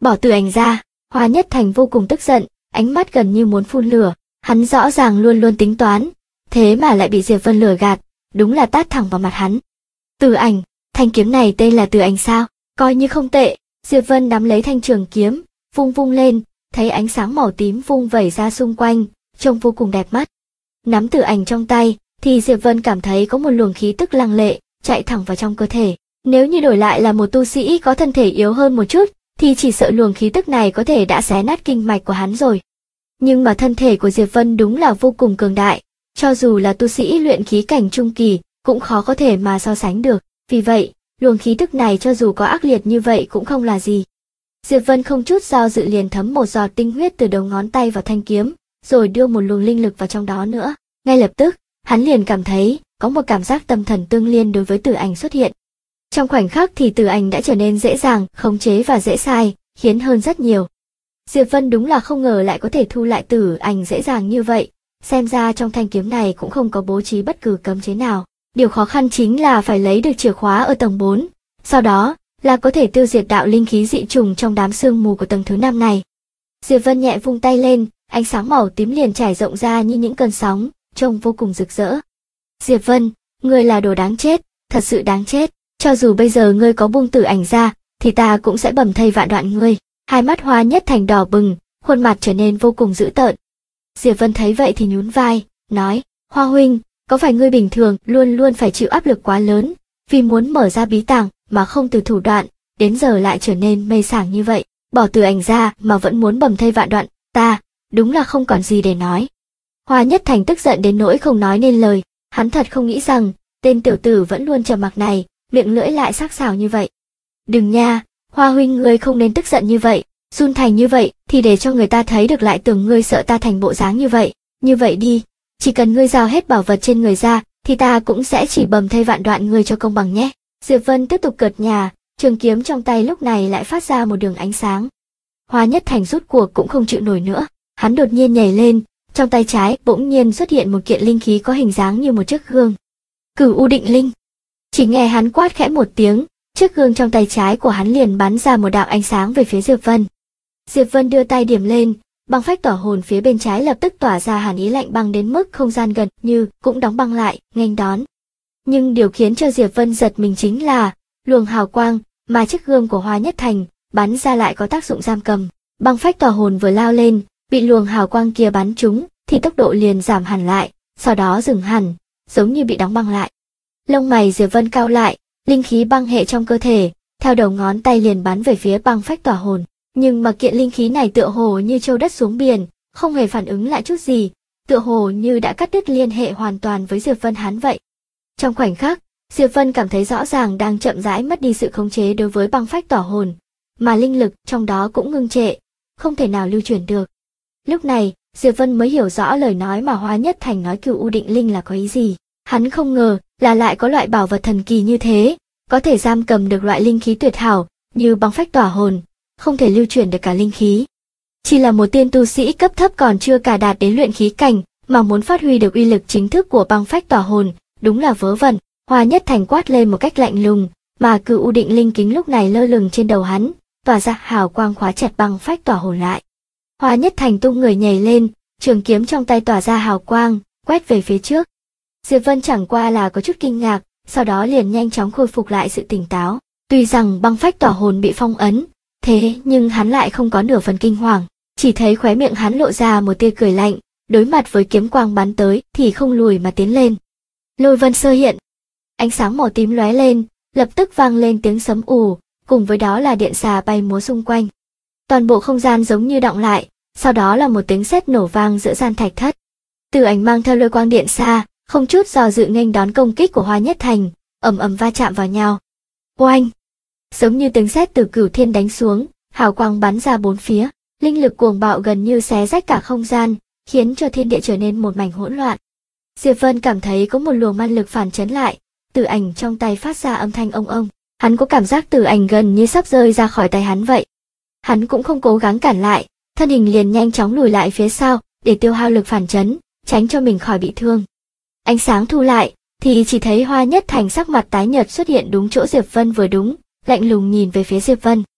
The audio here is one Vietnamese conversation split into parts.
bỏ Tử Ảnh ra. Hoa Nhất Thành vô cùng tức giận, ánh mắt gần như muốn phun lửa, hắn rõ ràng luôn luôn tính toán, thế mà lại bị Diệp Vân lừa gạt, đúng là tát thẳng vào mặt hắn. Tử Ảnh, thanh kiếm này tên là Tử Ảnh sao? Coi như không tệ. Diệp Vân nắm lấy thanh trường kiếm, vung vung lên, thấy ánh sáng màu tím vung vẩy ra xung quanh, trông vô cùng đẹp mắt. Nắm Tử Ảnh trong tay, thì Diệp Vân cảm thấy có một luồng khí tức lăng lệ, chạy thẳng vào trong cơ thể. Nếu như đổi lại là một tu sĩ có thân thể yếu hơn một chút, thì chỉ sợ luồng khí tức này có thể đã xé nát kinh mạch của hắn rồi. Nhưng mà thân thể của Diệp Vân đúng là vô cùng cường đại, cho dù là tu sĩ luyện khí cảnh trung kỳ, cũng khó có thể mà so sánh được. Vì vậy, luồng khí tức này cho dù có ác liệt như vậy cũng không là gì. Diệp Vân không chút do dự liền thấm một giọt tinh huyết từ đầu ngón tay vào thanh kiếm, rồi đưa một luồng linh lực vào trong đó nữa. Ngay lập tức, hắn liền cảm thấy có một cảm giác tâm thần tương liên đối với Tử Ảnh xuất hiện. Trong khoảnh khắc thì Tử Ảnh đã trở nên dễ dàng khống chế và dễ sai, khiến hơn rất nhiều. Diệp Vân đúng là không ngờ lại có thể thu lại Tử Ảnh dễ dàng như vậy, xem ra trong thanh kiếm này cũng không có bố trí bất cứ cấm chế nào. Điều khó khăn chính là phải lấy được chìa khóa ở tầng 4, sau đó là có thể tiêu diệt đạo linh khí dị trùng trong đám sương mù của tầng thứ 5 này. Diệp Vân nhẹ vung tay lên, ánh sáng màu tím liền trải rộng ra như những cơn sóng, trông vô cùng rực rỡ. Diệp Vân, ngươi là đồ đáng chết, thật sự đáng chết. Cho dù bây giờ ngươi có buông Tử Ảnh ra, thì ta cũng sẽ bầm thây vạn đoạn ngươi. Hai mắt Hoa Nhất Thành đỏ bừng, khuôn mặt trở nên vô cùng dữ tợn. Diệp Vân thấy vậy thì nhún vai, nói, Hoa huynh, có phải ngươi bình thường luôn luôn phải chịu áp lực quá lớn, vì muốn mở ra bí tàng mà không từ thủ đoạn, đến giờ lại trở nên mê sảng như vậy, bỏ Tử Ảnh ra mà vẫn muốn bầm thây vạn đoạn, ta, đúng là không còn gì để nói. Hoa Nhất Thành tức giận đến nỗi không nói nên lời, hắn thật không nghĩ rằng, tên tiểu tử vẫn luôn trầm mặc này, miệng lưỡi lại sắc sảo như vậy. Đừng nha, Hoa huynh ngươi không nên tức giận như vậy, run thành như vậy thì để cho người ta thấy được lại tưởng ngươi sợ ta thành bộ dáng như vậy. Như vậy đi, chỉ cần ngươi giao hết bảo vật trên người ra, thì ta cũng sẽ chỉ bầm thây vạn đoạn ngươi cho công bằng nhé. Diệp Vân tiếp tục cợt nhả, trường kiếm trong tay lúc này lại phát ra một đường ánh sáng. Hoa Nhất Thành rút cuộc cũng không chịu nổi nữa, hắn đột nhiên nhảy lên, trong tay trái bỗng nhiên xuất hiện một kiện linh khí có hình dáng như một chiếc gương. Cửu U Định Linh. Chỉ nghe hắn quát khẽ một tiếng, chiếc gương trong tay trái của hắn liền bắn ra một đạo ánh sáng về phía Diệp Vân. Diệp Vân đưa tay điểm lên, băng phách tỏa hồn phía bên trái lập tức tỏa ra hàn ý lạnh băng đến mức không gian gần như cũng đóng băng lại, nghênh đón. Nhưng điều khiến cho Diệp Vân giật mình chính là luồng hào quang mà chiếc gương của Hoa Nhất Thành bắn ra lại có tác dụng giam cầm. Băng phách tỏa hồn vừa lao lên, bị luồng hào quang kia bắn trúng, thì tốc độ liền giảm hẳn lại, sau đó dừng hẳn, giống như bị đóng băng lại. Lông mày Diệp Vân cau lại, linh khí băng hệ trong cơ thể, theo đầu ngón tay liền bắn về phía băng phách tỏa hồn. Nhưng mà kiện linh khí này tựa hồ như trâu đất xuống biển, không hề phản ứng lại chút gì, tựa hồ như đã cắt đứt liên hệ hoàn toàn với Diệp Vân hắn vậy. Trong khoảnh khắc, Diệp Vân cảm thấy rõ ràng đang chậm rãi mất đi sự khống chế đối với băng phách tỏa hồn, mà linh lực trong đó cũng ngưng trệ, không thể nào lưu chuyển được. Lúc này, Diệp Vân mới hiểu rõ lời nói mà Hoa Nhất Thành nói Cửu U Định Linh là có ý gì. Hắn không ngờ là lại có loại bảo vật thần kỳ như thế, có thể giam cầm được loại linh khí tuyệt hảo như băng phách tỏa hồn, không thể lưu chuyển được cả linh khí. Chỉ là một tiên tu sĩ cấp thấp còn chưa cả đạt đến luyện khí cảnh, mà muốn phát huy được uy lực chính thức của băng phách tỏa hồn, đúng là vớ vẩn. Hoa Nhất Thành quát lên một cách lạnh lùng, mà Cửu U Định Linh kính lúc này lơ lửng trên đầu hắn, tỏa ra hào quang khóa chặt băng phách tỏa hồn lại. Hoa Nhất Thành tung người nhảy lên, trường kiếm trong tay tỏa ra hào quang, quét về phía trước. Diệp Vân chẳng qua là có chút kinh ngạc, sau đó liền nhanh chóng khôi phục lại sự tỉnh táo. Tuy rằng băng phách tỏa hồn bị phong ấn, thế nhưng hắn lại không có nửa phần kinh hoàng, chỉ thấy khóe miệng hắn lộ ra một tia cười lạnh, đối mặt với kiếm quang bắn tới thì không lùi mà tiến lên. Lôi vân sơ hiện, ánh sáng màu tím lóe lên, lập tức vang lên tiếng sấm ù, cùng với đó là điện xà bay múa xung quanh. Toàn bộ không gian giống như đọng lại, sau đó là một tiếng sét nổ vang giữa gian thạch thất. Tử Ảnh mang theo lôi quang điện xà, không chút do dự nghênh đón công kích của Hoa Nhất Thành, ầm ầm va chạm vào nhau. Oanh! Giống như tiếng sét từ cửu thiên đánh xuống, hào quang bắn ra bốn phía, linh lực cuồng bạo gần như xé rách cả không gian, khiến cho thiên địa trở nên một mảnh hỗn loạn. Diệp Vân cảm thấy có một luồng man lực phản chấn lại, Tử Ảnh trong tay phát ra âm thanh ông ông, hắn có cảm giác Tử Ảnh gần như sắp rơi ra khỏi tay hắn vậy. Hắn cũng không cố gắng cản lại, thân hình liền nhanh chóng lùi lại phía sau, để tiêu hao lực phản chấn, tránh cho mình khỏi bị thương. Ánh sáng thu lại, thì chỉ thấy Hoa Nhất Thành sắc mặt tái nhợt xuất hiện đúng chỗ Diệp Vân vừa đúng, lạnh lùng nhìn về phía Diệp Vân.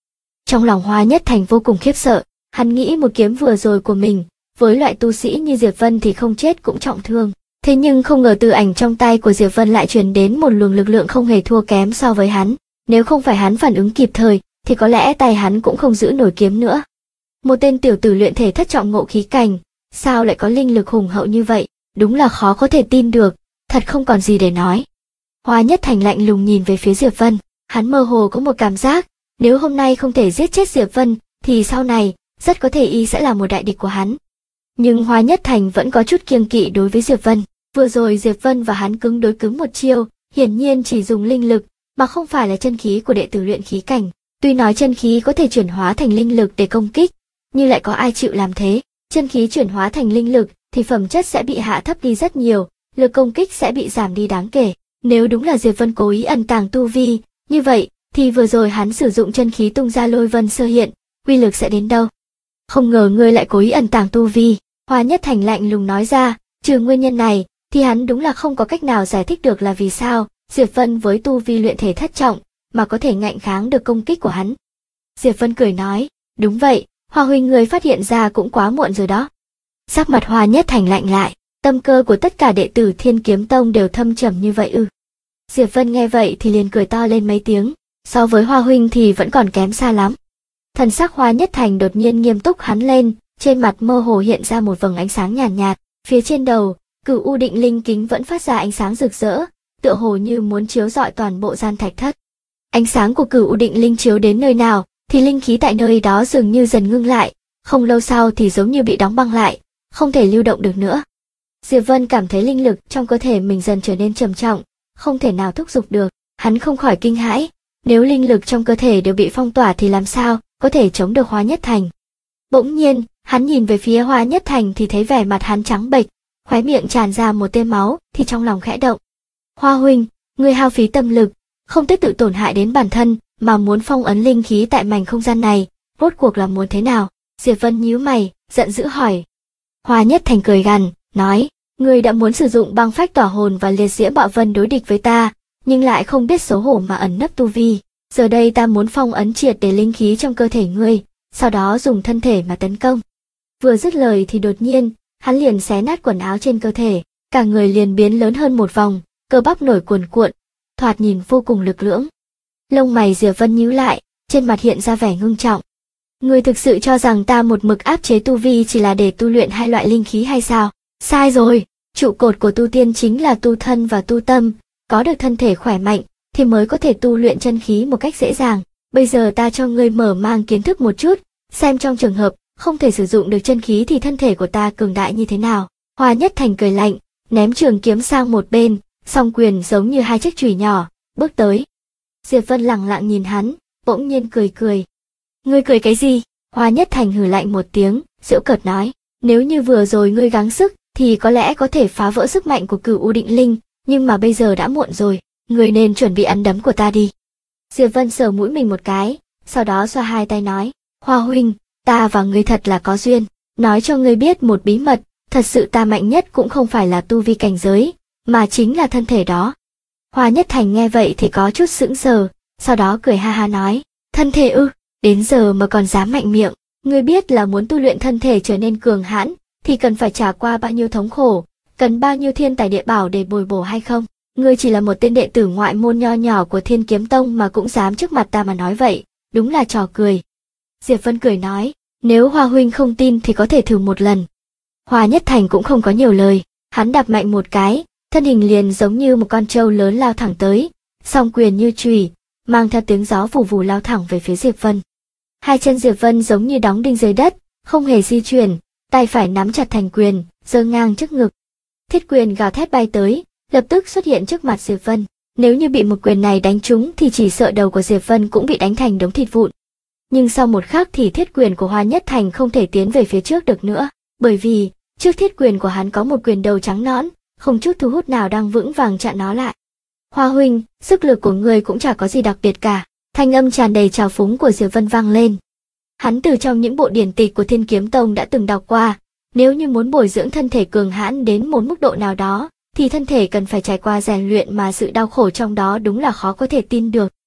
Trong lòng Hoa Nhất Thành vô cùng khiếp sợ, hắn nghĩ một kiếm vừa rồi của mình, với loại tu sĩ như Diệp Vân thì không chết cũng trọng thương. Thế nhưng không ngờ từ ảnh trong tay của Diệp Vân lại truyền đến một luồng lực lượng không hề thua kém so với hắn. Nếu không phải hắn phản ứng kịp thời, thì có lẽ tay hắn cũng không giữ nổi kiếm nữa. Một tên tiểu tử luyện thể thất trọng ngộ khí cảnh, sao lại có linh lực hùng hậu như vậy? Đúng là khó có thể tin được, thật không còn gì để nói. Hoa Nhất Thành lạnh lùng nhìn về phía Diệp Vân, hắn mơ hồ có một cảm giác, nếu hôm nay không thể giết chết Diệp Vân, thì sau này, rất có thể y sẽ là một đại địch của hắn. Nhưng Hoa Nhất Thành vẫn có chút kiêng kỵ đối với Diệp Vân. Vừa rồi Diệp Vân và hắn cứng đối cứng một chiêu, hiển nhiên chỉ dùng linh lực, mà không phải là chân khí của đệ tử luyện khí cảnh. Tuy nói chân khí có thể chuyển hóa thành linh lực để công kích, nhưng lại có ai chịu làm thế? Chân khí chuyển hóa thành linh lực thì phẩm chất sẽ bị hạ thấp đi rất nhiều, lực công kích sẽ bị giảm đi đáng kể. Nếu đúng là Diệp Vân cố ý ẩn tàng tu vi, như vậy thì vừa rồi hắn sử dụng chân khí tung ra lôi vân sơ hiện, uy lực sẽ đến đâu? Không ngờ ngươi lại cố ý ẩn tàng tu vi. Hoa Nhất Thành lạnh lùng nói ra, trừ nguyên nhân này, thì hắn đúng là không có cách nào giải thích được là vì sao Diệp Vân với tu vi luyện thể thất trọng mà có thể ngạnh kháng được công kích của hắn. Diệp Vân cười nói, đúng vậy, Hoa huynh người phát hiện ra cũng quá muộn rồi đó. Sắc mặt Hoa Nhất Thành lạnh lại, tâm cơ của tất cả đệ tử Thiên Kiếm Tông đều thâm trầm như vậy ư? Diệp Vân nghe vậy thì liền cười to lên mấy tiếng, so với Hoa huynh thì vẫn còn kém xa lắm. Thần sắc Hoa Nhất Thành đột nhiên nghiêm túc hắn lên, trên mặt mơ hồ hiện ra một vầng ánh sáng nhàn nhạt, phía trên đầu, Cửu U Định Linh kính vẫn phát ra ánh sáng rực rỡ, tựa hồ như muốn chiếu rọi toàn bộ gian thạch thất. Ánh sáng của Cửu U Định Linh chiếu đến nơi nào, thì linh khí tại nơi đó dường như dần ngưng lại, không lâu sau thì giống như bị đóng băng lại, không thể lưu động được nữa. Diệp Vân cảm thấy linh lực trong cơ thể mình dần trở nên trầm trọng, không thể nào thúc giục được, hắn không khỏi kinh hãi, nếu linh lực trong cơ thể đều bị phong tỏa thì làm sao có thể chống được Hoa Nhất Thành. Bỗng nhiên, hắn nhìn về phía Hoa Nhất Thành thì thấy vẻ mặt hắn trắng bệch, khóe miệng tràn ra một tia máu, thì trong lòng khẽ động. Hoa huynh, ngươi hao phí tâm lực, không tiếc tự tổn hại đến bản thân, mà muốn phong ấn linh khí tại mảnh không gian này, rốt cuộc là muốn thế nào? Diệp Vân nhíu mày, giận dữ hỏi. Hoa Nhất Thành cười gằn, nói, ngươi đã muốn sử dụng băng phách tỏa hồn và liệt diễm bạo vân đối địch với ta, nhưng lại không biết xấu hổ mà ẩn nấp tu vi. Giờ đây ta muốn phong ấn triệt để linh khí trong cơ thể ngươi, sau đó dùng thân thể mà tấn công. Vừa dứt lời thì đột nhiên, hắn liền xé nát quần áo trên cơ thể, cả người liền biến lớn hơn một vòng, cơ bắp nổi cuồn cuộn, thoạt nhìn vô cùng lực lưỡng. Lông mày Diệp Vân nhíu lại, trên mặt hiện ra vẻ ngưng trọng. Ngươi thực sự cho rằng ta một mực áp chế tu vi chỉ là để tu luyện hai loại linh khí hay sao? Sai rồi, trụ cột của tu tiên chính là tu thân và tu tâm, có được thân thể khỏe mạnh thì mới có thể tu luyện chân khí một cách dễ dàng. Bây giờ ta cho ngươi mở mang kiến thức một chút, xem trong trường hợp không thể sử dụng được chân khí thì thân thể của ta cường đại như thế nào. Hoa Nhất Thành cười lạnh, ném trường kiếm sang một bên, song quyền giống như hai chiếc chùy nhỏ, bước tới. Diệp Vân lẳng lặng nhìn hắn, bỗng nhiên cười cười. Ngươi cười cái gì? Hoa Nhất Thành hừ lạnh một tiếng, giễu cợt nói, nếu như vừa rồi ngươi gắng sức thì có lẽ có thể phá vỡ sức mạnh của Cửu U Định Linh, nhưng mà bây giờ đã muộn rồi, ngươi nên chuẩn bị ăn đấm của ta đi. Diệp Vân sờ mũi mình một cái, sau đó xoa hai tay nói, Hoa huynh, ta và ngươi thật là có duyên, nói cho ngươi biết một bí mật, thật sự ta mạnh nhất cũng không phải là tu vi cảnh giới, mà chính là thân thể đó. Hoa Nhất Thành nghe vậy thì có chút sững sờ, sau đó cười ha ha nói, thân thể ư, đến giờ mà còn dám mạnh miệng, ngươi biết là muốn tu luyện thân thể trở nên cường hãn, thì cần phải trải qua bao nhiêu thống khổ, cần bao nhiêu thiên tài địa bảo để bồi bổ hay không? Ngươi chỉ là một tên đệ tử ngoại môn nho nhỏ của Thiên Kiếm Tông mà cũng dám trước mặt ta mà nói vậy, đúng là trò cười. Diệp Vân cười nói, nếu Hoa huynh không tin thì có thể thử một lần. Hoa Nhất Thành cũng không có nhiều lời, hắn đạp mạnh một cái, thân hình liền giống như một con trâu lớn lao thẳng tới, song quyền như chùy, mang theo tiếng gió vù vù lao thẳng về phía Diệp Vân. Hai chân Diệp Vân giống như đóng đinh dưới đất, không hề di chuyển, tay phải nắm chặt thành quyền, giơ ngang trước ngực. Thiết quyền gào thét bay tới, lập tức xuất hiện trước mặt Diệp Vân. Nếu như bị một quyền này đánh trúng thì chỉ sợ đầu của Diệp Vân cũng bị đánh thành đống thịt vụn. Nhưng sau một khắc thì thiết quyền của Hoa Nhất Thành không thể tiến về phía trước được nữa, bởi vì trước thiết quyền của hắn có một quyền đầu trắng nõn, không chút thu hút nào đang vững vàng chặn nó lại. Hoa huynh, sức lực của ngươi cũng chả có gì đặc biệt cả. Thanh âm tràn đầy trào phúng của Diệp Vân vang lên. Hắn từ trong những bộ điển tịch của Thiên Kiếm Tông đã từng đọc qua, nếu như muốn bồi dưỡng thân thể cường hãn đến một mức độ nào đó, thì thân thể cần phải trải qua rèn luyện mà sự đau khổ trong đó đúng là khó có thể tin được.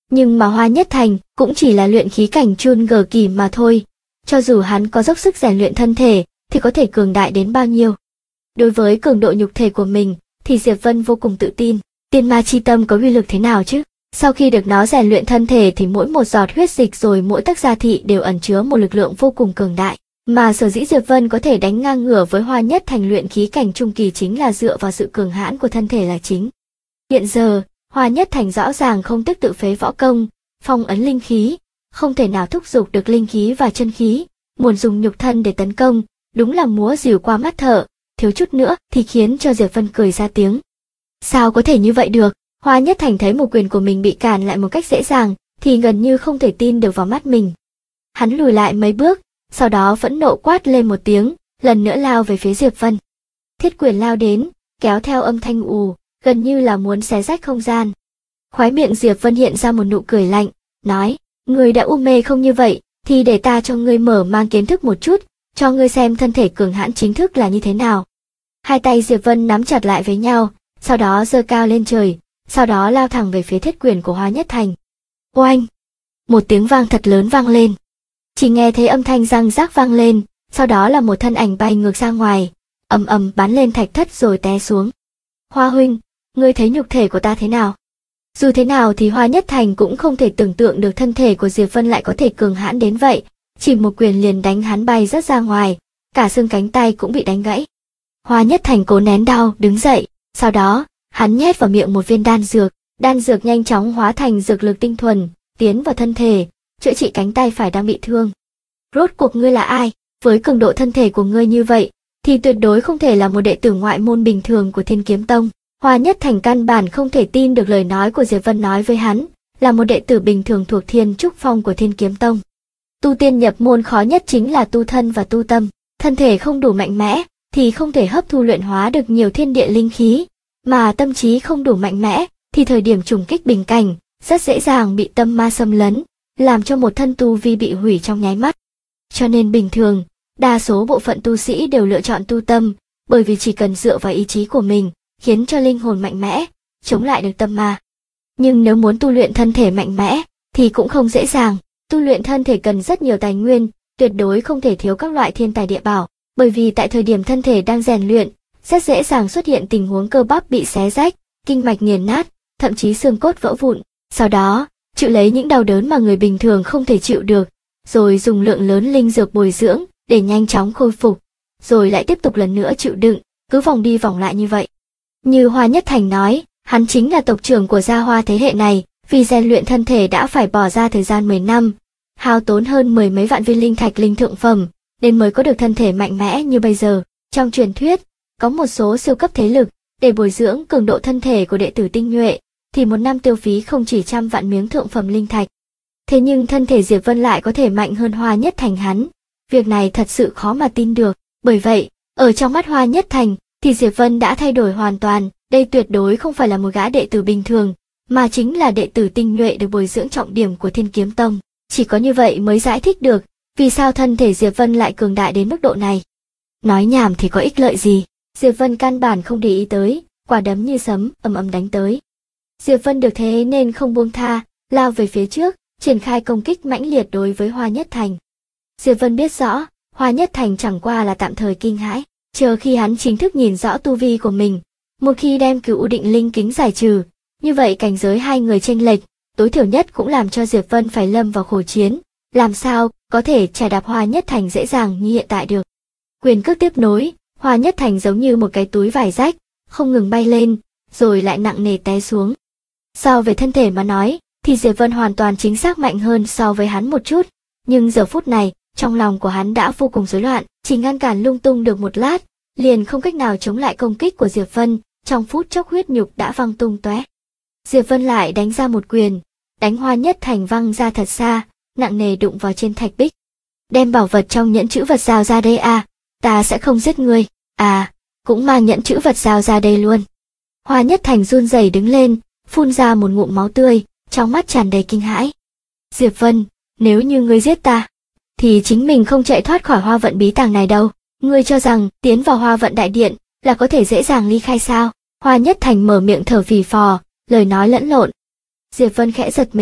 Nhưng mà Hoa Nhất Thành cũng chỉ là luyện khí cảnh chun gờ kỳ mà thôi. Cho dù hắn có dốc sức rèn luyện thân thể, thì có thể cường đại đến bao nhiêu. Đối với cường độ nhục thể của mình, thì Diệp Vân vô cùng tự tin. Tiên ma chi tâm có uy lực thế nào chứ? Sau khi được nó rèn luyện thân thể thì mỗi một giọt huyết dịch rồi mỗi tấc da thịt đều ẩn chứa một lực lượng vô cùng cường đại. Mà sở dĩ Diệp Vân có thể đánh ngang ngửa với Hoa Nhất Thành luyện khí cảnh trung kỳ chính là dựa vào sự cường hãn của thân thể là chính. Hiện giờ, Hoa Nhất Thành rõ ràng không tiếc tự phế võ công, phong ấn linh khí, không thể nào thúc giục được linh khí và chân khí, muốn dùng nhục thân để tấn công, đúng là múa rìu qua mắt thợ, thiếu chút nữa thì khiến cho Diệp Vân cười ra tiếng. Sao có thể như vậy được? Hoa Nhất Thành thấy một quyền của mình bị cản lại một cách dễ dàng, thì gần như không thể tin được vào mắt mình. Hắn lùi lại mấy bước, sau đó phẫn nộ quát lên một tiếng, lần nữa lao về phía Diệp Vân. Thiết quyền lao đến, kéo theo âm thanh ù, gần như là muốn xé rách không gian. Khóe miệng Diệp Vân hiện ra một nụ cười lạnh, nói, ngươi đã u mê không như vậy, thì để ta cho ngươi mở mang kiến thức một chút, cho ngươi xem thân thể cường hãn chính thức là như thế nào. Hai tay Diệp Vân nắm chặt lại với nhau, sau đó giơ cao lên trời, sau đó lao thẳng về phía thiết quyền của Hoa Nhất Thành. Oanh! Một tiếng vang thật lớn vang lên. Chỉ nghe thấy âm thanh răng rác vang lên, sau đó là một thân ảnh bay ngược ra ngoài, ầm ầm bắn lên thạch thất rồi té xuống. Hoa huynh, ngươi thấy nhục thể của ta thế nào? Dù thế nào thì Hoa Nhất Thành cũng không thể tưởng tượng được thân thể của Diệp Vân lại có thể cường hãn đến vậy, chỉ một quyền liền đánh hắn bay rất ra ngoài, cả xương cánh tay cũng bị đánh gãy. Hoa Nhất Thành cố nén đau, đứng dậy, sau đó, hắn nhét vào miệng một viên đan dược nhanh chóng hóa thành dược lực tinh thuần, tiến vào thân thể, chữa trị cánh tay phải đang bị thương. Rốt cuộc ngươi là ai? Với cường độ thân thể của ngươi như vậy, thì tuyệt đối không thể là một đệ tử ngoại môn bình thường của Thiên Kiếm Tông. Hoa Nhất Thành căn bản không thể tin được lời nói của Diệp Vân nói với hắn, là một đệ tử bình thường thuộc Thiên Trúc Phong của Thiên Kiếm Tông. Tu tiên nhập môn khó nhất chính là tu thân và tu tâm, thân thể không đủ mạnh mẽ, thì không thể hấp thu luyện hóa được nhiều thiên địa linh khí, mà tâm trí không đủ mạnh mẽ, thì thời điểm trùng kích bình cảnh, rất dễ dàng bị tâm ma xâm lấn, làm cho một thân tu vi bị hủy trong nháy mắt. Cho nên bình thường, đa số bộ phận tu sĩ đều lựa chọn tu tâm, bởi vì chỉ cần dựa vào ý chí của mình, khiến cho linh hồn mạnh mẽ, chống lại được tâm ma. Nhưng nếu muốn tu luyện thân thể mạnh mẽ, thì cũng không dễ dàng, tu luyện thân thể cần rất nhiều tài nguyên, tuyệt đối không thể thiếu các loại thiên tài địa bảo, bởi vì tại thời điểm thân thể đang rèn luyện, rất dễ dàng xuất hiện tình huống cơ bắp bị xé rách, kinh mạch nghiền nát, thậm chí xương cốt vỡ vụn, sau đó, chịu lấy những đau đớn mà người bình thường không thể chịu được, rồi dùng lượng lớn linh dược bồi dưỡng để nhanh chóng khôi phục, rồi lại tiếp tục lần nữa chịu đựng, cứ vòng đi vòng lại như vậy. Như Hoa Nhất Thành nói, hắn chính là tộc trưởng của gia Hoa thế hệ này, vì rèn luyện thân thể đã phải bỏ ra thời gian 10 năm, hao tốn hơn 10 mấy vạn viên linh thạch linh thượng phẩm, nên mới có được thân thể mạnh mẽ như bây giờ. Trong truyền thuyết, có một số siêu cấp thế lực, để bồi dưỡng cường độ thân thể của đệ tử tinh nhuệ, thì một năm tiêu phí không chỉ trăm vạn miếng thượng phẩm linh thạch. Thế nhưng thân thể Diệp Vân lại có thể mạnh hơn Hoa Nhất Thành hắn, việc này thật sự khó mà tin được. Bởi vậy, ở trong mắt Hoa Nhất Thành, thì Diệp Vân đã thay đổi hoàn toàn, đây tuyệt đối không phải là một gã đệ tử bình thường, mà chính là đệ tử tinh nhuệ được bồi dưỡng trọng điểm của Thiên Kiếm Tông. Chỉ có như vậy mới giải thích được, vì sao thân thể Diệp Vân lại cường đại đến mức độ này. Nói nhảm thì có ích lợi gì, Diệp Vân căn bản không để ý tới, quả đấm như sấm, ầm ầm đánh tới. Diệp Vân được thế nên không buông tha, lao về phía trước, triển khai công kích mãnh liệt đối với Hoa Nhất Thành. Diệp Vân biết rõ, Hoa Nhất Thành chẳng qua là tạm thời kinh hãi, chờ khi hắn chính thức nhìn rõ tu vi của mình, một khi đem Cửu Định Linh Kính giải trừ, như vậy cảnh giới hai người chênh lệch, tối thiểu nhất cũng làm cho Diệp Vân phải lâm vào khổ chiến, làm sao có thể trà đạp Hoa Nhất Thành dễ dàng như hiện tại được. Quyền cước tiếp nối, Hoa Nhất Thành giống như một cái túi vải rách, không ngừng bay lên, rồi lại nặng nề té xuống. So về thân thể mà nói, thì Diệp Vân hoàn toàn chính xác mạnh hơn so với hắn một chút, nhưng giờ phút này, trong lòng của hắn đã vô cùng rối loạn, chỉ ngăn cản lung tung được một lát, liền không cách nào chống lại công kích của Diệp Vân, trong phút chốc huyết nhục đã văng tung tóe. Diệp Vân lại đánh ra một quyền, đánh Hoa Nhất Thành văng ra thật xa, nặng nề đụng vào trên thạch bích. Đem bảo vật trong nhẫn chữ vật giao ra đây à, ta sẽ không giết ngươi, à, cũng mang nhẫn chữ vật giao ra đây luôn. Hoa Nhất Thành run rẩy đứng lên, phun ra một ngụm máu tươi, trong mắt tràn đầy kinh hãi. Diệp Vân, nếu như ngươi giết ta, thì chính mình không chạy thoát khỏi Hoa Vận bí tàng này đâu. Ngươi cho rằng tiến vào Hoa Vận đại điện là có thể dễ dàng ly khai sao? Hoa Nhất Thành mở miệng thở phì phò, lời nói lẫn lộn. Diệp Vân khẽ giật mình,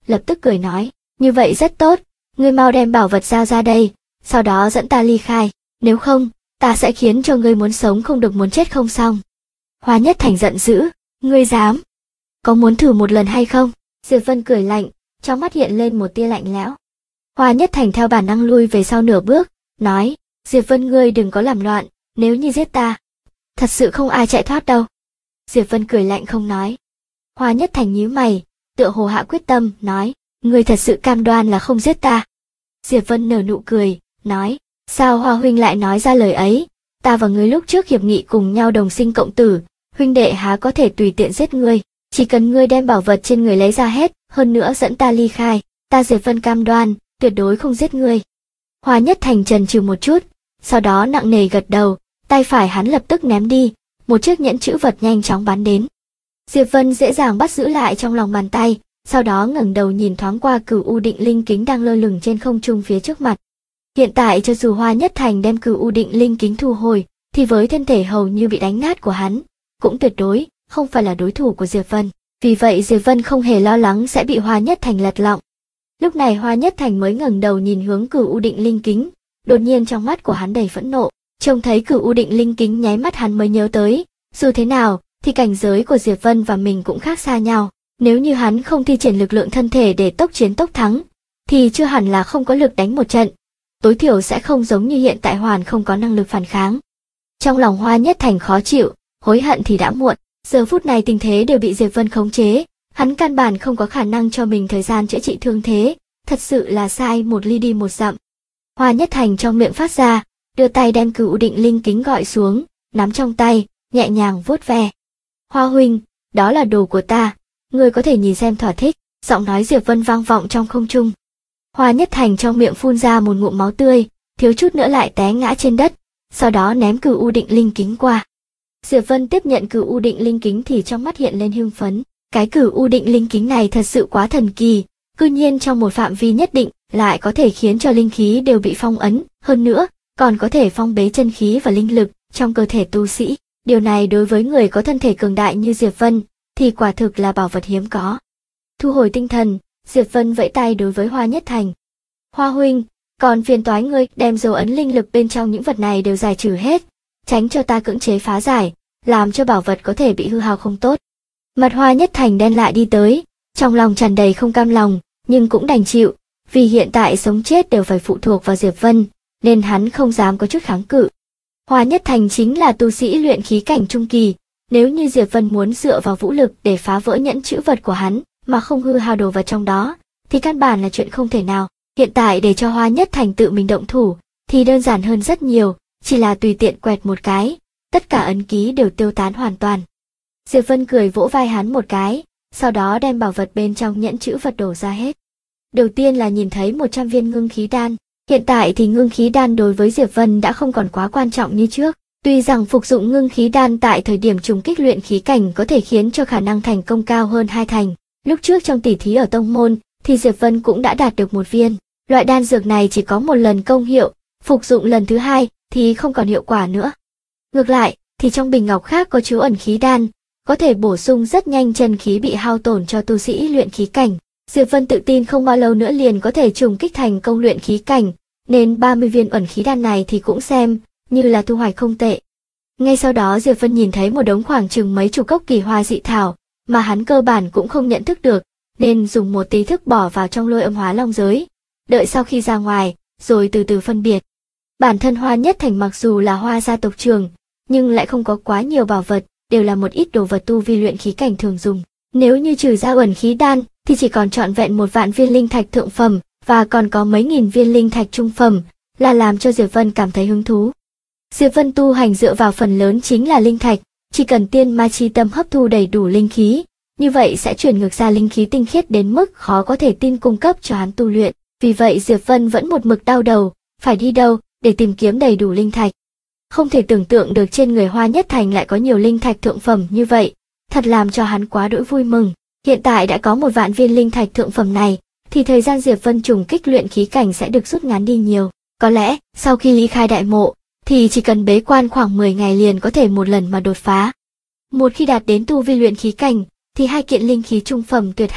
lập tức cười nói, như vậy rất tốt, ngươi mau đem bảo vật giao ra đây, sau đó dẫn ta ly khai, nếu không, ta sẽ khiến cho ngươi muốn sống không được muốn chết không xong. Hoa Nhất Thành giận dữ, ngươi dám? Có muốn thử một lần hay không? Diệp Vân cười lạnh, trong mắt hiện lên một tia lạnh lẽo. Hoa Nhất Thành theo bản năng lui về sau nửa bước, nói, Diệp Vân ngươi đừng có làm loạn, nếu như giết ta, thật sự không ai chạy thoát đâu. Diệp Vân cười lạnh không nói. Hoa Nhất Thành nhíu mày, tựa hồ hạ quyết tâm, nói, ngươi thật sự cam đoan là không giết ta. Diệp Vân nở nụ cười, nói, sao Hoa huynh lại nói ra lời ấy, ta và ngươi lúc trước hiệp nghị cùng nhau đồng sinh cộng tử, huynh đệ há có thể tùy tiện giết ngươi, chỉ cần ngươi đem bảo vật trên người lấy ra hết, hơn nữa dẫn ta ly khai, ta Diệp Vân cam đoan, tuyệt đối không giết ngươi. Hoa Nhất Thành chần chừ một chút, sau đó nặng nề gật đầu, tay phải hắn lập tức ném đi, một chiếc nhẫn chữ vật nhanh chóng bắn đến. Diệp Vân dễ dàng bắt giữ lại trong lòng bàn tay, sau đó ngẩng đầu nhìn thoáng qua Cửu U Định Linh Kính đang lơ lửng trên không trung phía trước mặt. Hiện tại cho dù Hoa Nhất Thành đem Cửu U Định Linh Kính thu hồi, thì với thân thể hầu như bị đánh nát của hắn, cũng tuyệt đối không phải là đối thủ của Diệp Vân. Vì vậy Diệp Vân không hề lo lắng sẽ bị Hoa Nhất Thành lật lọng. Lúc này Hoa Nhất Thành mới ngẩng đầu nhìn hướng Cửu U Định Linh Kính, đột nhiên trong mắt của hắn đầy phẫn nộ, trông thấy Cửu U Định Linh Kính nháy mắt hắn mới nhớ tới, dù thế nào thì cảnh giới của Diệp Vân và mình cũng khác xa nhau, nếu như hắn không thi triển lực lượng thân thể để tốc chiến tốc thắng, thì chưa hẳn là không có lực đánh một trận, tối thiểu sẽ không giống như hiện tại hoàn không có năng lực phản kháng. Trong lòng Hoa Nhất Thành khó chịu, hối hận thì đã muộn, giờ phút này tình thế đều bị Diệp Vân khống chế, hắn căn bản không có khả năng cho mình thời gian chữa trị thương thế, thật sự là sai một ly đi một dặm. Hoa Nhất Thành trong miệng phát ra, đưa tay đem Cửu Định Linh Kính gọi xuống, nắm trong tay, nhẹ nhàng vuốt ve. Hoa huynh, đó là đồ của ta, ngươi có thể nhìn xem thỏa thích, giọng nói Diệp Vân vang vọng trong không trung. Hoa Nhất Thành trong miệng phun ra một ngụm máu tươi, thiếu chút nữa lại té ngã trên đất, sau đó ném Cửu Định Linh Kính qua. Diệp Vân tiếp nhận Cửu Định Linh Kính thì trong mắt hiện lên hưng phấn, cái Cửu Định Linh Kính này thật sự quá thần kỳ, cư nhiên trong một phạm vi nhất định lại có thể khiến cho linh khí đều bị phong ấn, hơn nữa còn có thể phong bế chân khí và linh lực trong cơ thể tu sĩ. Điều này đối với người có thân thể cường đại như Diệp Vân thì quả thực là bảo vật hiếm có. Thu hồi tinh thần, Diệp Vân vẫy tay đối với Hoa Nhất Thành. Hoa huynh, còn phiền toái ngươi đem dấu ấn linh lực bên trong những vật này đều giải trừ hết, tránh cho ta cưỡng chế phá giải, làm cho bảo vật có thể bị hư hao không tốt. Mặt Hoa Nhất Thành đen lại đi tới, trong lòng tràn đầy không cam lòng, nhưng cũng đành chịu, vì hiện tại sống chết đều phải phụ thuộc vào Diệp Vân, nên hắn không dám có chút kháng cự. Hoa Nhất Thành chính là tu sĩ luyện khí cảnh trung kỳ, nếu như Diệp Vân muốn dựa vào vũ lực để phá vỡ nhẫn chữ vật của hắn, mà không hư hao đồ vật trong đó, thì căn bản là chuyện không thể nào. Hiện tại để cho Hoa Nhất Thành tự mình động thủ, thì đơn giản hơn rất nhiều, chỉ là tùy tiện quẹt một cái, tất cả ấn ký đều tiêu tán hoàn toàn. Diệp Vân cười vỗ vai hắn một cái, sau đó đem bảo vật bên trong nhẫn chữ vật đổ ra hết. Đầu tiên là nhìn thấy 100 viên ngưng khí đan. Hiện tại thì ngưng khí đan đối với Diệp Vân đã không còn quá quan trọng như trước. Tuy rằng phục dụng ngưng khí đan tại thời điểm trùng kích luyện khí cảnh có thể khiến cho khả năng thành công cao hơn 2 thành. Lúc trước trong tỉ thí ở tông môn thì Diệp Vân cũng đã đạt được một viên. Loại đan dược này chỉ có một lần công hiệu, phục dụng lần thứ hai thì không còn hiệu quả nữa. Ngược lại, thì trong bình ngọc khác có chứa ẩn khí đan, có thể bổ sung rất nhanh chân khí bị hao tổn cho tu sĩ luyện khí cảnh. Diệp Vân tự tin không bao lâu nữa liền có thể trùng kích thành công luyện khí cảnh, nên 30 viên ẩn khí đan này thì cũng xem như là thu hoạch không tệ. Ngay sau đó Diệp Vân nhìn thấy một đống khoảng chừng mấy chục gốc kỳ hoa dị thảo, mà hắn cơ bản cũng không nhận thức được, nên dùng một tí thức bỏ vào trong Lôi Âm Hóa Long giới, đợi sau khi ra ngoài, rồi từ từ phân biệt. Bản thân Hoa Nhất Thành mặc dù là Hoa gia tộc trưởng, nhưng lại không có quá nhiều bảo vật, đều là một ít đồ vật tu vi luyện khí cảnh thường dùng. Nếu như trừ ra ẩn khí đan, thì chỉ còn trọn vẹn 1 vạn viên linh thạch thượng phẩm, và còn có mấy nghìn viên linh thạch trung phẩm, là làm cho Diệp Vân cảm thấy hứng thú. Diệp Vân tu hành dựa vào phần lớn chính là linh thạch, chỉ cần tiên ma chi tâm hấp thu đầy đủ linh khí, như vậy sẽ chuyển ngược ra linh khí tinh khiết đến mức khó có thể tin cung cấp cho hắn tu luyện. Vì vậy Diệp Vân vẫn một mực đau đầu, phải đi đâu để tìm kiếm đầy đủ linh thạch. Không thể tưởng tượng được trên người Hoa Nhất Thành lại có nhiều linh thạch thượng phẩm như vậy, thật làm cho hắn quá đỗi vui mừng. Hiện tại đã có 1 vạn viên linh thạch thượng phẩm này, thì thời gian Diệp Vân trùng kích luyện khí cảnh sẽ được rút ngắn đi nhiều. Có lẽ, sau khi ly khai đại mộ, thì chỉ cần bế quan khoảng 10 ngày liền có thể một lần mà đột phá. Một khi đạt đến tu vi luyện khí cảnh, thì 2 kiện linh khí trung phẩm tuyệt hảo,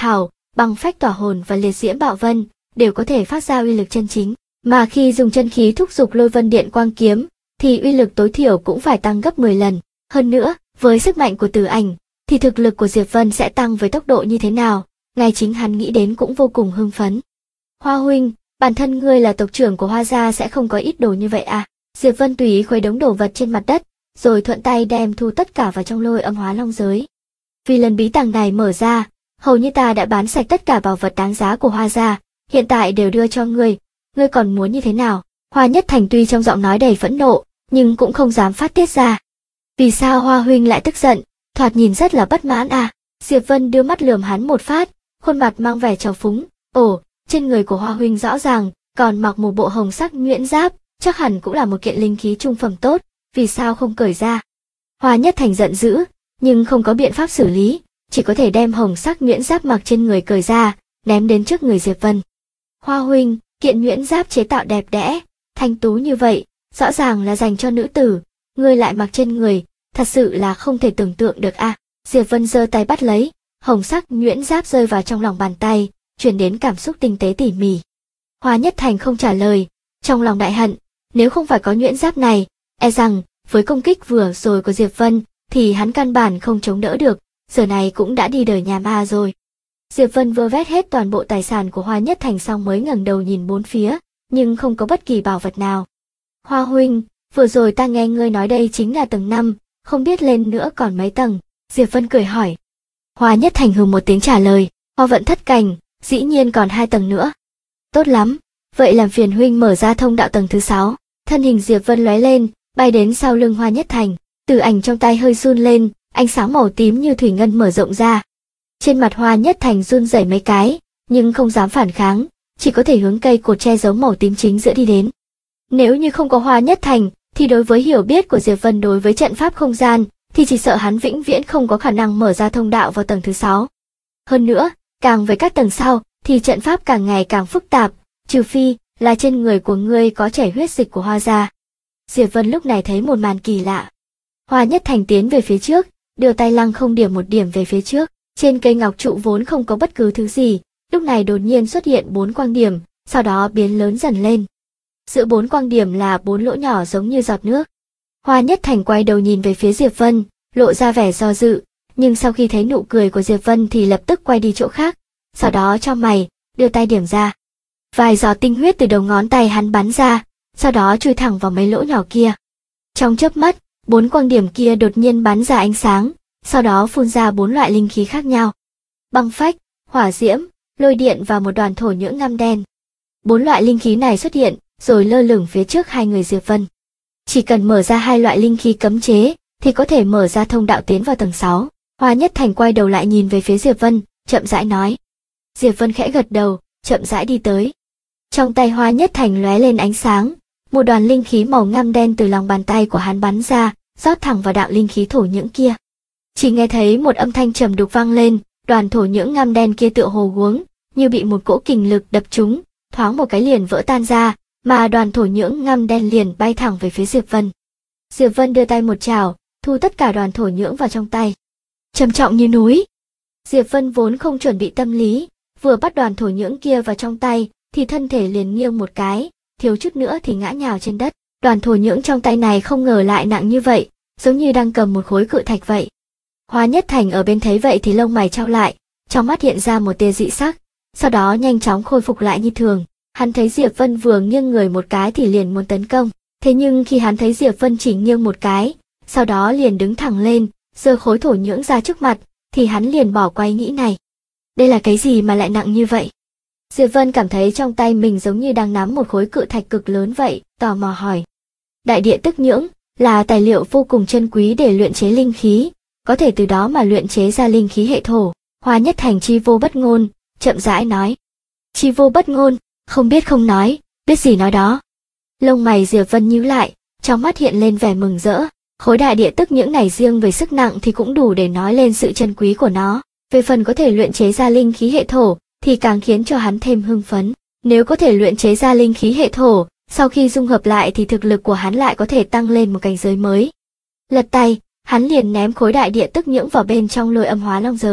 băng phách tỏa hồn và liệt diễm bạo vân đều có thể phát ra uy lực chân chính, mà khi dùng chân khí thúc giục lôi vân điện quang kiếm thì uy lực tối thiểu cũng phải tăng gấp 10 lần. Hơn nữa, với sức mạnh của Tử Ảnh thì thực lực của Diệp Vân sẽ tăng với tốc độ như thế nào, ngay chính hắn nghĩ đến cũng vô cùng hưng phấn. Hoa huynh, bản thân ngươi là tộc trưởng của Hoa gia sẽ không có ít đồ như vậy à? Diệp Vân tùy ý khuấy đống đồ vật trên mặt đất, rồi thuận tay đem thu tất cả vào trong Lôi Âm Hóa Long giới. Vì lần bí tàng này mở ra, hầu như ta đã bán sạch tất cả bảo vật đáng giá của Hoa gia, hiện tại đều đưa cho ngươi còn muốn như thế nào? Hoa Nhất Thành tuy trong giọng nói đầy phẫn nộ, nhưng cũng không dám phát tiết ra. Vì sao Hoa huynh lại tức giận, thoạt nhìn rất là bất mãn à? Diệp Vân đưa mắt lườm hắn một phát, khuôn mặt mang vẻ trào phúng. Ồ, trên người của Hoa huynh rõ ràng còn mặc một bộ hồng sắc nhuyễn giáp, chắc hẳn cũng là một kiện linh khí trung phẩm tốt, vì sao không cởi ra? Hoa Nhất Thành giận dữ, nhưng không có biện pháp xử lý, chỉ có thể đem hồng sắc nhuyễn giáp mặc trên người cởi ra, ném đến trước người Diệp Vân. Hoa huynh, kiện nhuyễn giáp chế tạo đẹp đẽ, thanh tú như vậy, rõ ràng là dành cho nữ tử, ngươi lại mặc trên người, thật sự là không thể tưởng tượng được à? Diệp Vân giơ tay bắt lấy, hồng sắc nhuyễn giáp rơi vào trong lòng bàn tay, truyền đến cảm xúc tinh tế tỉ mỉ. Hoa Nhất Thành không trả lời, trong lòng đại hận, nếu không phải có nhuyễn giáp này, e rằng với công kích vừa rồi của Diệp Vân thì hắn căn bản không chống đỡ được, giờ này cũng đã đi đời nhà ma rồi. Diệp Vân vơ vét hết toàn bộ tài sản của Hoa Nhất Thành xong mới ngẩng đầu nhìn bốn phía, nhưng không có bất kỳ bảo vật nào. Hoa huynh, vừa rồi ta nghe ngươi nói đây chính là tầng 5, không biết lên nữa còn mấy tầng? Diệp Vân cười hỏi. Hoa Nhất Thành hừ một tiếng trả lời, Hoa Vận thất cảnh, dĩ nhiên còn 2 tầng nữa. Tốt lắm, vậy làm phiền huynh mở ra thông đạo tầng thứ 6. Thân hình Diệp Vân lóe lên, bay đến sau lưng Hoa Nhất Thành, Tử Ảnh trong tay hơi run lên, ánh sáng màu tím như thủy ngân mở rộng ra. Trên mặt Hoa Nhất Thành run rẩy mấy cái, nhưng không dám phản kháng, chỉ có thể hướng cây cột che giấu màu tím chính giữa đi đến. Nếu như không có Hoa Nhất Thành, thì đối với hiểu biết của Diệp Vân đối với trận pháp không gian, thì chỉ sợ hắn vĩnh viễn không có khả năng mở ra thông đạo vào tầng thứ 6. Hơn nữa, càng về các tầng sau, thì trận pháp càng ngày càng phức tạp, trừ phi là trên người của ngươi có chảy huyết dịch của Hoa gia. Diệp Vân lúc này thấy một màn kỳ lạ. Hoa Nhất Thành tiến về phía trước, đưa tay lăng không điểm một điểm về phía trước, trên cây ngọc trụ vốn không có bất cứ thứ gì, lúc này đột nhiên xuất hiện 4 quang điểm, sau đó biến lớn dần lên. Giữa 4 quang điểm là 4 lỗ nhỏ giống như giọt nước. Hoa Nhất Thành quay đầu nhìn về phía Diệp Vân, lộ ra vẻ do dự, nhưng sau khi thấy nụ cười của Diệp Vân thì lập tức quay đi chỗ khác, sau đó chau mày, đưa tay điểm ra. Vài giọt tinh huyết từ đầu ngón tay hắn bắn ra, sau đó chui thẳng vào mấy lỗ nhỏ kia. Trong chớp mắt, 4 quang điểm kia đột nhiên bắn ra ánh sáng, sau đó phun ra 4 loại linh khí khác nhau. Băng phách, hỏa diễm, lôi điện và một đoàn thổ nhưỡng ngăm đen. 4 loại linh khí này xuất hiện, rồi lơ lửng phía trước hai người Diệp Vân. Chỉ cần mở ra 2 loại linh khí cấm chế, thì có thể mở ra thông đạo tiến vào tầng 6. Hoa Nhất Thành quay đầu lại nhìn về phía Diệp Vân, chậm rãi nói. Diệp Vân khẽ gật đầu, chậm rãi đi tới. Trong tay Hoa Nhất Thành lóe lên ánh sáng, một đoàn linh khí màu ngăm đen từ lòng bàn tay của hắn bắn ra, rót thẳng vào đạo linh khí thổ nhưỡng kia. Chỉ nghe thấy một âm thanh trầm đục vang lên, đoàn thổ nhưỡng ngăm đen kia tựa hồ guống, như bị một cỗ kình lực đập trúng, thoáng một cái liền vỡ tan ra, mà đoàn thổ nhưỡng ngăm đen liền bay thẳng về phía Diệp Vân. Diệp Vân đưa tay một chảo, thu tất cả đoàn thổ nhưỡng vào trong tay. Trầm trọng như núi. Diệp Vân vốn không chuẩn bị tâm lý, vừa bắt đoàn thổ nhưỡng kia vào trong tay, thì thân thể liền nghiêng một cái, thiếu chút nữa thì ngã nhào trên đất. Đoàn thổ nhưỡng trong tay này không ngờ lại nặng như vậy, giống như đang cầm một khối cự thạch vậy. Hoa Nhất Thành ở bên thấy vậy thì lông mày chau lại, trong mắt hiện ra một tia dị sắc, sau đó nhanh chóng khôi phục lại như thường. Hắn thấy Diệp Vân vừa nghiêng người một cái thì liền muốn tấn công, thế nhưng khi hắn thấy Diệp Vân chỉ nghiêng một cái, sau đó liền đứng thẳng lên, giơ khối thổ nhưỡng ra trước mặt, thì hắn liền bỏ qua ý nghĩ này. Đây là cái gì mà lại nặng như vậy? Diệp Vân cảm thấy trong tay mình giống như đang nắm một khối cự thạch cực lớn vậy, tò mò hỏi. Đại địa tức nhưỡng là tài liệu vô cùng chân quý để luyện chế linh khí, có thể từ đó mà luyện chế ra linh khí hệ thổ. Hoa Nhất Thành chi vô bất ngôn, chậm rãi nói. Chi vô bất ngôn, không biết không nói, biết gì nói đó. Lông mày Diệp Vân nhíu lại, trong mắt hiện lên vẻ mừng rỡ. Khối đại địa tức nhưỡng này riêng về sức nặng thì cũng đủ để nói lên sự chân quý của nó. Về phần có thể luyện chế ra linh khí hệ thổ, thì càng khiến cho hắn thêm hưng phấn. Nếu có thể luyện chế ra linh khí hệ thổ, sau khi dung hợp lại thì thực lực của hắn lại có thể tăng lên một cảnh giới mới. Lật tay, hắn liền ném khối đại địa tức nhưỡng vào bên trong Lôi Âm Hóa Long giới.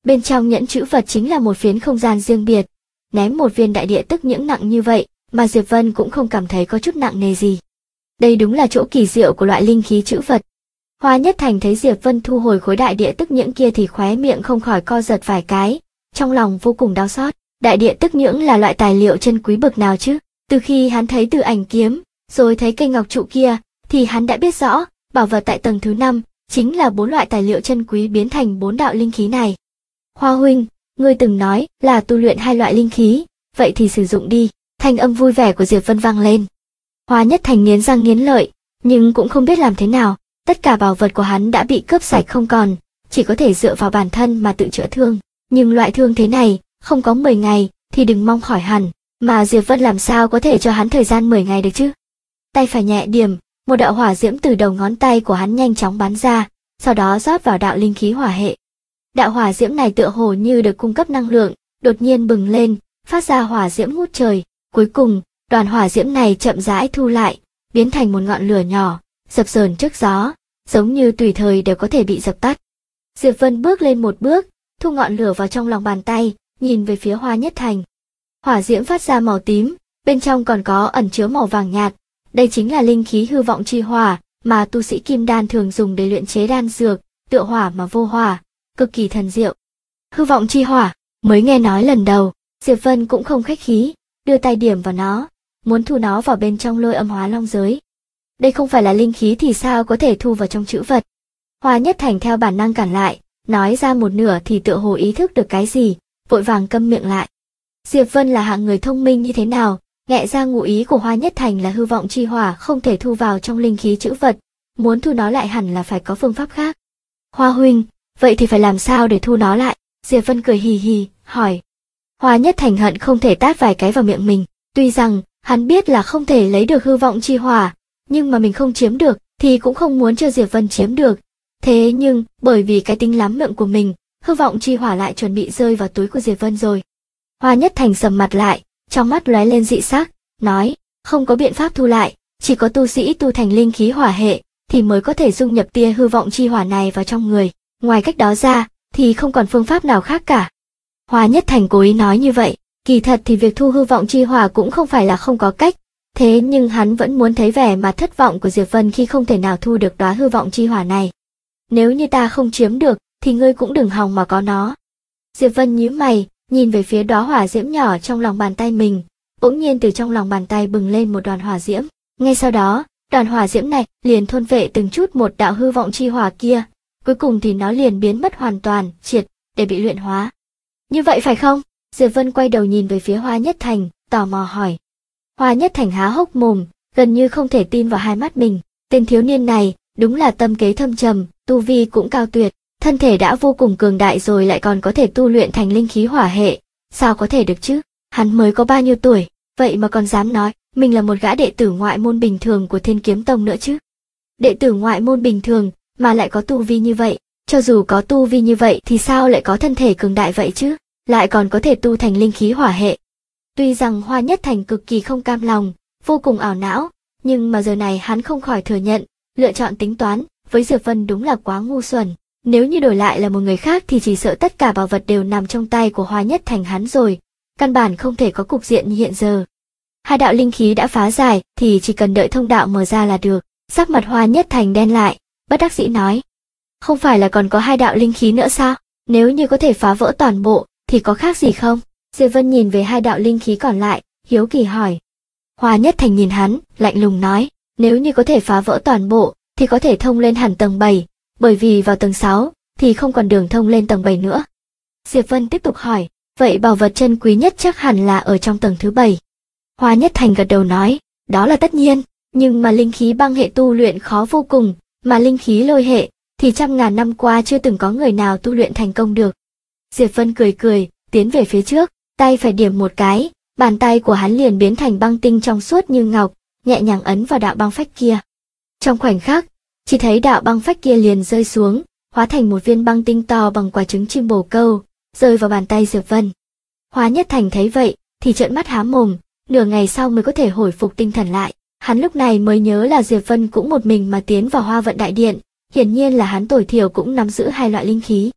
Bên trong nhẫn trữ vật chính là một phiến không gian riêng biệt. Ném một viên đại địa tức nhưỡng nặng như vậy, mà Diệp Vân cũng không cảm thấy có chút nặng nề gì. Đây đúng là chỗ kỳ diệu của loại linh khí trữ vật. Hoa Nhất Thành thấy Diệp Vân thu hồi khối đại địa tức nhưỡng kia thì khóe miệng không khỏi co giật vài cái, trong lòng vô cùng đau xót. Đại địa tức nhưỡng là loại tài liệu chân quý bậc nào chứ? Từ khi hắn thấy Tử Ảnh kiếm, rồi thấy cây ngọc trụ kia, thì hắn đã biết rõ, bảo vật tại tầng thứ 5 chính là 4 loại tài liệu chân quý biến thành 4 đạo linh khí này. Hoa huynh, ngươi từng nói là tu luyện 2 loại linh khí, vậy thì sử dụng đi. Thanh âm vui vẻ của Diệp Vân vang lên. Hoa Nhất Thành nghiến răng nghiến lợi, nhưng cũng không biết làm thế nào, tất cả bảo vật của hắn đã bị cướp sạch không còn, chỉ có thể dựa vào bản thân mà tự chữa thương. Nhưng loại thương thế này, không có 10 ngày thì đừng mong khỏi hẳn, mà Diệp Vân làm sao có thể cho hắn thời gian 10 ngày được chứ? Tay phải nhẹ điểm, một đạo hỏa diễm từ đầu ngón tay của hắn nhanh chóng bắn ra, sau đó rót vào đạo linh khí hỏa hệ. Đạo hỏa diễm này tựa hồ như được cung cấp năng lượng, đột nhiên bừng lên, phát ra hỏa diễm ngút trời. Cuối cùng, đoàn hỏa diễm này chậm rãi thu lại, biến thành một ngọn lửa nhỏ, dập dờn trước gió, giống như tùy thời đều có thể bị dập tắt. Diệp Vân bước lên một bước, thu ngọn lửa vào trong lòng bàn tay, nhìn về phía Hoa Nhất Thành. Hỏa diễm phát ra màu tím, bên trong còn có ẩn chứa màu vàng nhạt. Đây chính là linh khí hư vọng chi hỏa mà tu sĩ kim đan thường dùng để luyện chế đan dược, tựa hỏa mà vô hỏa, cực kỳ thần diệu. Hư vọng chi hỏa, mới nghe nói lần đầu, Diệp Vân cũng không khách khí, đưa tay điểm vào nó, muốn thu nó vào bên trong Lôi Âm Hóa Long giới. Đây không phải là linh khí thì sao có thể thu vào trong trữ vật? Hoa Nhất Thành theo bản năng cản lại, nói ra một nửa thì tựa hồ ý thức được cái gì, vội vàng câm miệng lại. Diệp Vân là hạng người thông minh như thế nào, nghe ra ngụ ý của Hoa Nhất Thành là hư vọng chi hỏa không thể thu vào trong linh khí trữ vật, muốn thu nó lại hẳn là phải có phương pháp khác. Hoa huynh, vậy thì phải làm sao để thu nó lại? Diệp Vân cười hì hì, hỏi. Hoa Nhất Thành hận không thể tát vài cái vào miệng mình, tuy rằng hắn biết là không thể lấy được hư vọng chi hỏa, nhưng mà mình không chiếm được thì cũng không muốn cho Diệp Vân chiếm được. Thế nhưng, bởi vì cái tính lắm miệng của mình, hư vọng chi hỏa lại chuẩn bị rơi vào túi của Diệp Vân rồi. Hoa Nhất Thành sầm mặt lại, trong mắt lóe lên dị sắc, nói, không có biện pháp thu lại, chỉ có tu sĩ tu thành linh khí hỏa hệ, thì mới có thể dung nhập tia hư vọng chi hỏa này vào trong người, ngoài cách đó ra, thì không còn phương pháp nào khác cả. Hoa Nhất Thành cố ý nói như vậy, kỳ thật thì việc thu hư vọng chi hỏa cũng không phải là không có cách, thế nhưng hắn vẫn muốn thấy vẻ mặt thất vọng của Diệp Vân khi không thể nào thu được đóa hư vọng chi hỏa này. Nếu như ta không chiếm được, thì ngươi cũng đừng hòng mà có nó. Diệp Vân nhíu mày, nhìn về phía đóa hỏa diễm nhỏ trong lòng bàn tay mình, bỗng nhiên từ trong lòng bàn tay bừng lên một đoàn hỏa diễm. Ngay sau đó, đoàn hỏa diễm này liền thôn vệ từng chút một đạo hư vọng chi hỏa kia, cuối cùng thì nó liền biến mất hoàn toàn, triệt để bị luyện hóa. Như vậy phải không? Diệp Vân quay đầu nhìn về phía Hoa Nhất Thành, tò mò hỏi. Hoa Nhất Thành há hốc mồm, gần như không thể tin vào hai mắt mình. Tên thiếu niên này, đúng là tâm kế thâm trầm, tu vi cũng cao tuyệt, thân thể đã vô cùng cường đại rồi lại còn có thể tu luyện thành linh khí hỏa hệ, sao có thể được chứ? Hắn mới có bao nhiêu tuổi, vậy mà còn dám nói mình là một gã đệ tử ngoại môn bình thường của Thiên Kiếm Tông nữa chứ? Đệ tử ngoại môn bình thường mà lại có tu vi như vậy, cho dù có tu vi như vậy thì sao lại có thân thể cường đại vậy chứ? Lại còn có thể tu thành linh khí hỏa hệ. Tuy rằng Hoa Nhất Thành cực kỳ không cam lòng, vô cùng ảo não, nhưng mà giờ này hắn không khỏi thừa nhận, lựa chọn tính toán với Diệp Vân đúng là quá ngu xuẩn. Nếu như đổi lại là một người khác thì chỉ sợ tất cả bảo vật đều nằm trong tay của Hoa Nhất Thành hắn rồi, căn bản không thể có cục diện như hiện giờ. Hai đạo linh khí đã phá giải thì chỉ cần đợi thông đạo mở ra là được. Sắc mặt Hoa Nhất Thành đen lại, bất đắc dĩ nói. Không phải là còn có hai đạo linh khí nữa sao? Nếu như có thể phá vỡ toàn bộ thì có khác gì không? Diệp Vân nhìn về hai đạo linh khí còn lại, hiếu kỳ hỏi. Hoa Nhất Thành nhìn hắn, lạnh lùng nói, nếu như có thể phá vỡ toàn bộ thì có thể thông lên hẳn tầng 7, bởi vì vào tầng 6 thì không còn đường thông lên tầng 7 nữa. Diệp Vân tiếp tục hỏi, vậy bảo vật chân quý nhất chắc hẳn là ở trong tầng thứ 7. Hoa Nhất Thành gật đầu nói, đó là tất nhiên, nhưng mà linh khí băng hệ tu luyện khó vô cùng, mà linh khí lôi hệ thì trăm ngàn năm qua chưa từng có người nào tu luyện thành công được. Diệp Vân cười cười, tiến về phía trước, tay phải điểm một cái, bàn tay của hắn liền biến thành băng tinh trong suốt như ngọc, nhẹ nhàng ấn vào đạo băng phách kia. Trong khoảnh khắc, chỉ thấy đạo băng phách kia liền rơi xuống, hóa thành một viên băng tinh to bằng quả trứng chim bồ câu, rơi vào bàn tay Diệp Vân. Hoa Nhất Thành thấy vậy, thì trợn mắt há mồm, nửa ngày sau mới có thể hồi phục tinh thần lại. Hắn lúc này mới nhớ là Diệp Vân cũng một mình mà tiến vào Hoa Vận Đại Điện, hiển nhiên là hắn tối thiểu cũng nắm giữ hai loại linh khí.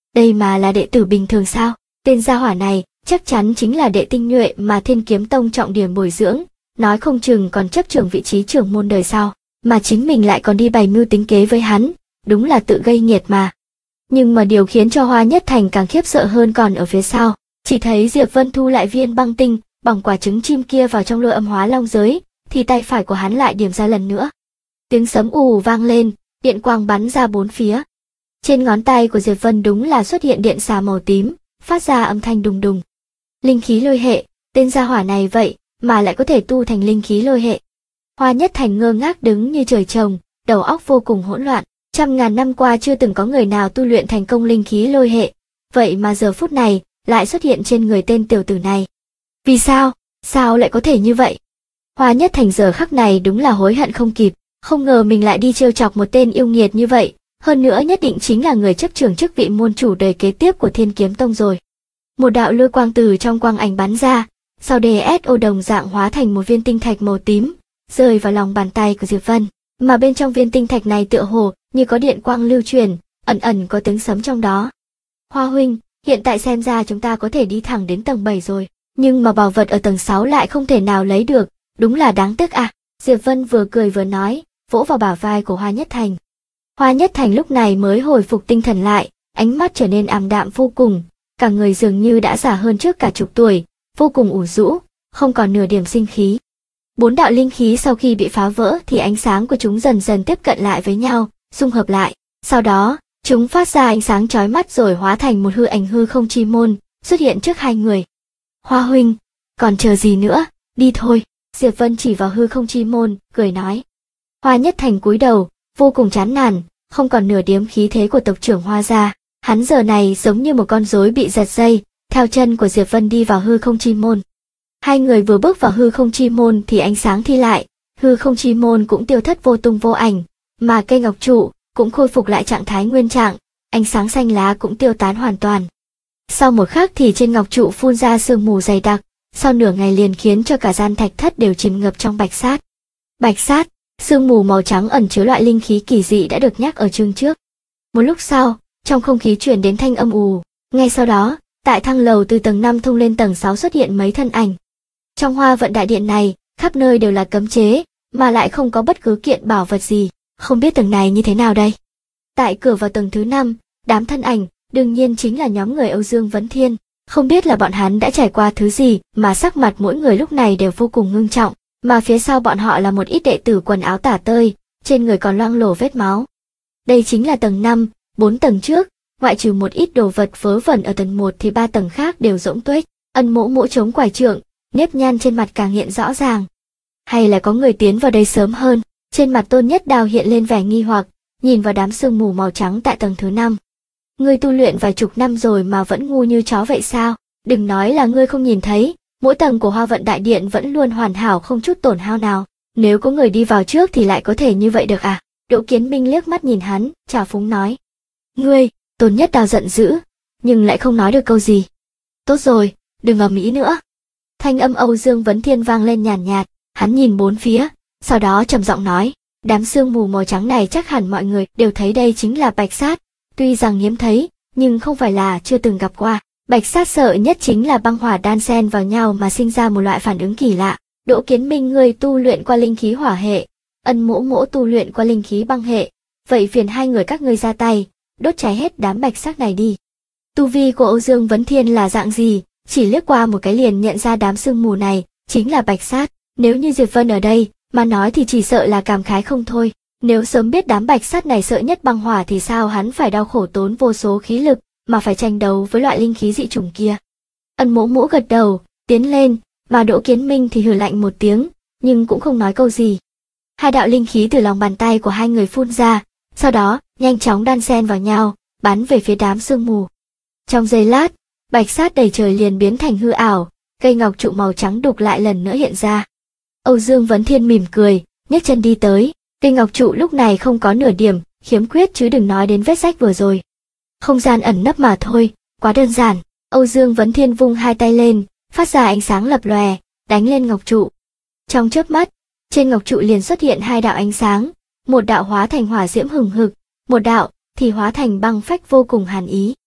Đây mà là đệ tử bình thường sao? Tên gia hỏa này chắc chắn chính là đệ tinh nhuệ mà Thiên Kiếm Tông trọng điểm bồi dưỡng, nói không chừng còn chấp trưởng vị trí trưởng môn đời sau, mà chính mình lại còn đi bày mưu tính kế với hắn, đúng là tự gây nghiệt mà. Nhưng mà điều khiến cho Hoa Nhất Thành càng khiếp sợ hơn còn ở phía sau, chỉ thấy Diệp Vân thu lại viên băng tinh, bằng quả trứng chim kia vào trong Lôi Âm Hóa Long giới, thì tay phải của hắn lại điểm ra lần nữa. Tiếng sấm ù vang lên, điện quang bắn ra bốn phía. Trên ngón tay của Diệp Vân đúng là xuất hiện điện xà màu tím, phát ra âm thanh đùng đùng. Linh khí lôi hệ, tên gia hỏa này vậy mà lại có thể tu thành linh khí lôi hệ. Hoa Nhất Thành ngơ ngác đứng như trời trồng, đầu óc vô cùng hỗn loạn, trăm ngàn năm qua chưa từng có người nào tu luyện thành công linh khí lôi hệ, vậy mà giờ phút này lại xuất hiện trên người tên tiểu tử này. Vì sao? Sao lại có thể như vậy? Hoa Nhất Thành giờ khắc này đúng là hối hận không kịp, không ngờ mình lại đi trêu chọc một tên yêu nghiệt như vậy, hơn nữa nhất định chính là người chấp trưởng chức vị môn chủ đời kế tiếp của Thiên Kiếm Tông rồi. Một đạo lôi quang từ trong quang ảnh bắn ra, sau DSO đồng dạng hóa thành một viên tinh thạch màu tím, rơi vào lòng bàn tay của Diệp Vân, mà bên trong viên tinh thạch này tựa hồ như có điện quang lưu truyền, ẩn ẩn có tiếng sấm trong đó. Hoa huynh, hiện tại xem ra chúng ta có thể đi thẳng đến tầng 7 rồi, nhưng mà bảo vật ở tầng 6 lại không thể nào lấy được, đúng là đáng tiếc à. Diệp Vân vừa cười vừa nói, vỗ vào bả vai của Hoa Nhất Thành. Hoa Nhất Thành lúc này mới hồi phục tinh thần lại, ánh mắt trở nên ảm đạm vô cùng, cả người dường như đã già hơn trước cả chục tuổi, vô cùng ủ rũ, không còn nửa điểm sinh khí. Bốn đạo linh khí sau khi bị phá vỡ thì ánh sáng của chúng dần dần tiếp cận lại với nhau, dung hợp lại. Sau đó, chúng phát ra ánh sáng chói mắt rồi hóa thành một hư ảnh hư không chi môn, xuất hiện trước hai người. Hoa huynh, còn chờ gì nữa, đi thôi. Diệp Vân chỉ vào hư không chi môn, cười nói. Hoa Nhất Thành cúi đầu, vô cùng chán nản, không còn nửa điểm khí thế của tộc trưởng Hoa gia. Hắn giờ này giống như một con rối bị giật dây, theo chân của Diệp Vân đi vào hư không chi môn. Hai người vừa bước vào hư không chi môn thì ánh sáng thi lại, hư không chi môn cũng tiêu thất vô tung vô ảnh, mà cây ngọc trụ cũng khôi phục lại trạng thái nguyên trạng, ánh sáng xanh lá cũng tiêu tán hoàn toàn. Sau một khắc thì trên ngọc trụ phun ra sương mù dày đặc, sau nửa ngày liền khiến cho cả gian thạch thất đều chìm ngập trong bạch sát. Bạch sát, sương mù màu trắng ẩn chứa loại linh khí kỳ dị đã được nhắc ở chương trước. Một lúc sau, trong không khí truyền đến thanh âm ù, ngay sau đó, tại thang lầu từ tầng 5 thông lên tầng 6 xuất hiện mấy thân ảnh. Trong Hoa Vận đại điện này, khắp nơi đều là cấm chế, mà lại không có bất cứ kiện bảo vật gì, không biết tầng này như thế nào đây. Tại cửa vào tầng thứ 5, đám thân ảnh, đương nhiên chính là nhóm người Âu Dương Vấn Thiên, không biết là bọn hắn đã trải qua thứ gì mà sắc mặt mỗi người lúc này đều vô cùng ngưng trọng, mà phía sau bọn họ là một ít đệ tử quần áo tả tơi, trên người còn loang lổ vết máu. Đây chính là tầng 5, 4 tầng trước, ngoại trừ một ít đồ vật vớ vẩn ở tầng 1 thì 3 tầng khác đều rỗng tuếch, Ân Mỗ Mỗ chống quải trượng, nếp nhăn trên mặt càng hiện rõ ràng. Hay là có người tiến vào đây sớm hơn, trên mặt Tôn Nhất Đào hiện lên vẻ nghi hoặc, nhìn vào đám sương mù màu trắng tại tầng thứ 5. Ngươi tu luyện vài chục năm rồi mà vẫn ngu như chó vậy sao? Đừng nói là ngươi không nhìn thấy, mỗi tầng của Hoa Vận đại điện vẫn luôn hoàn hảo không chút tổn hao nào, nếu có người đi vào trước thì lại có thể như vậy được à? Đỗ Kiến Minh liếc mắt nhìn hắn, trào phúng nói. Ngươi, Tôn Nhất Đào giận dữ, nhưng lại không nói được câu gì. Tốt rồi, đừng ầm ĩ nữa. Thanh âm Âu Dương Vấn Thiên vang lên nhàn nhạt, hắn nhìn bốn phía, sau đó trầm giọng nói, đám sương mù màu trắng này chắc hẳn mọi người đều thấy đây chính là bạch sát, tuy rằng hiếm thấy, nhưng không phải là chưa từng gặp qua. Bạch sát sợ nhất chính là băng hỏa đan xen vào nhau mà sinh ra một loại phản ứng kỳ lạ. Đỗ Kiến Minh ngươi tu luyện qua linh khí hỏa hệ, Ân Mỗ Mỗ tu luyện qua linh khí băng hệ, vậy phiền hai người các ngươi ra tay, đốt cháy hết đám bạch sát này đi. Tu vi của Âu Dương Vấn Thiên là dạng gì, chỉ liếc qua một cái liền nhận ra đám sương mù này chính là bạch sát, nếu như Diệp Vân ở đây mà nói thì chỉ sợ là cảm khái không thôi. Nếu sớm biết đám bạch sát này sợ nhất băng hỏa thì sao hắn phải đau khổ tốn vô số khí lực mà phải tranh đấu với loại linh khí dị chủng kia. Ân Mỗ Mỗ gật đầu, tiến lên, mà Đỗ Kiến Minh thì hừ lạnh một tiếng, nhưng cũng không nói câu gì. Hai đạo linh khí từ lòng bàn tay của hai người phun ra, sau đó nhanh chóng đan xen vào nhau, bắn về phía đám sương mù. Trong giây lát, bạch sát đầy trời liền biến thành hư ảo, cây ngọc trụ màu trắng đục lại lần nữa hiện ra. Âu Dương Vấn Thiên mỉm cười, nhấc chân đi tới, cây ngọc trụ lúc này không có nửa điểm khiếm khuyết chứ đừng nói đến vết rách vừa rồi. Không gian ẩn nấp mà thôi, quá đơn giản. Âu Dương Vấn Thiên vung hai tay lên, phát ra ánh sáng lập lòe, đánh lên ngọc trụ. Trong chớp mắt, trên ngọc trụ liền xuất hiện hai đạo ánh sáng, một đạo hóa thành hỏa diễm hừng hực, một đạo thì hóa thành băng phách vô cùng hàn ý.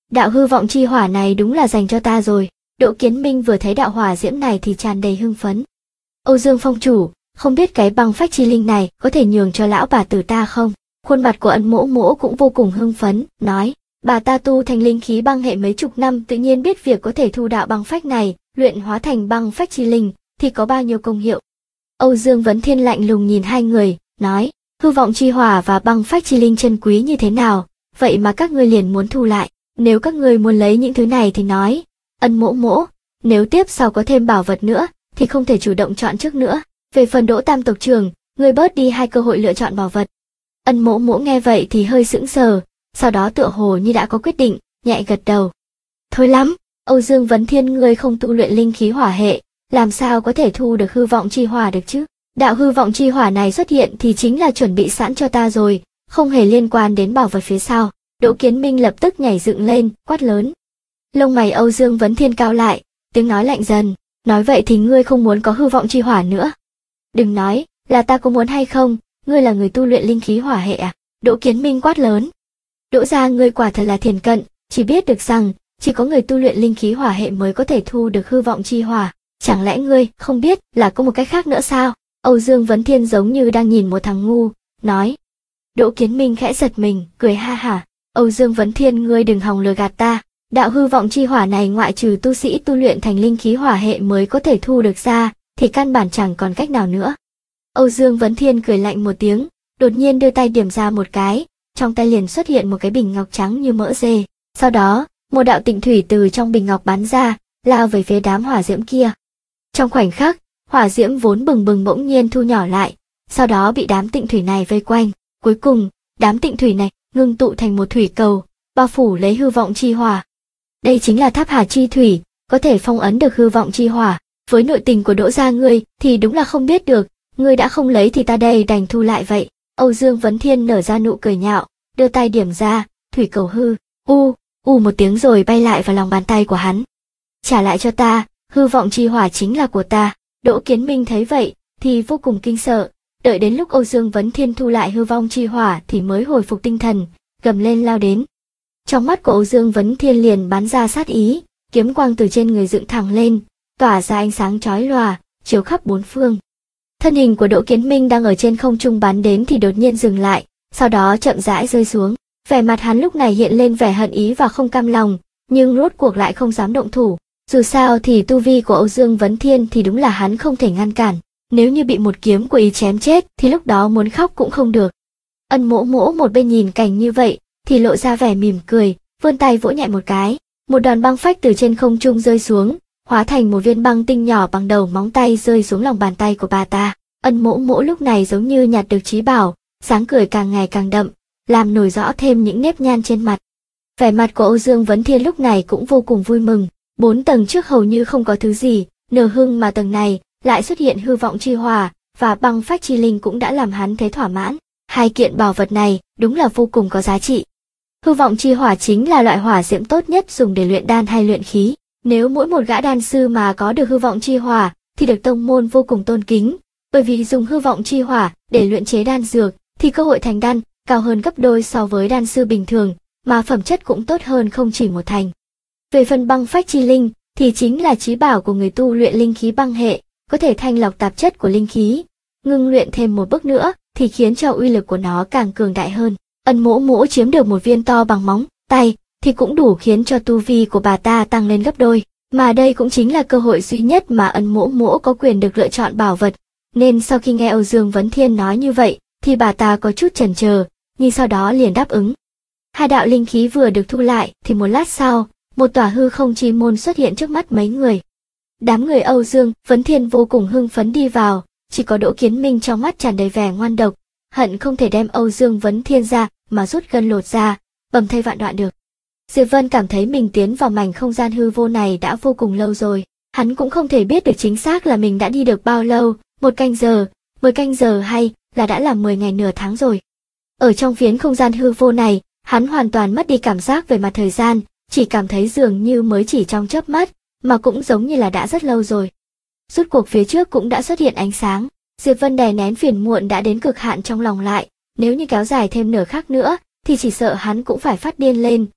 đạo hư vọng chi hỏa này đúng là dành cho ta rồi. Đỗ Kiến Minh vừa thấy đạo hỏa diễm này thì tràn đầy hưng phấn. Âu Dương Phong chủ, không biết cái băng phách chi linh này có thể nhường cho lão bà tử ta không? Khuôn mặt của Ân Mỗ Mỗ cũng vô cùng hưng phấn, nói, bà ta tu thành linh khí băng hệ mấy chục năm, tự nhiên biết việc có thể thu đạo băng phách này, luyện hóa thành băng phách chi linh, thì có bao nhiêu công hiệu. Âu Dương Vấn Thiên lạnh lùng nhìn hai người, nói, hư vọng chi hỏa và băng phách chi linh chân quý như thế nào, vậy mà các ngươi liền muốn thu lại, nếu các ngươi muốn lấy những thứ này thì nói. Ân Mỗ Mỗ, nếu tiếp sau có thêm bảo vật nữa, thì không thể chủ động chọn trước nữa, về phần Đỗ Tam tộc trưởng, ngươi bớt đi 2 cơ hội lựa chọn bảo vật. Ân Mỗ Mỗ nghe vậy thì hơi sững sờ, sau đó tựa hồ như đã có quyết định, nhẹ gật đầu. Thôi lắm, Âu Dương Vấn Thiên ngươi không tu luyện linh khí hỏa hệ, làm sao có thể thu được hư vọng chi hỏa được chứ? Đạo hư vọng chi hỏa này xuất hiện thì chính là chuẩn bị sẵn cho ta rồi, không hề liên quan đến bảo vật phía sau. Đỗ Kiến Minh lập tức nhảy dựng lên, quát lớn. Lông mày Âu Dương Vấn Thiên cao lại, tiếng nói lạnh dần, nói vậy thì ngươi không muốn có hư vọng chi hỏa nữa. Đừng nói, là ta có muốn hay không, ngươi là người tu luyện linh khí hỏa hệ à? Đỗ Kiến Minh quát lớn. Đỗ gia ngươi quả thật là thiền cận, chỉ biết được rằng, chỉ có người tu luyện linh khí hỏa hệ mới có thể thu được hư vọng chi hỏa, chẳng lẽ ngươi không biết là có một cách khác nữa sao? Âu Dương Vấn Thiên giống như đang nhìn một thằng ngu, nói. Đỗ Kiến Minh khẽ giật mình, cười ha hả. Âu Dương Vấn Thiên ngươi đừng hòng lừa gạt ta, đạo hư vọng chi hỏa này ngoại trừ tu sĩ tu luyện thành linh khí hỏa hệ mới có thể thu được ra, thì căn bản chẳng còn cách nào nữa. Âu Dương Vấn Thiên cười lạnh một tiếng, đột nhiên đưa tay điểm ra một cái, trong tay liền xuất hiện một cái bình ngọc trắng như mỡ dê. Sau đó, một đạo tịnh thủy từ trong bình ngọc bắn ra, lao về phía đám hỏa diễm kia. Trong khoảnh khắc, hỏa diễm vốn bừng bừng bỗng nhiên thu nhỏ lại, sau đó bị đám tịnh thủy này vây quanh. Cuối cùng, đám tịnh thủy này ngưng tụ thành một thủy cầu, bao phủ lấy hư vọng chi hỏa. Đây chính là tháp hà chi thủy, có thể phong ấn được hư vọng chi hỏa. Với nội tình của Đỗ gia ngươi thì đúng là không biết được, ngươi đã không lấy thì ta đây đành thu lại vậy. Âu Dương Vấn Thiên nở ra nụ cười nhạo, đưa tay điểm ra, thủy cầu hư, một tiếng rồi bay lại vào lòng bàn tay của hắn. Trả lại cho ta, hư vọng chi hỏa chính là của ta. Đỗ Kiến Minh thấy vậy thì vô cùng kinh sợ, đợi đến lúc Âu Dương Vấn Thiên thu lại hư vong chi hỏa thì mới hồi phục tinh thần, gầm lên lao đến. Trong mắt của Âu Dương Vấn Thiên liền bắn ra sát ý, kiếm quang từ trên người dựng thẳng lên, tỏa ra ánh sáng chói lòa, chiếu khắp bốn phương. Thân hình của Đỗ Kiến Minh đang ở trên không trung bắn đến thì đột nhiên dừng lại, sau đó chậm rãi rơi xuống. Vẻ mặt hắn lúc này hiện lên vẻ hận ý và không cam lòng, nhưng rốt cuộc lại không dám động thủ. Dù sao thì tu vi của Âu Dương Vấn Thiên thì đúng là hắn không thể ngăn cản. Nếu như bị một kiếm của ý chém chết thì lúc đó muốn khóc cũng không được. Ân Mỗ Mỗ một bên nhìn cảnh như vậy thì lộ ra vẻ mỉm cười, vươn tay vỗ nhẹ một cái. Một đoàn băng phách từ trên không trung rơi xuống, hóa thành một viên băng tinh nhỏ bằng đầu móng tay rơi xuống lòng bàn tay của bà ta. Ân Mỗ Mỗ lúc này giống như nhặt được trí bảo, sáng cười càng ngày càng đậm, làm nổi rõ thêm những nếp nhăn trên mặt. Vẻ mặt của Âu Dương Vấn Thiên lúc này cũng vô cùng vui mừng. 4 tầng trước hầu như không có thứ gì, nở hưng mà tầng này lại xuất hiện hư vọng chi hỏa và băng phách chi linh cũng đã làm hắn thấy thỏa mãn. Hai kiện bảo vật này đúng là vô cùng có giá trị. Hư vọng chi hỏa chính là loại hỏa diễm tốt nhất dùng để luyện đan hay luyện khí. Nếu mỗi một gã đan sư mà có được hư vọng chi hỏa thì được tông môn vô cùng tôn kính, bởi vì dùng hư vọng chi hỏa để luyện chế đan dược thì cơ hội thành đan cao hơn gấp đôi so với đan sư bình thường, mà phẩm chất cũng tốt hơn không chỉ một thành. Về phần băng phách chi linh thì chính là chí bảo của người tu luyện linh khí băng hệ, có thể thanh lọc tạp chất của linh khí, ngưng luyện thêm một bước nữa thì khiến cho uy lực của nó càng cường đại hơn. Ân Mỗ Mỗ chiếm được một viên to bằng móng tay thì cũng đủ khiến cho tu vi của bà ta tăng lên gấp đôi, mà đây cũng chính là cơ hội duy nhất mà Ân Mỗ Mỗ có quyền được lựa chọn bảo vật, nên sau khi nghe Âu Dương Vấn Thiên nói như vậy thì bà ta có chút chần chờ, nhưng sau đó liền đáp ứng. Hai đạo linh khí vừa được thu lại thì một lát sau, một tòa hư không chi môn xuất hiện trước mắt mấy người. Đám người Âu Dương Vấn Thiên vô cùng hưng phấn đi vào, chỉ có Đỗ Kiến Minh trong mắt tràn đầy vẻ ngoan độc, hận không thể đem Âu Dương Vấn Thiên ra mà rút gân lột ra, bầm thây vạn đoạn được. Diệp Vân cảm thấy mình tiến vào mảnh không gian hư vô này đã vô cùng lâu rồi, hắn cũng không thể biết được chính xác là mình đã đi được bao lâu, 1 canh giờ, 10 canh giờ hay là đã là 10 ngày nửa tháng rồi. Ở trong phiến không gian hư vô này, hắn hoàn toàn mất đi cảm giác về mặt thời gian, chỉ cảm thấy dường như mới chỉ trong chớp mắt, mà cũng giống như là đã rất lâu rồi. Rốt cuộc phía trước cũng đã xuất hiện ánh sáng, Diệp Vân đè nén phiền muộn đã đến cực hạn trong lòng lại, nếu như kéo dài thêm nửa khắc nữa, thì chỉ sợ hắn cũng phải phát điên lên,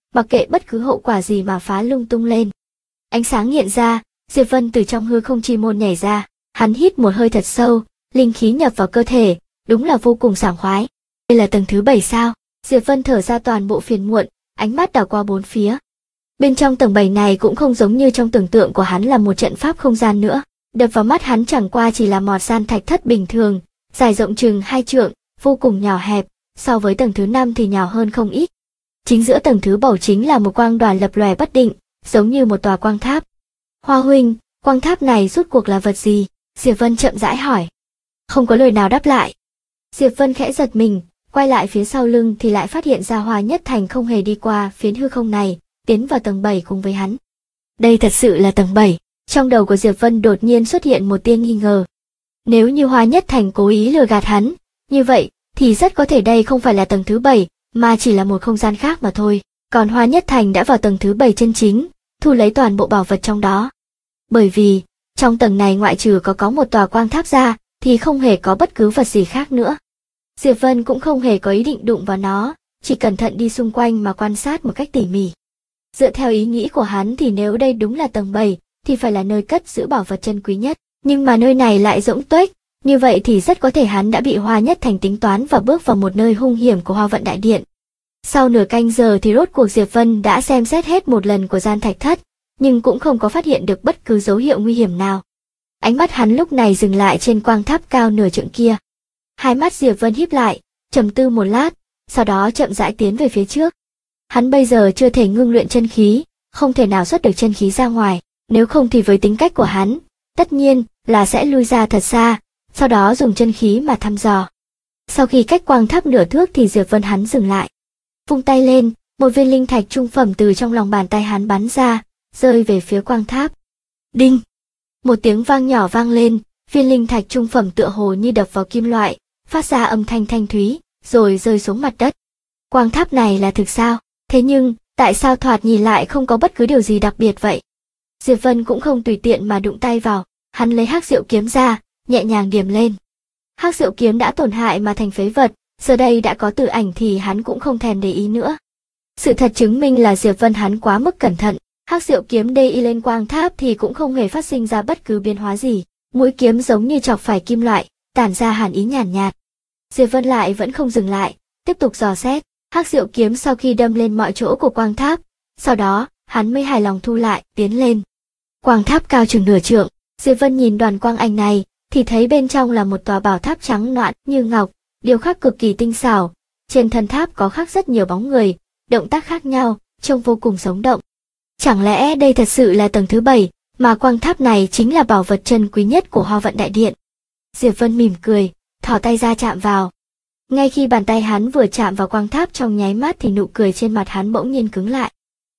mặc kệ bất cứ hậu quả gì mà phá lung tung lên. Ánh sáng hiện ra, Diệp Vân từ trong hư không chi môn nhảy ra, hắn hít một hơi thật sâu, linh khí nhập vào cơ thể, đúng là vô cùng sảng khoái. Đây là tầng thứ 7 sao? Diệp Vân thở ra toàn bộ phiền muộn, ánh mắt đảo qua bốn phía. Bên trong tầng 7 này cũng không giống như trong tưởng tượng của hắn là một trận pháp không gian nữa. Đập vào mắt hắn chẳng qua chỉ là một gian thạch thất bình thường, dài rộng chừng 2 trượng, vô cùng nhỏ hẹp, so với tầng thứ 5 thì nhỏ hơn không ít. Chính giữa tầng thứ 7 chính là một quang đoàn lập lòe bất định, giống như một tòa quang tháp. Hoa huynh, quang tháp này rốt cuộc là vật gì? Diệp Vân chậm rãi hỏi. Không có lời nào đáp lại. Diệp Vân khẽ giật mình, quay lại phía sau lưng thì lại phát hiện ra Hoa Nhất Thành không hề đi qua phiến hư không này, tiến vào tầng 7 cùng với hắn. Đây thật sự là tầng 7. Trong đầu của Diệp Vân đột nhiên xuất hiện một tia nghi ngờ. Nếu như Hoa Nhất Thành cố ý lừa gạt hắn, như vậy thì rất có thể đây không phải là tầng thứ 7, mà chỉ là một không gian khác mà thôi. Còn Hoa Nhất Thành đã vào tầng thứ 7 chân chính, thu lấy toàn bộ bảo vật trong đó. Bởi vì, trong tầng này ngoại trừ có một tòa quang tháp ra, thì không hề có bất cứ vật gì khác nữa. Diệp Vân cũng không hề có ý định đụng vào nó, chỉ cẩn thận đi xung quanh mà quan sát một cách tỉ mỉ. Dựa theo ý nghĩ của hắn thì nếu đây đúng là tầng 7, thì phải là nơi cất giữ bảo vật chân quý nhất. Nhưng mà nơi này lại rỗng tuếch, như vậy thì rất có thể hắn đã bị Hoa Nhất Thành tính toán và bước vào một nơi hung hiểm của Hoa Vận Đại Điện. Sau nửa canh giờ thì rốt cuộc Diệp Vân đã xem xét hết một lần của gian thạch thất, nhưng cũng không có phát hiện được bất cứ dấu hiệu nguy hiểm nào. Ánh mắt hắn lúc này dừng lại trên quang tháp cao nửa trượng kia. Hai mắt Diệp Vân híp lại, trầm tư một lát, sau đó chậm rãi tiến về phía trước. Hắn bây giờ chưa thể ngưng luyện chân khí, không thể nào xuất được chân khí ra ngoài, nếu không thì với tính cách của hắn, tất nhiên là sẽ lui ra thật xa, sau đó dùng chân khí mà thăm dò. Sau khi cách quang tháp nửa thước thì Diệp Vân hắn dừng lại. Vung tay lên, một viên linh thạch trung phẩm từ trong lòng bàn tay hắn bắn ra, rơi về phía quang tháp. Đinh! Một tiếng vang nhỏ vang lên, viên linh thạch trung phẩm tựa hồ như đập vào kim loại, phát ra âm thanh thanh thúy, rồi rơi xuống mặt đất. Quang tháp này là thực sao? Thế nhưng, tại sao thoạt nhìn lại không có bất cứ điều gì đặc biệt vậy? Diệp Vân cũng không tùy tiện mà đụng tay vào, hắn lấy hắc diệu kiếm ra, nhẹ nhàng điểm lên. Hắc diệu kiếm đã tổn hại mà thành phế vật, giờ đây đã có tử ảnh thì hắn cũng không thèm để ý nữa. Sự thật chứng minh là Diệp Vân hắn quá mức cẩn thận, hắc diệu kiếm đi lên quang tháp thì cũng không hề phát sinh ra bất cứ biến hóa gì, mũi kiếm giống như chọc phải kim loại, tản ra hàn ý nhàn nhạt. Diệp Vân lại vẫn không dừng lại, tiếp tục dò xét, hắc diệu kiếm sau khi đâm lên mọi chỗ của quang tháp, sau đó, hắn mới hài lòng thu lại, tiến lên. Quang tháp cao chừng nửa trượng, Diệp Vân nhìn đoàn quang ảnh này, thì thấy bên trong là một tòa bảo tháp trắng nõn như ngọc, điêu khắc cực kỳ tinh xảo, trên thân tháp có khắc rất nhiều bóng người, động tác khác nhau, trông vô cùng sống động. Chẳng lẽ đây thật sự là tầng thứ 7, mà quang tháp này chính là bảo vật chân quý nhất của Hoa Vận Đại Điện? Diệp Vân mỉm cười, thò tay ra chạm vào. Ngay khi bàn tay hắn vừa chạm vào quang tháp trong nháy mắt thì nụ cười trên mặt hắn bỗng nhiên cứng lại.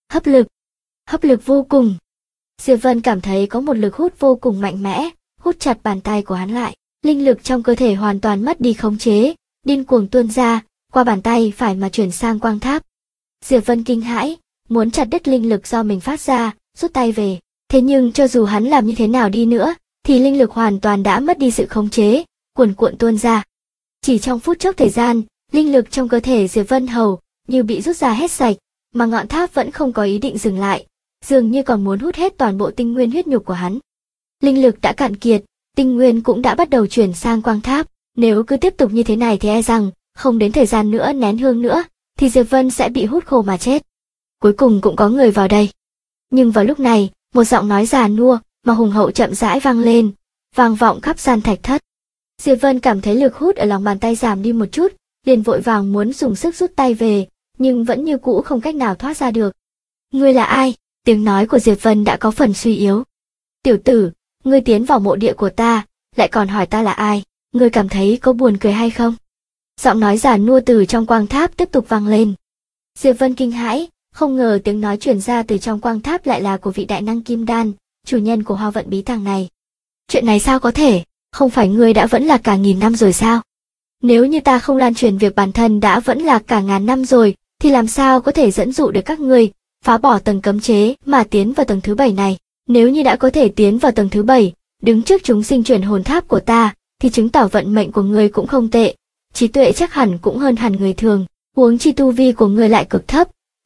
Hấp lực vô cùng. Diệp Vân cảm thấy có một lực hút vô cùng mạnh mẽ, hút chặt bàn tay của hắn lại. Linh lực trong cơ thể hoàn toàn mất đi khống chế, điên cuồng tuôn ra, qua bàn tay phải mà chuyển sang quang tháp. Diệp Vân kinh hãi, muốn chặt đứt linh lực do mình phát ra, rút tay về. Thế nhưng cho dù hắn làm như thế nào đi nữa, thì linh lực hoàn toàn đã mất đi sự khống chế, cuồn cuộn tuôn ra. Chỉ trong phút chốc thời gian, linh lực trong cơ thể Diệp Vân hầu như bị rút ra hết sạch, mà ngọn tháp vẫn không có ý định dừng lại, dường như còn muốn hút hết toàn bộ tinh nguyên huyết nhục của hắn. Linh lực đã cạn kiệt, tinh nguyên cũng đã bắt đầu chuyển sang quang tháp, nếu cứ tiếp tục như thế này thì e rằng, không đến thời gian nữa nén hương nữa, thì Diệp Vân sẽ bị hút khô mà chết. Cuối cùng cũng có người vào đây. Nhưng vào lúc này, một giọng nói già nua mà hùng hậu chậm rãi vang lên, vang vọng khắp gian thạch thất. Diệp Vân cảm thấy lực hút ở lòng bàn tay giảm đi một chút, liền vội vàng muốn dùng sức rút tay về, nhưng vẫn như cũ không cách nào thoát ra được. Ngươi là ai? Tiếng nói của Diệp Vân đã có phần suy yếu. Tiểu tử, ngươi tiến vào mộ địa của ta, lại còn hỏi ta là ai, ngươi cảm thấy có buồn cười hay không? Giọng nói già nua từ trong quang tháp tiếp tục vang lên. Diệp Vân kinh hãi, không ngờ tiếng nói truyền ra từ trong quang tháp lại là của vị đại năng Kim Đan, chủ nhân của Hoa Vận bí tàng này. Chuyện này sao có thể, không phải ngươi đã vẫn là cả nghìn năm rồi sao? Nếu như ta không lan truyền việc bản thân đã vẫn là cả ngàn năm rồi, thì làm sao có thể dẫn dụ được các ngươi phá bỏ tầng cấm chế mà tiến vào tầng thứ 7 này? Nếu như đã có thể tiến vào tầng thứ 7, đứng trước chúng sinh chuyển hồn tháp của ta, thì chứng tỏ vận mệnh của ngươi cũng không tệ, trí tuệ chắc hẳn cũng hơn hẳn người thường, huống chi tu vi của ngươi lại cực thấp,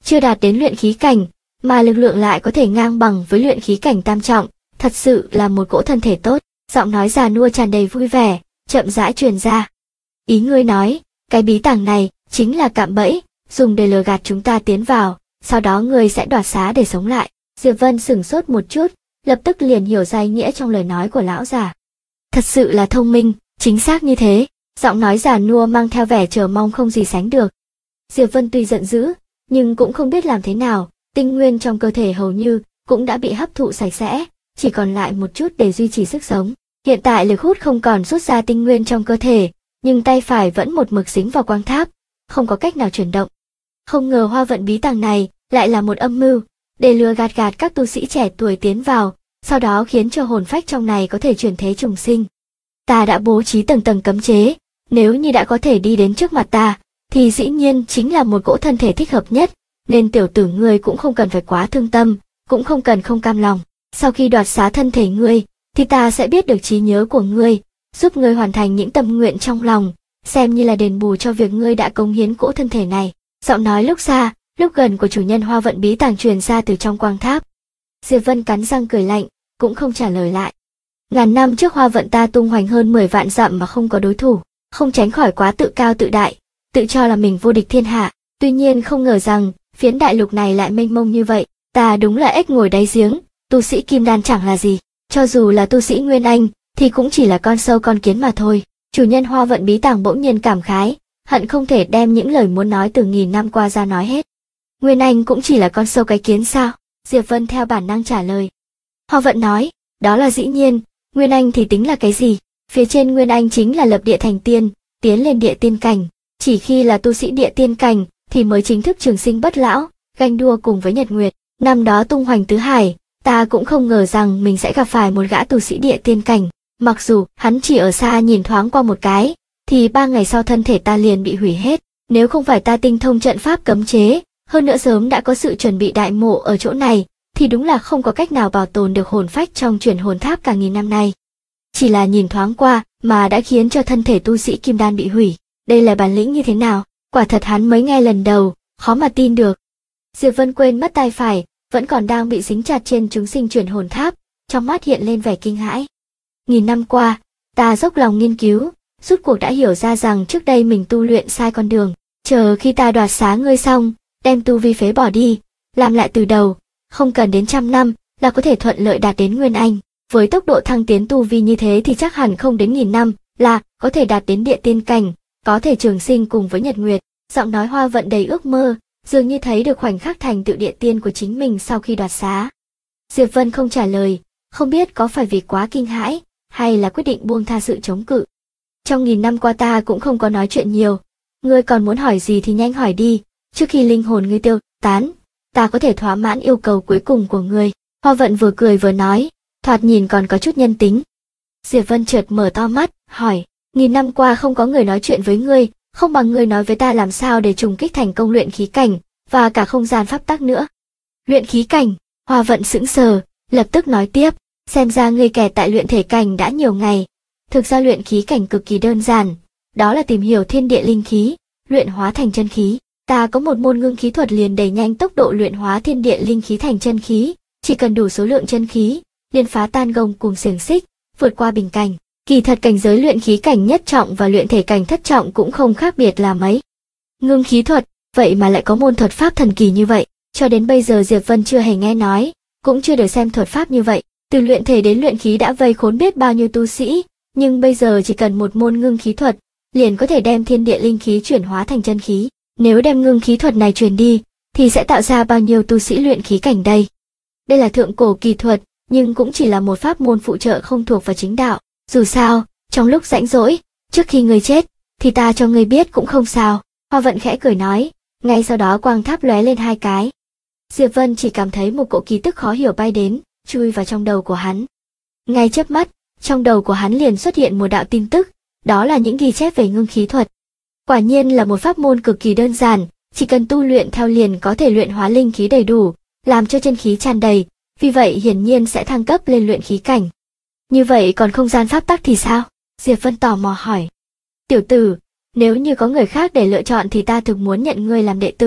chưa đạt đến luyện khí cảnh, mà lực lượng lại có thể ngang bằng với luyện khí cảnh tam trọng, thật sự là một cỗ thân thể tốt. Giọng nói già nua tràn đầy vui vẻ, chậm rãi truyền ra. Ý ngươi nói, cái bí tàng này chính là cạm bẫy, dùng để lừa gạt chúng ta tiến vào, sau đó ngươi sẽ đoạt xá để sống lại. Diệp Vân sửng sốt một chút, lập tức liền hiểu ra ý nghĩa trong lời nói của lão già. Thật sự là thông minh, chính xác như thế. Giọng nói già nua mang theo vẻ chờ mong không gì sánh được. Diệp Vân tuy giận dữ, nhưng cũng không biết làm thế nào, tinh nguyên trong cơ thể hầu như cũng đã bị hấp thụ sạch sẽ, chỉ còn lại một chút để duy trì sức sống. Hiện tại lực hút không còn rút ra tinh nguyên trong cơ thể, nhưng tay phải vẫn một mực dính vào quang tháp, không có cách nào chuyển động. Không ngờ hoa vận bí tàng này lại là một âm mưu, để lừa gạt các tu sĩ trẻ tuổi tiến vào, sau đó khiến cho hồn phách trong này có thể chuyển thế trùng sinh. Ta đã bố trí tầng tầng cấm chế, nếu như đã có thể đi đến trước mặt ta, thì dĩ nhiên chính là một cỗ thân thể thích hợp nhất, nên tiểu tử ngươi cũng không cần phải quá thương tâm, cũng không cần không cam lòng. Sau khi đoạt xá thân thể ngươi, thì ta sẽ biết được trí nhớ của ngươi, giúp ngươi hoàn thành những tâm nguyện trong lòng, xem như là đền bù cho việc ngươi đã cống hiến cỗ thân thể này. Giọng nói lúc xa, lúc gần của chủ nhân hoa vận bí tàng truyền ra từ trong quang tháp. Diệp Vân cắn răng cười lạnh, cũng không trả lời lại. Ngàn năm trước hoa vận ta tung hoành hơn 10 vạn dặm mà không có đối thủ, không tránh khỏi quá tự cao tự đại, tự cho là mình vô địch thiên hạ. Tuy nhiên không ngờ rằng phiến đại lục này lại mênh mông như vậy, ta đúng là ếch ngồi đáy giếng, tu sĩ kim đan chẳng là gì, cho dù là tu sĩ nguyên anh thì cũng chỉ là con sâu con kiến mà thôi. Chủ nhân hoa vận bí tàng bỗng nhiên cảm khái, hận không thể đem những lời muốn nói từ nghìn năm qua ra nói hết. Nguyên anh cũng chỉ là con sâu cái kiến sao? Diệp Vân theo bản năng trả lời. Hoa vận nói, đó là dĩ nhiên, Nguyên anh thì tính là cái gì? Phía trên Nguyên anh chính là lập địa thành tiên, tiến lên địa tiên cảnh. Chỉ khi là tu sĩ địa tiên cảnh thì mới chính thức trường sinh bất lão, ganh đua cùng với Nhật Nguyệt. Năm đó tung hoành tứ hải, ta cũng không ngờ rằng mình sẽ gặp phải một gã tu sĩ địa tiên cảnh. Mặc dù hắn chỉ ở xa nhìn thoáng qua một cái, thì 3 ngày sau thân thể ta liền bị hủy hết. Nếu không phải ta tinh thông trận pháp cấm chế, hơn nữa sớm đã có sự chuẩn bị đại mộ ở chỗ này, thì đúng là không có cách nào bảo tồn được hồn phách trong chuyển hồn tháp cả nghìn năm nay. Chỉ là nhìn thoáng qua mà đã khiến cho thân thể tu sĩ kim đan bị hủy. Đây là bản lĩnh như thế nào? Quả thật hắn mới nghe lần đầu, khó mà tin được. Diệp Vân quên mất tay phải, vẫn còn đang bị dính chặt trên chúng sinh chuyển hồn tháp, trong mắt hiện lên vẻ kinh hãi. Nghìn năm qua, ta dốc lòng nghiên cứu, rốt cuộc đã hiểu ra rằng trước đây mình tu luyện sai con đường. Chờ khi ta đoạt xá ngươi xong, đem tu vi phế bỏ đi, làm lại từ đầu, không cần đến 100 năm là có thể thuận lợi đạt đến Nguyên Anh. Với tốc độ thăng tiến tu vi như thế thì chắc hẳn không đến 1000 năm là có thể đạt đến địa tiên cảnh, có thể trường sinh cùng với Nhật Nguyệt. Giọng nói hoa vận đầy ước mơ, dường như thấy được khoảnh khắc thành tựu địa tiên của chính mình sau khi đoạt xá. Diệp Vân không trả lời, không biết có phải vì quá kinh hãi, hay là quyết định buông tha sự chống cự. Trong 1000 năm qua ta cũng không có nói chuyện nhiều, ngươi còn muốn hỏi gì thì nhanh hỏi đi, trước khi linh hồn ngươi tiêu tán, ta có thể thỏa mãn yêu cầu cuối cùng của ngươi. Hoa vận vừa cười vừa nói, thoạt nhìn còn có chút nhân tính. Diệp Vân chợt mở to mắt, hỏi, 1000 năm qua không có người nói chuyện với ngươi, không bằng ngươi nói với ta làm sao để trùng kích thành công luyện khí cảnh, và cả không gian pháp tắc nữa. Luyện khí cảnh, Hoa vận sững sờ, lập tức nói tiếp, xem ra ngươi kẹt tại luyện thể cảnh đã nhiều ngày. Thực ra luyện khí cảnh cực kỳ đơn giản, đó là tìm hiểu thiên địa linh khí, luyện hóa thành chân khí. Ta có một môn ngưng khí thuật liền đẩy nhanh tốc độ luyện hóa thiên địa linh khí thành chân khí, chỉ cần đủ số lượng chân khí, liền phá tan gông cùng xiềng xích, vượt qua bình cảnh. Kỳ thật cảnh giới luyện khí cảnh nhất trọng và luyện thể cảnh thất trọng cũng không khác biệt là mấy. Ngưng khí thuật, vậy mà lại có môn thuật pháp thần kỳ như vậy, cho đến bây giờ Diệp Vân chưa hề nghe nói, cũng chưa được xem thuật pháp như vậy. Từ luyện thể đến luyện khí đã vây khốn biết bao nhiêu tu sĩ, nhưng bây giờ chỉ cần một môn ngưng khí thuật, liền có thể đem thiên địa linh khí chuyển hóa thành chân khí. Nếu đem ngưng khí thuật này truyền đi, thì sẽ tạo ra bao nhiêu tu sĩ luyện khí cảnh đây? Đây là thượng cổ kỳ thuật, nhưng cũng chỉ là một pháp môn phụ trợ không thuộc vào chính đạo. Dù sao, trong lúc rảnh rỗi, trước khi ngươi chết, thì ta cho ngươi biết cũng không sao. Hoa vận khẽ cười nói, ngay sau đó quang tháp lóe lên 2 cái. Diệp Vân chỉ cảm thấy một cỗ khí tức khó hiểu bay đến, chui vào trong đầu của hắn. Ngay chớp mắt, trong đầu của hắn liền xuất hiện một đạo tin tức, đó là những ghi chép về ngưng khí thuật. Quả nhiên là một pháp môn cực kỳ đơn giản, chỉ cần tu luyện theo liền có thể luyện hóa linh khí đầy đủ, làm cho chân khí tràn đầy, vì vậy hiển nhiên sẽ thăng cấp lên luyện khí cảnh. Như vậy còn không gian pháp tắc thì sao? Diệp Vân tò mò hỏi. Tiểu tử, nếu như có người khác để lựa chọn thì ta thực muốn nhận ngươi làm đệ tử.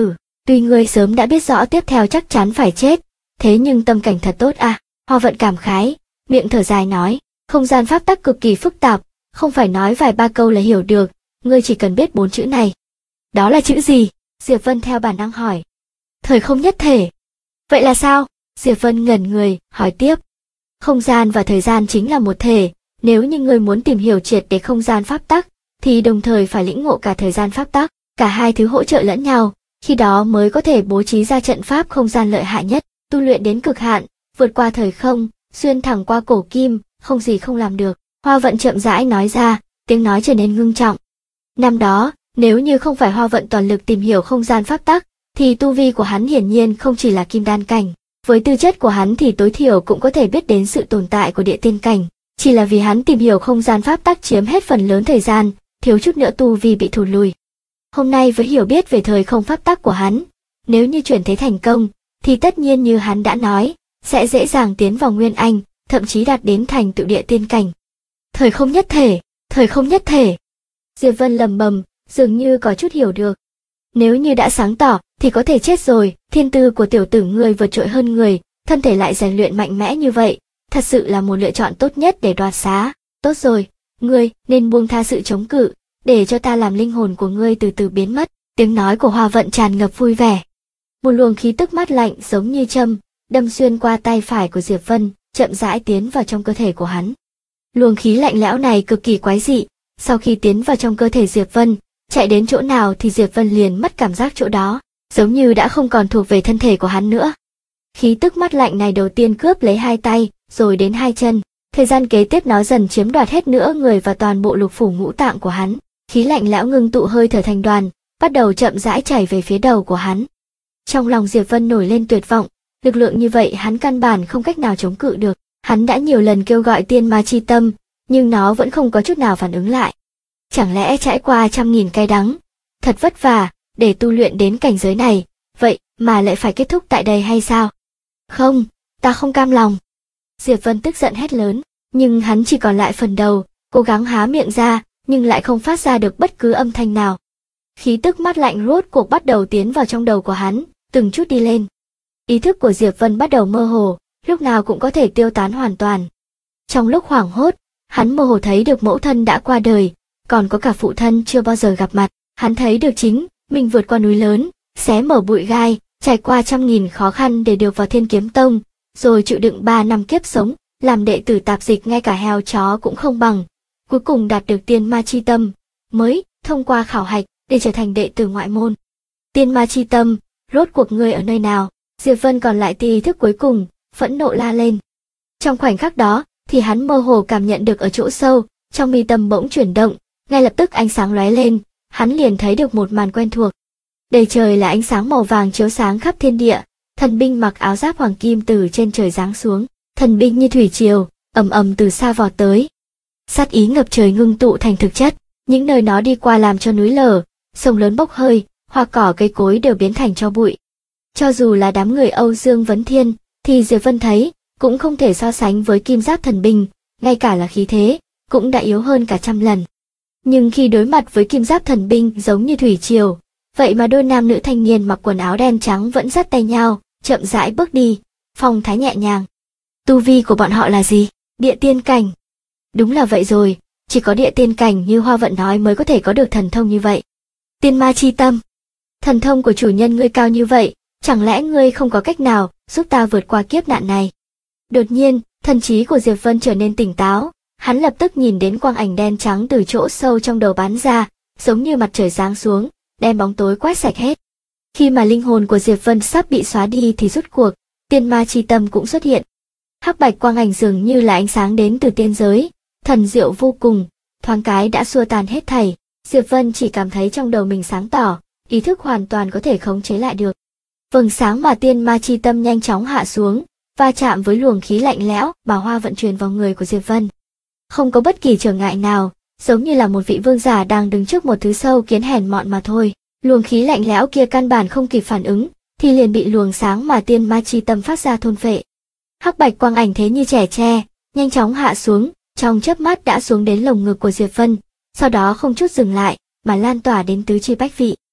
Tuy ngươi sớm đã biết rõ tiếp theo chắc chắn phải chết, thế nhưng tâm cảnh thật tốt à. Hoa Vận cảm khái, miệng thở dài nói, không gian pháp tắc cực kỳ phức tạp, không phải nói vài ba câu là hiểu được, ngươi chỉ cần biết 4 chữ này. Đó là chữ gì? Diệp Vân theo bản năng hỏi. Thời không nhất thể. Vậy là sao? Diệp Vân ngẩn người, hỏi tiếp. Không gian và thời gian chính là một thể, nếu như ngươi muốn tìm hiểu triệt để không gian pháp tắc, thì đồng thời phải lĩnh ngộ cả thời gian pháp tắc, cả hai thứ hỗ trợ lẫn nhau, khi đó mới có thể bố trí ra trận pháp không gian lợi hại nhất, tu luyện đến cực hạn, vượt qua thời không, xuyên thẳng qua cổ kim, không gì không làm được. Hoa Vận chậm rãi nói ra, tiếng nói trở nên ngưng trọng. Năm đó, nếu như không phải Hoa Vận toàn lực tìm hiểu không gian pháp tắc, thì tu vi của hắn hiển nhiên không chỉ là kim đan cảnh. Với tư chất của hắn thì tối thiểu cũng có thể biết đến sự tồn tại của địa tiên cảnh. Chỉ là vì hắn tìm hiểu không gian pháp tắc chiếm hết phần lớn thời gian, thiếu chút nữa tu vi bị thụt lùi. Hôm nay với hiểu biết về thời không pháp tắc của hắn, nếu như chuyển thế thành công, thì tất nhiên như hắn đã nói, sẽ dễ dàng tiến vào Nguyên Anh, thậm chí đạt đến thành tựu địa tiên cảnh. Thời không nhất thể, thời không nhất thể. Diệp Vân lầm bầm, dường như có chút hiểu được. Nếu như đã sáng tỏ, thì có thể chết rồi, thiên tư của tiểu tử ngươi vượt trội hơn người, thân thể lại rèn luyện mạnh mẽ như vậy, thật sự là một lựa chọn tốt nhất để đoạt xá. Tốt rồi, ngươi nên buông tha sự chống cự, để cho ta làm linh hồn của ngươi từ từ biến mất. Tiếng nói của Hoa Vận tràn ngập vui vẻ. Một luồng khí tức mát lạnh giống như châm, đâm xuyên qua tay phải của Diệp Vân, chậm rãi tiến vào trong cơ thể của hắn. Luồng khí lạnh lẽo này cực kỳ quái dị, sau khi tiến vào trong cơ thể Diệp Vân, chạy đến chỗ nào thì Diệp Vân liền mất cảm giác chỗ đó, giống như đã không còn thuộc về thân thể của hắn nữa. Khí tức mát lạnh này đầu tiên cướp lấy hai tay, rồi đến hai chân, thời gian kế tiếp nó dần chiếm đoạt hết nữa người và toàn bộ lục phủ ngũ tạng của hắn. Khí lạnh lẽo ngưng tụ hơi thở thành đoàn, bắt đầu chậm rãi chảy về phía đầu của hắn. Trong lòng Diệp Vân nổi lên tuyệt vọng, lực lượng như vậy hắn căn bản không cách nào chống cự được. Hắn đã nhiều lần kêu gọi tiên ma chi tâm, nhưng nó vẫn không có chút nào phản ứng lại. Chẳng lẽ trải qua trăm nghìn cay đắng, thật vất vả, để tu luyện đến cảnh giới này, vậy mà lại phải kết thúc tại đây hay sao? Không, ta không cam lòng. Diệp Vân tức giận hét lớn, nhưng hắn chỉ còn lại phần đầu, cố gắng há miệng ra, nhưng lại không phát ra được bất cứ âm thanh nào. Khí tức mát lạnh rốt cuộc bắt đầu tiến vào trong đầu của hắn, từng chút đi lên. Ý thức của Diệp Vân bắt đầu mơ hồ, lúc nào cũng có thể tiêu tán hoàn toàn. Trong lúc hoảng hốt, hắn mơ hồ thấy được mẫu thân đã qua đời, còn có cả phụ thân chưa bao giờ gặp mặt. Hắn thấy được chính mình vượt qua núi lớn, xé mở bụi gai, trải qua trăm nghìn khó khăn để được vào Thiên Kiếm Tông, rồi chịu đựng 3 năm kiếp sống, làm đệ tử tạp dịch ngay cả heo chó cũng không bằng. Cuối cùng đạt được tiên ma chi tâm, mới thông qua khảo hạch để trở thành đệ tử ngoại môn. Tiên ma chi tâm, rốt cuộc ngươi ở nơi nào? Diệp Vân còn lại tia ý thức cuối cùng, phẫn nộ la lên. Trong khoảnh khắc đó, thì hắn mơ hồ cảm nhận được ở chỗ sâu, trong mi tâm bỗng chuyển động, ngay lập tức ánh sáng lóe lên, hắn liền thấy được một màn quen thuộc. Đầy trời là ánh sáng màu vàng chiếu sáng khắp thiên địa, thần binh mặc áo giáp hoàng kim từ trên trời giáng xuống, thần binh như thủy triều, ầm ầm từ xa vọt tới. Sát ý ngập trời ngưng tụ thành thực chất, những nơi nó đi qua làm cho núi lở, sông lớn bốc hơi, hoa cỏ cây cối đều biến thành tro bụi. Cho dù là đám người Âu Dương Vấn Thiên, thì Diệp Vân thấy, cũng không thể so sánh với kim giáp thần binh, ngay cả là khí thế, cũng đã yếu hơn cả trăm lần. Nhưng khi đối mặt với kim giáp thần binh giống như thủy triều, vậy mà đôi nam nữ thanh niên mặc quần áo đen trắng vẫn dắt tay nhau, chậm rãi bước đi, phong thái nhẹ nhàng. Tu vi của bọn họ là gì? Địa tiên cảnh. Đúng là vậy rồi, chỉ có địa tiên cảnh như Hoa Vận nói mới có thể có được thần thông như vậy. Tiên ma chi tâm. Thần thông của chủ nhân ngươi cao như vậy, chẳng lẽ ngươi không có cách nào giúp ta vượt qua kiếp nạn này? Đột nhiên, thần trí của Diệp Vân trở nên tỉnh táo, hắn lập tức nhìn đến quang ảnh đen trắng từ chỗ sâu trong đầu bắn ra, giống như mặt trời giáng xuống, đem bóng tối quét sạch hết. Khi mà linh hồn của Diệp Vân sắp bị xóa đi thì rút cuộc, tiên ma chi tâm cũng xuất hiện. Hắc bạch quang ảnh dường như là ánh sáng đến từ tiên giới, thần diệu vô cùng, thoáng cái đã xua tan hết thảy. Diệp Vân chỉ cảm thấy trong đầu mình sáng tỏ, ý thức hoàn toàn có thể khống chế lại được. Vầng sáng mà tiên ma chi tâm nhanh chóng hạ xuống, va chạm với luồng khí lạnh lẽo mà Hoa Vận truyền vào người của Diệp Vân. Không có bất kỳ trở ngại nào, giống như là một vị vương giả đang đứng trước một thứ sâu kiến hèn mọn mà thôi. Luồng khí lạnh lẽo kia căn bản không kịp phản ứng, thì liền bị luồng sáng mà tiên ma chi tâm phát ra thôn phệ. Hắc bạch quang ảnh thế như trẻ tre, nhanh chóng hạ xuống, trong chớp mắt đã xuống đến lồng ngực của Diệp Vân, sau đó không chút dừng lại, mà lan tỏa đến tứ chi bách vị.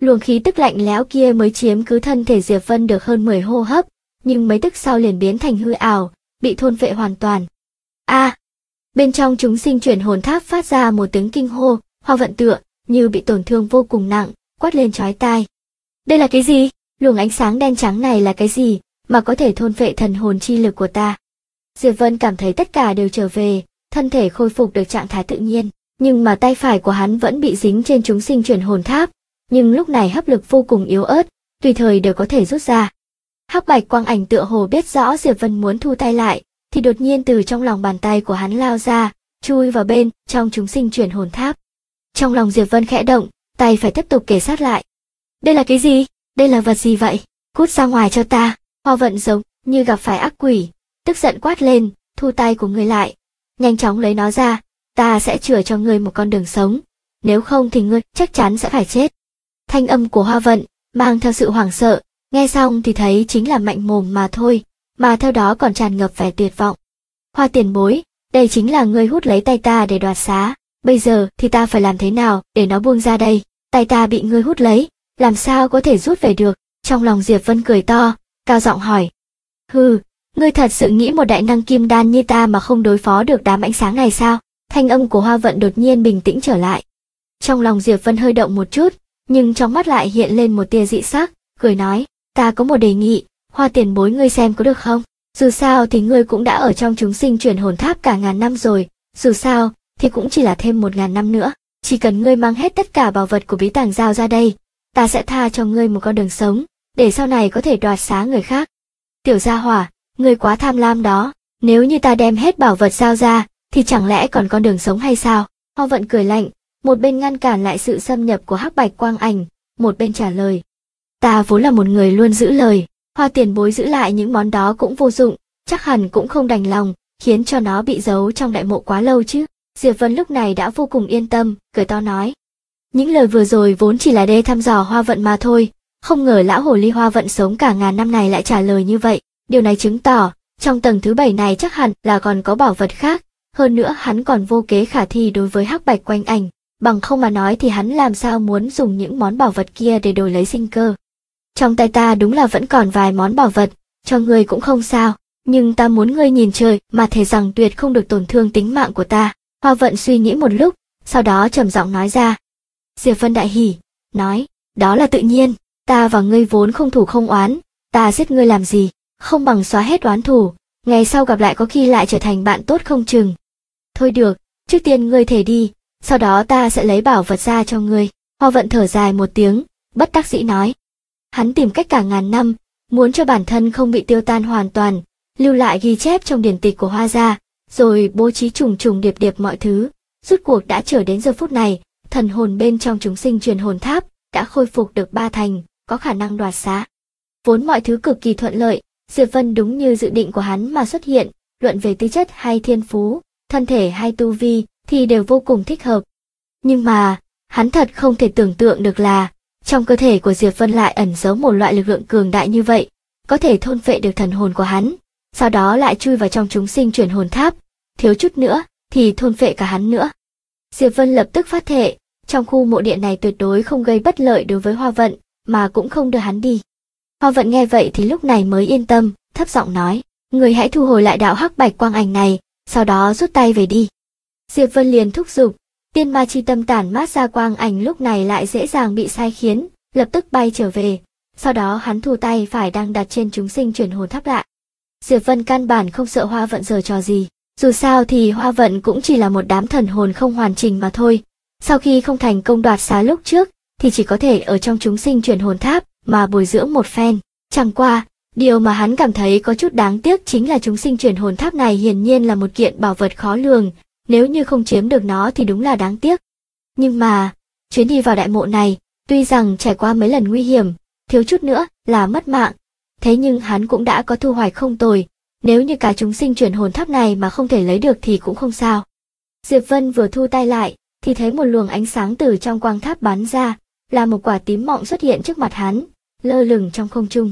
Luồng khí tức lạnh lẽo kia mới chiếm cứ thân thể Diệp Vân được hơn 10 hô hấp, nhưng mấy tức sau liền biến thành hư ảo, bị thôn phệ hoàn toàn. A! Bên trong chúng sinh chuyển hồn tháp phát ra một tiếng kinh hô, Hoa Vận tựa như bị tổn thương vô cùng nặng, quát lên chói tai. Đây là cái gì? Luồng ánh sáng đen trắng này là cái gì mà có thể thôn phệ thần hồn chi lực của ta? Diệp Vân cảm thấy tất cả đều trở về, thân thể khôi phục được trạng thái tự nhiên, nhưng mà tay phải của hắn vẫn bị dính trên chúng sinh chuyển hồn tháp, nhưng lúc này hấp lực vô cùng yếu ớt, tùy thời đều có thể rút ra. Hắc bạch quang ảnh tựa hồ biết rõ Diệp Vân muốn thu tay lại, thì đột nhiên từ trong lòng bàn tay của hắn lao ra, chui vào bên trong chúng sinh chuyển hồn tháp. Trong lòng Diệp Vân khẽ động, tay phải tiếp tục kề sát lại. Đây là cái gì? Đây là vật gì vậy? Cút ra ngoài cho ta! Hoa Vận giống như gặp phải ác quỷ, tức giận quát lên, thu tay của ngươi lại, nhanh chóng lấy nó ra, ta sẽ chừa cho ngươi một con đường sống, nếu không thì ngươi chắc chắn sẽ phải chết. Thanh âm của Hoa Vận mang theo sự hoảng sợ, nghe xong thì thấy chính là mạnh mồm mà thôi, mà theo đó còn tràn ngập vẻ tuyệt vọng. Hoa tiền bối, đây chính là ngươi hút lấy tay ta để đoạt xá, bây giờ thì ta phải làm thế nào để nó buông ra đây? Tay ta bị ngươi hút lấy, làm sao có thể rút về được? Trong lòng Diệp Vân cười to, cao giọng hỏi. Hừ, ngươi thật sự nghĩ một đại năng kim đan như ta mà không đối phó được đám ánh sáng này sao? Thanh âm của Hoa Vận đột nhiên bình tĩnh trở lại. Trong lòng Diệp Vân hơi động một chút, nhưng trong mắt lại hiện lên một tia dị sắc, cười nói, ta có một đề nghị, Hoa tiền bối ngươi xem có được không? Dù sao thì ngươi cũng đã ở trong chúng sinh chuyển hồn tháp cả ngàn năm rồi, dù sao thì cũng chỉ là thêm 1000 năm nữa, chỉ cần ngươi mang hết tất cả bảo vật của bí tàng giao ra đây, ta sẽ tha cho ngươi một con đường sống, để sau này có thể đoạt xá người khác. Tiểu gia hỏa, ngươi quá tham lam đó, nếu như ta đem hết bảo vật giao ra, thì chẳng lẽ còn con đường sống hay sao? Hoa Vận cười lạnh, một bên ngăn cản lại sự xâm nhập của hắc bạch quang ảnh, một bên trả lời. Ta vốn là một người luôn giữ lời, Hoa tiền bối giữ lại những món đó cũng vô dụng, chắc hẳn cũng không đành lòng, khiến cho nó bị giấu trong đại mộ quá lâu chứ. Diệp Vân lúc này đã vô cùng yên tâm, cười to nói. Những lời vừa rồi vốn chỉ là để thăm dò Hoa Vận mà thôi, không ngờ lão hồ ly Hoa Vận sống cả ngàn năm này lại trả lời như vậy, điều này chứng tỏ, trong tầng thứ 7 này chắc hẳn là còn có bảo vật khác, hơn nữa hắn còn vô kế khả thi đối với hắc bạch quanh ảnh, bằng không mà nói thì hắn làm sao muốn dùng những món bảo vật kia để đổi lấy sinh cơ. Trong tay ta đúng là vẫn còn vài món bảo vật, cho ngươi cũng không sao, nhưng ta muốn ngươi nhìn trời mà thề rằng tuyệt không được tổn thương tính mạng của ta. Hoa Vận suy nghĩ một lúc, sau đó trầm giọng nói ra. Diệp Vân đại hỉ, nói, đó là tự nhiên, ta và ngươi vốn không thù không oán, ta giết ngươi làm gì, không bằng xóa hết oán thù, ngày sau gặp lại có khi lại trở thành bạn tốt không chừng. Thôi được, trước tiên ngươi thề đi, sau đó ta sẽ lấy bảo vật ra cho ngươi. Hoa Vận thở dài một tiếng, bất đắc dĩ nói. Hắn tìm cách cả ngàn năm, muốn cho bản thân không bị tiêu tan hoàn toàn, lưu lại ghi chép trong điển tịch của Hoa gia, rồi bố trí trùng trùng điệp điệp mọi thứ. Rốt cuộc đã trở đến giờ phút này, thần hồn bên trong chúng sinh truyền hồn tháp đã khôi phục được 3 thành, có khả năng đoạt xá. Vốn mọi thứ cực kỳ thuận lợi, Diệp Vân đúng như dự định của hắn mà xuất hiện, luận về tư chất hay thiên phú, thân thể hay tu vi thì đều vô cùng thích hợp. Nhưng mà, hắn thật không thể tưởng tượng được là, trong cơ thể của Diệp Vân lại ẩn giấu một loại lực lượng cường đại như vậy, có thể thôn phệ được thần hồn của hắn, sau đó lại chui vào trong chúng sinh chuyển hồn tháp, thiếu chút nữa thì thôn phệ cả hắn nữa. Diệp Vân lập tức phát thệ, trong khu mộ điện này tuyệt đối không gây bất lợi đối với Hoa Vận, mà cũng không đưa hắn đi. Hoa Vận nghe vậy thì lúc này mới yên tâm, thấp giọng nói, người hãy thu hồi lại đạo hắc bạch quang ảnh này, sau đó rút tay về đi. Diệp Vân liền thúc giục, tiên ma chi tâm tản mát ra quang ảnh lúc này lại dễ dàng bị sai khiến, lập tức bay trở về, sau đó hắn thu tay phải đang đặt trên chúng sinh chuyển hồn tháp lại. Diệp Vân căn bản không sợ Hoa Vận giở trò gì, dù sao thì Hoa Vận cũng chỉ là một đám thần hồn không hoàn chỉnh mà thôi. Sau khi không thành công đoạt xá lúc trước, thì chỉ có thể ở trong chúng sinh chuyển hồn tháp mà bồi dưỡng một phen. Chẳng qua, điều mà hắn cảm thấy có chút đáng tiếc chính là chúng sinh chuyển hồn tháp này hiển nhiên là một kiện bảo vật khó lường, nếu như không chiếm được nó thì đúng là đáng tiếc. Nhưng mà, chuyến đi vào đại mộ này, tuy rằng trải qua mấy lần nguy hiểm, thiếu chút nữa là mất mạng, thế nhưng hắn cũng đã có thu hoạch không tồi, nếu như cả chúng sinh chuyển hồn tháp này mà không thể lấy được thì cũng không sao. Diệp Vân vừa thu tay lại, thì thấy một luồng ánh sáng từ trong quang tháp bắn ra, là một quả tím mọng xuất hiện trước mặt hắn, lơ lửng trong không trung.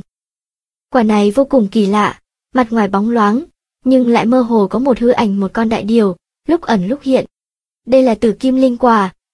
Quả này vô cùng kỳ lạ, mặt ngoài bóng loáng, nhưng lại mơ hồ có một hư ảnh một con đại điều, lúc ẩn lúc hiện. Đây là Tử Kim Linh Quả,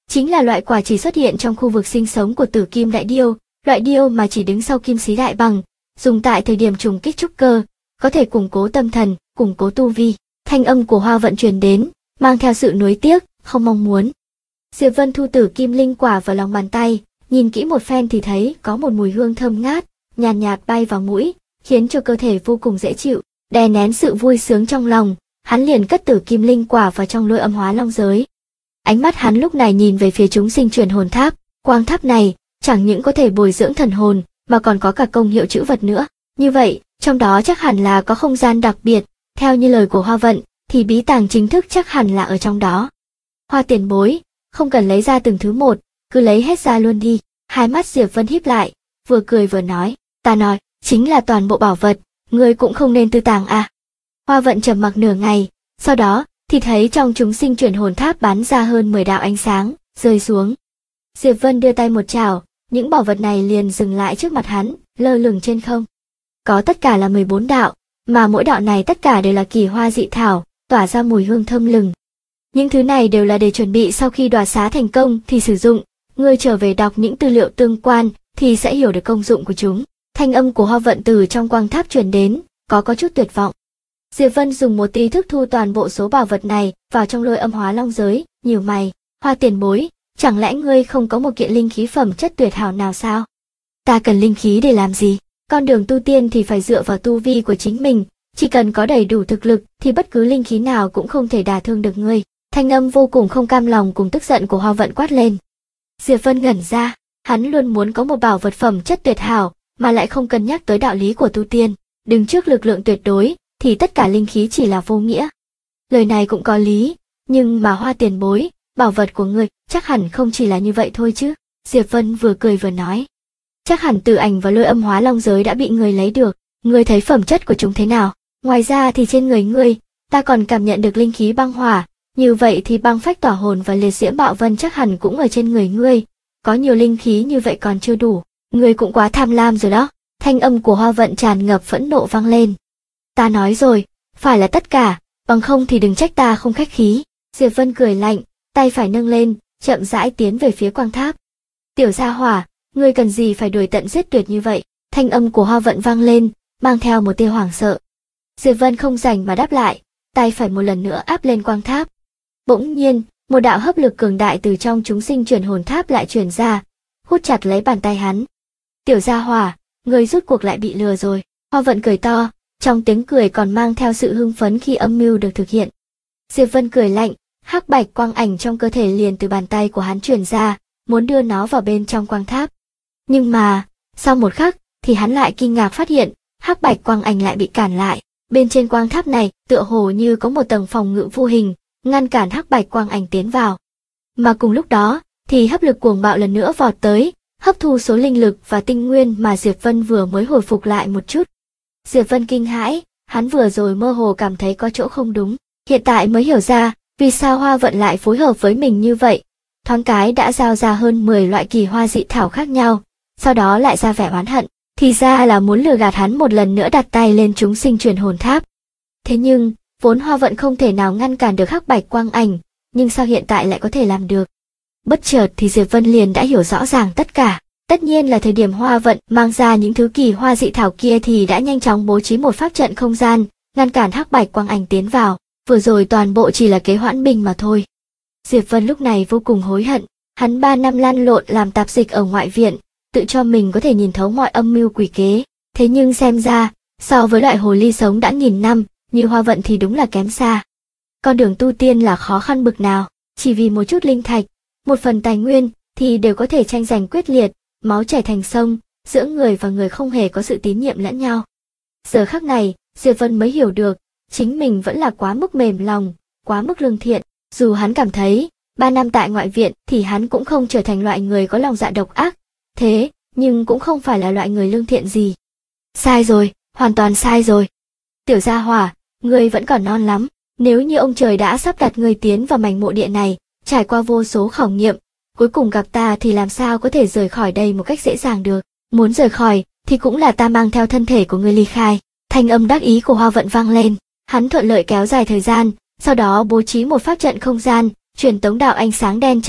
Chính là loại quả chỉ xuất hiện trong khu vực sinh sống của Tử Kim Đại Điêu, loại điêu mà chỉ đứng sau Kim Xí Đại Bằng, dùng tại thời điểm trùng kích trúc cơ, có thể củng cố tâm thần, củng cố tu vi. Thanh âm của Hoa Vận truyền đến, mang theo sự nuối tiếc, không mong muốn. Diệp Vân thu Tử Kim Linh quả vào lòng bàn tay, nhìn kỹ một phen thì thấy có một mùi hương thơm ngát, nhàn nhạt bay vào mũi, khiến cho cơ thể vô cùng dễ chịu. Đè nén sự vui sướng trong lòng, hắn liền cất Tử Kim Linh quả vào trong Lôi Âm Hóa Long giới. Ánh mắt hắn lúc này nhìn về phía chúng sinh truyền hồn tháp, quang tháp này chẳng những có thể bồi dưỡng thần hồn, mà còn có cả công hiệu trữ vật nữa. Như vậy, trong đó chắc hẳn là có không gian đặc biệt, theo như lời của Hoa Vận, thì bí tàng chính thức chắc hẳn là ở trong đó. Hoa tiền bối, không cần lấy ra từng thứ một, cứ lấy hết ra luôn đi. Hai mắt Diệp Vân híp lại, vừa cười vừa nói, ta nói, chính là toàn bộ bảo vật, ngươi cũng không nên tư tàng à. Hoa Vận trầm mặc nửa ngày, sau đó thì thấy trong chúng sinh chuyển hồn tháp bắn ra hơn 10 đạo ánh sáng, rơi xuống. Diệp Vân đưa tay một chảo, những bảo vật này liền dừng lại trước mặt hắn, lơ lửng trên không. Có tất cả là 14 đạo, mà mỗi đạo này tất cả đều là kỳ hoa dị thảo, tỏa ra mùi hương thơm lừng. Những thứ này đều là để chuẩn bị sau khi đoạt xá thành công thì sử dụng, ngươi trở về đọc những tư liệu tương quan thì sẽ hiểu được công dụng của chúng. Thanh âm của Hoa Vận từ trong quang tháp truyền đến, có chút tuyệt vọng. Diệp Vân dùng một ý thức thu toàn bộ số bảo vật này vào trong Lôi Âm Hóa Long giới, nhíu mày, Hoa tiền bối, chẳng lẽ ngươi không có một kiện linh khí phẩm chất tuyệt hảo nào sao? Ta cần linh khí để làm gì? Con đường tu tiên thì phải dựa vào tu vi của chính mình, chỉ cần có đầy đủ thực lực thì bất cứ linh khí nào cũng không thể đả thương được ngươi. Thanh âm vô cùng không cam lòng cùng tức giận của Hoa Vận quát lên. Diệp Vân ngẩn ra, hắn luôn muốn có một bảo vật phẩm chất tuyệt hảo, mà lại không cân nhắc tới đạo lý của tu tiên, đứng trước lực lượng tuyệt đối thì tất cả linh khí chỉ là vô nghĩa. Lời này cũng có lý, nhưng mà Hoa tiền bối, bảo vật của ngươi chắc hẳn không chỉ là như vậy thôi chứ. Diệp Vân vừa cười vừa nói. Chắc hẳn Tử Ảnh và Lôi Âm Hóa Long giới đã bị ngươi lấy được, ngươi thấy phẩm chất của chúng thế nào? Ngoài ra thì trên người ngươi, ta còn cảm nhận được linh khí băng hỏa, như vậy thì băng phách tỏa hồn và liệt diễm bạo vân chắc hẳn cũng ở trên người ngươi. Có nhiều linh khí như vậy còn chưa đủ, ngươi cũng quá tham lam rồi đó. Thanh âm của Hoa Vận tràn ngập phẫn nộ vang lên. Ta nói rồi, phải là tất cả, bằng không thì đừng trách ta không khách khí. Diệp Vân cười lạnh, tay phải nâng lên, chậm rãi tiến về phía quang tháp. Tiểu gia hỏa, ngươi cần gì phải đuổi tận giết tuyệt như vậy? Thanh âm của Hoa Vận vang lên, mang theo một tia hoảng sợ. Diệp Vân không rảnh mà đáp lại, tay phải một lần nữa áp lên quang tháp. Bỗng nhiên, một đạo hấp lực cường đại từ trong chúng sinh chuyển hồn tháp lại truyền ra, hút chặt lấy bàn tay hắn. Tiểu gia hỏa, ngươi rút cuộc lại bị lừa rồi. Hoa Vận cười to, trong tiếng cười còn mang theo sự hưng phấn khi âm mưu được thực hiện. Diệp Vân cười lạnh, hắc bạch quang ảnh trong cơ thể liền từ bàn tay của hắn truyền ra, muốn đưa nó vào bên trong quang tháp. Nhưng mà, sau một khắc, thì hắn lại kinh ngạc phát hiện, hắc bạch quang ảnh lại bị cản lại. Bên trên quang tháp này, tựa hồ như có một tầng phòng ngự vô hình, ngăn cản hắc bạch quang ảnh tiến vào. Mà cùng lúc đó, thì hấp lực cuồng bạo lần nữa vọt tới, hấp thu số linh lực và tinh nguyên mà Diệp Vân vừa mới hồi phục lại một chút. Diệp Vân kinh hãi, hắn vừa rồi mơ hồ cảm thấy có chỗ không đúng, hiện tại mới hiểu ra, vì sao Hoa Vận lại phối hợp với mình như vậy. Thoáng cái đã giao ra hơn 10 loại kỳ hoa dị thảo khác nhau, sau đó lại ra vẻ oán hận, thì ra là muốn lừa gạt hắn một lần nữa đặt tay lên chúng sinh truyền hồn tháp. Thế nhưng, vốn Hoa Vận không thể nào ngăn cản được hắc bạch quang ảnh, nhưng sao hiện tại lại có thể làm được? Bất chợt thì Diệp Vân liền đã hiểu rõ ràng tất cả. Tất nhiên là thời điểm Hoa Vận mang ra những thứ kỳ hoa dị thảo kia thì đã nhanh chóng bố trí một pháp trận không gian, ngăn cản hắc bạch quang ảnh tiến vào, vừa rồi toàn bộ chỉ là kế hoãn binh mà thôi. Diệp Vân lúc này vô cùng hối hận, hắn 3 năm lăn lộn làm tạp dịch ở ngoại viện, tự cho mình có thể nhìn thấu mọi âm mưu quỷ kế, thế nhưng xem ra, so với loại hồ ly sống đã nghìn năm, như Hoa Vận thì đúng là kém xa. Con đường tu tiên là khó khăn bực nào, chỉ vì một chút linh thạch, một phần tài nguyên thì đều có thể tranh giành quyết liệt, máu chảy thành sông, giữa người và người không hề có sự tín nhiệm lẫn nhau. Giờ khắc này, Diệp Vân mới hiểu được, chính mình vẫn là quá mức mềm lòng, quá mức lương thiện. Dù hắn cảm thấy, 3 năm tại ngoại viện thì hắn cũng không trở thành loại người có lòng dạ độc ác, thế nhưng cũng không phải là loại người lương thiện gì. Sai rồi, hoàn toàn sai rồi. Tiểu gia hỏa, ngươi vẫn còn non lắm, nếu như ông trời đã sắp đặt ngươi tiến vào mảnh mộ địa này, trải qua vô số khảo nghiệm, cuối cùng gặp ta thì làm sao có thể rời khỏi đây một cách dễ dàng được. Muốn rời khỏi thì cũng là ta mang theo thân thể của ngươi ly khai. Thanh âm đắc ý của Hoa Vận vang lên, hắn thuận lợi kéo dài thời gian, sau đó bố trí một pháp trận không gian, truyền tống đạo ánh sáng đen trắng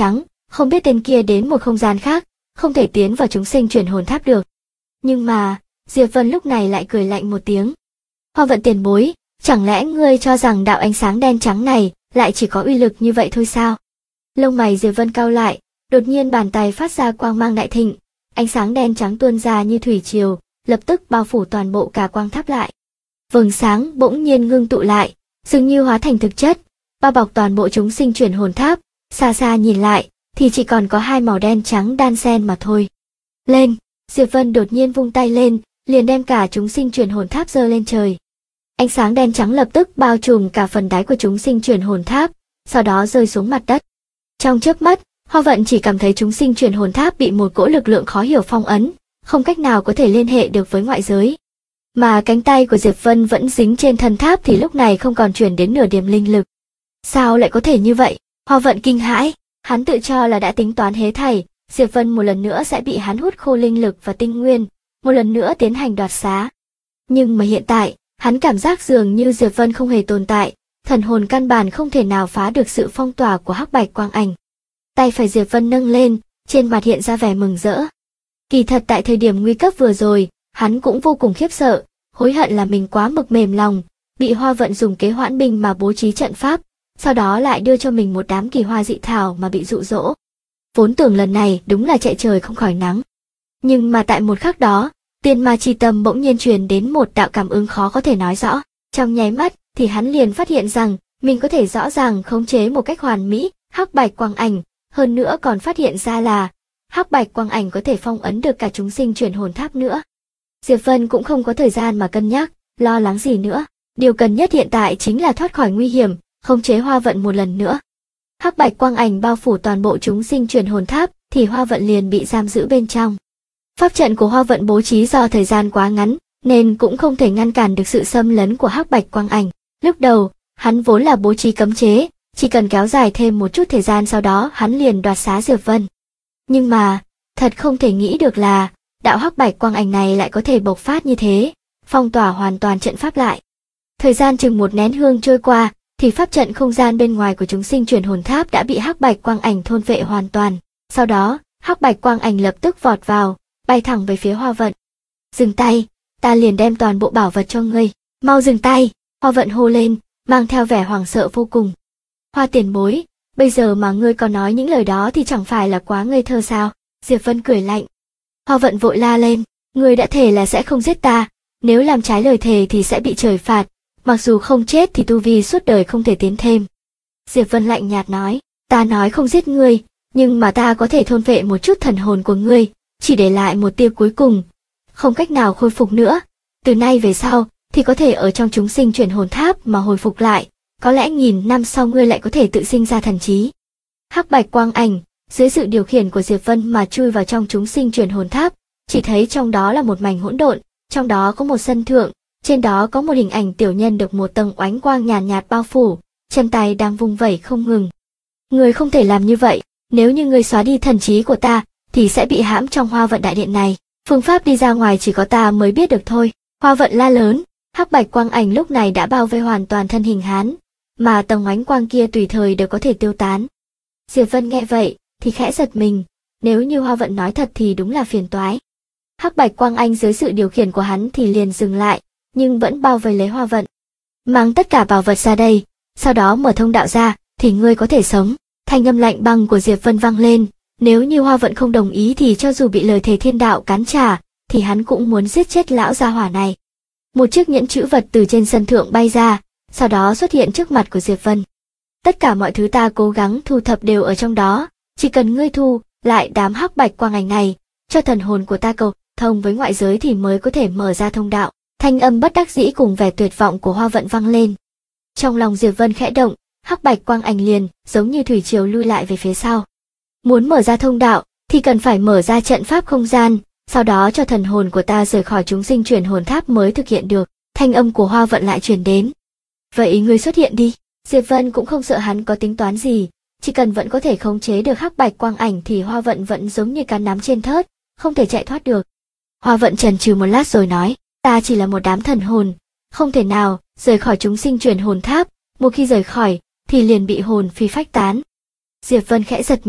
không biết tên kia đến một không gian khác, không thể tiến vào chúng sinh chuyển hồn tháp được. Nhưng mà, Diệp Vân lúc này lại cười lạnh một tiếng. Hoa Vận tiền bối, chẳng lẽ ngươi cho rằng đạo ánh sáng đen trắng này lại chỉ có uy lực như vậy thôi sao? Lông mày Diệp Vân cau lại, đột nhiên bàn tay phát ra quang mang đại thịnh, ánh sáng đen trắng tuôn ra như thủy triều, lập tức bao phủ toàn bộ cả quang tháp lại. Vầng sáng bỗng nhiên ngưng tụ lại, dường như hóa thành thực chất, bao bọc toàn bộ chúng sinh chuyển hồn tháp. Xa xa nhìn lại, thì chỉ còn có hai màu đen trắng đan xen mà thôi. Lên, Diệp Vân đột nhiên vung tay lên, liền đem cả chúng sinh chuyển hồn tháp giơ lên trời. Ánh sáng đen trắng lập tức bao trùm cả phần đáy của chúng sinh chuyển hồn tháp, sau đó rơi xuống mặt đất. Trong chớp mắt, Hoa Vận chỉ cảm thấy chúng sinh chuyển hồn tháp bị một cỗ lực lượng khó hiểu phong ấn, không cách nào có thể liên hệ được với ngoại giới. Mà cánh tay của Diệp Vân vẫn dính trên thân tháp thì lúc này không còn truyền đến nửa điểm linh lực. Sao lại có thể như vậy? Hoa Vận kinh hãi, hắn tự cho là đã tính toán hết thảy, Diệp Vân một lần nữa sẽ bị hắn hút khô linh lực và tinh nguyên, một lần nữa tiến hành đoạt xá. Nhưng mà hiện tại, hắn cảm giác dường như Diệp Vân không hề tồn tại, thần hồn căn bản không thể nào phá được sự phong tỏa của hắc bạch quang ảnh. Tay phải Diệp Vân nâng lên, trên mặt hiện ra vẻ mừng rỡ. Kỳ thật tại thời điểm nguy cấp vừa rồi, hắn cũng vô cùng khiếp sợ, hối hận là mình quá mực mềm lòng, bị Hoa Vận dùng kế hoãn binh mà bố trí trận pháp, sau đó lại đưa cho mình một đám kỳ hoa dị thảo mà bị dụ dỗ. Vốn tưởng lần này đúng là chạy trời không khỏi nắng. Nhưng mà tại một khắc đó, tiên ma chi tâm bỗng nhiên truyền đến một đạo cảm ứng khó có thể nói rõ. Trong nháy mắt thì hắn liền phát hiện rằng mình có thể rõ ràng khống chế một cách hoàn mỹ hắc bạch quang ảnh, hơn nữa còn phát hiện ra là hắc bạch quang ảnh có thể phong ấn được cả chúng sinh chuyển hồn tháp nữa. Diệp Vân cũng không có thời gian mà cân nhắc, lo lắng gì nữa. Điều cần nhất hiện tại chính là thoát khỏi nguy hiểm, khống chế Hoa Vận một lần nữa. Hắc bạch quang ảnh bao phủ toàn bộ chúng sinh chuyển hồn tháp, thì Hoa Vận liền bị giam giữ bên trong. Pháp trận của Hoa Vận bố trí do thời gian quá ngắn, nên cũng không thể ngăn cản được sự xâm lấn của hắc bạch quang ảnh. Lúc đầu, hắn vốn là bố trí cấm chế, chỉ cần kéo dài thêm một chút thời gian sau đó hắn liền đoạt xá Diệp Vân. Nhưng mà, thật không thể nghĩ được là, đạo hắc bạch quang ảnh này lại có thể bộc phát như thế, phong tỏa hoàn toàn trận pháp lại. Thời gian chừng một nén hương trôi qua, thì pháp trận không gian bên ngoài của chúng sinh chuyển hồn tháp đã bị hắc bạch quang ảnh thôn vệ hoàn toàn. Sau đó, hắc bạch quang ảnh lập tức vọt vào, bay thẳng về phía Hoa Vận. Dừng tay, ta liền đem toàn bộ bảo vật cho ngươi. Mau dừng tay, Hoa Vận hô lên, mang theo vẻ hoảng sợ vô cùng. Hoa tiền bối, bây giờ mà ngươi còn nói những lời đó thì chẳng phải là quá ngây thơ sao? Diệp Vân cười lạnh. Hoa Vận vội la lên, ngươi đã thề là sẽ không giết ta, nếu làm trái lời thề thì sẽ bị trời phạt, mặc dù không chết thì tu vi suốt đời không thể tiến thêm. Diệp Vân lạnh nhạt nói, ta nói không giết ngươi, nhưng mà ta có thể thôn vệ một chút thần hồn của ngươi, chỉ để lại một tia cuối cùng, không cách nào khôi phục nữa. Từ nay về sau, thì có thể ở trong chúng sinh chuyển hồn tháp mà hồi phục lại, có lẽ 1000 năm sau ngươi lại có thể tự sinh ra thần trí. Hắc bạch quang ảnh, dưới sự điều khiển của Diệp Vân mà chui vào trong chúng sinh chuyển hồn tháp, chỉ thấy trong đó là một mảnh hỗn độn, trong đó có một sân thượng, trên đó có một hình ảnh tiểu nhân được một tầng oánh quang nhàn nhạt bao phủ, chân tay đang vung vẩy không ngừng. Ngươi không thể làm như vậy, nếu như ngươi xóa đi thần trí của ta, thì sẽ bị hãm trong Hoa Vận đại điện này. Phương pháp đi ra ngoài chỉ có ta mới biết được thôi. Hoa Vận la lớn, hắc bạch quang ảnh lúc này đã bao vây hoàn toàn thân hình hắn, mà tầng oánh quang kia tùy thời đều có thể tiêu tán. Diệp Vân nghe vậy, thì khẽ giật mình, nếu như Hoa Vận nói thật thì đúng là phiền toái. Hắc bạch quang ảnh dưới sự điều khiển của hắn thì liền dừng lại, nhưng vẫn bao vây lấy Hoa Vận. Mang tất cả bảo vật ra đây, sau đó mở thông đạo ra, thì ngươi có thể sống. Thanh âm lạnh băng của Diệp Vân vang lên, nếu như Hoa Vận không đồng ý thì cho dù bị lời thề thiên đạo cắn trả, thì hắn cũng muốn giết chết lão gia hỏa này. Một chiếc nhẫn chữ vật từ trên sân thượng bay ra, sau đó xuất hiện trước mặt của Diệp Vân. Tất cả mọi thứ ta cố gắng thu thập đều ở trong đó, chỉ cần ngươi thu lại đám hắc bạch quang ảnh này, cho thần hồn của ta cầu thông với ngoại giới thì mới có thể mở ra thông đạo. Thanh âm bất đắc dĩ cùng vẻ tuyệt vọng của Hoa Vận vang lên. Trong lòng Diệp Vân khẽ động, hắc bạch quang ảnh liền giống như thủy triều lui lại về phía sau. Muốn mở ra thông đạo thì cần phải mở ra trận pháp không gian, sau đó cho thần hồn của ta rời khỏi chúng sinh chuyển hồn tháp mới thực hiện được. Thanh âm của Hoa Vận lại truyền đến. Vậy ngươi xuất hiện đi. Diệp Vân cũng không sợ hắn có tính toán gì, chỉ cần vẫn có thể khống chế được hắc bạch quang ảnh thì Hoa Vận vẫn giống như cá nắm trên thớt, không thể chạy thoát được. Hoa Vận chần chừ một lát rồi nói, ta chỉ là một đám thần hồn, không thể nào rời khỏi chúng sinh chuyển hồn tháp, một khi rời khỏi thì liền bị hồn phi phách tán. Diệp Vân khẽ giật mình,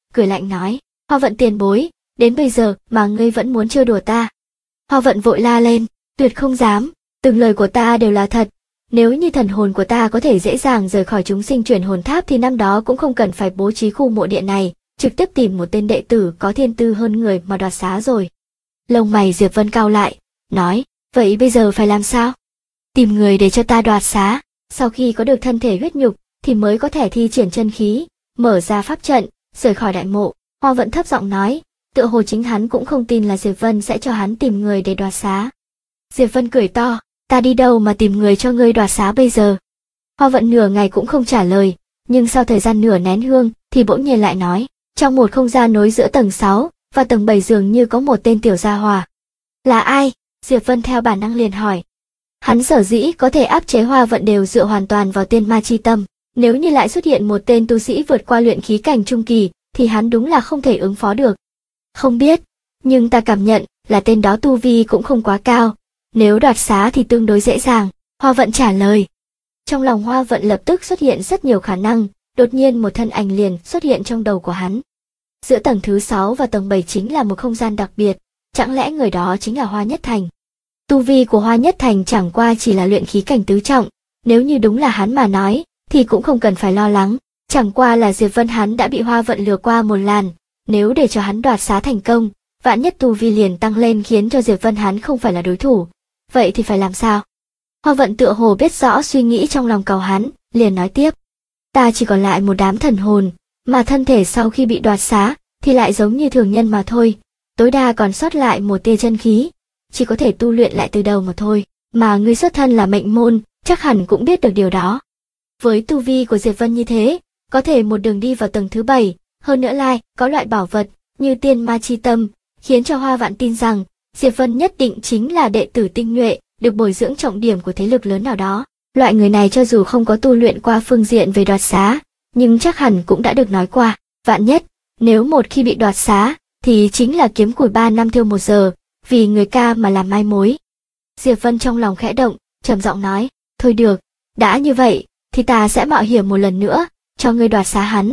cười lạnh nói, Hoa Vận tiền bối, đến bây giờ mà ngươi vẫn muốn trêu đùa ta. Hoa Vận vội la lên, tuyệt không dám, từng lời của ta đều là thật. Nếu như thần hồn của ta có thể dễ dàng rời khỏi chúng sinh chuyển hồn tháp thì năm đó cũng không cần phải bố trí khu mộ điện này, trực tiếp tìm một tên đệ tử có thiên tư hơn người mà đoạt xá rồi. Lông mày Diệp Vân cau lại, nói, vậy bây giờ phải làm sao? Tìm người để cho ta đoạt xá, sau khi có được thân thể huyết nhục thì mới có thể thi triển chân khí, mở ra pháp trận, rời khỏi đại mộ. Hoa Vận thấp giọng nói, tựa hồ chính hắn cũng không tin là Diệp Vân sẽ cho hắn tìm người để đoạt xá. Diệp Vân cười to, ta đi đâu mà tìm người cho ngươi đoạt xá bây giờ? Hoa Vận nửa ngày cũng không trả lời, nhưng sau thời gian nửa nén hương thì bỗng nhiên lại nói, trong một không gian nối giữa tầng 6 và tầng 7 dường như có một tên tiểu gia hỏa. Là ai? Diệp Vân theo bản năng liền hỏi. Hắn sở dĩ có thể áp chế Hoa Vận đều dựa hoàn toàn vào tiên ma chi tâm, nếu như lại xuất hiện một tên tu sĩ vượt qua luyện khí cảnh trung kỳ thì hắn đúng là không thể ứng phó được. Không biết, nhưng ta cảm nhận là tên đó tu vi cũng không quá cao, nếu đoạt xá thì tương đối dễ dàng, Hoa Vận trả lời. Trong lòng Hoa Vận lập tức xuất hiện rất nhiều khả năng, đột nhiên một thân ảnh liền xuất hiện trong đầu của hắn. Giữa tầng thứ 6 và tầng 7 chính là một không gian đặc biệt, chẳng lẽ người đó chính là Hoa Nhất Thành? Tu vi của Hoa Nhất Thành chẳng qua chỉ là luyện khí cảnh tứ trọng, nếu như đúng là hắn mà nói, thì cũng không cần phải lo lắng, chẳng qua là Diệp Vân hắn đã bị Hoa Vận lừa qua một lần, nếu để cho hắn đoạt xá thành công, vạn nhất tu vi liền tăng lên khiến cho Diệp Vân hắn không phải là đối thủ, vậy thì phải làm sao? Hoa Vận tựa hồ biết rõ suy nghĩ trong lòng cậu hắn, liền nói tiếp, ta chỉ còn lại một đám thần hồn, mà thân thể sau khi bị đoạt xá thì lại giống như thường nhân mà thôi, tối đa còn sót lại một tia chân khí, chỉ có thể tu luyện lại từ đầu mà thôi, mà ngươi xuất thân là mệnh môn, chắc hẳn cũng biết được điều đó. Với tu vi của Diệp Vân như thế, có thể một đường đi vào tầng thứ 7, hơn nữa lại có loại bảo vật như tiên ma chi tâm, khiến cho Hoa Vạn tin rằng Diệp Vân nhất định chính là đệ tử tinh nhuệ, được bồi dưỡng trọng điểm của thế lực lớn nào đó. Loại người này cho dù không có tu luyện qua phương diện về đoạt xá, nhưng chắc hẳn cũng đã được nói qua, vạn nhất, nếu một khi bị đoạt xá, thì chính là kiếm củi 3 năm thiêu 1 giờ, vì người ca mà làm mai mối. Diệp Vân trong lòng khẽ động, trầm giọng nói, thôi được, đã như vậy, thì ta sẽ mạo hiểm một lần nữa, cho ngươi đoạt xá hắn.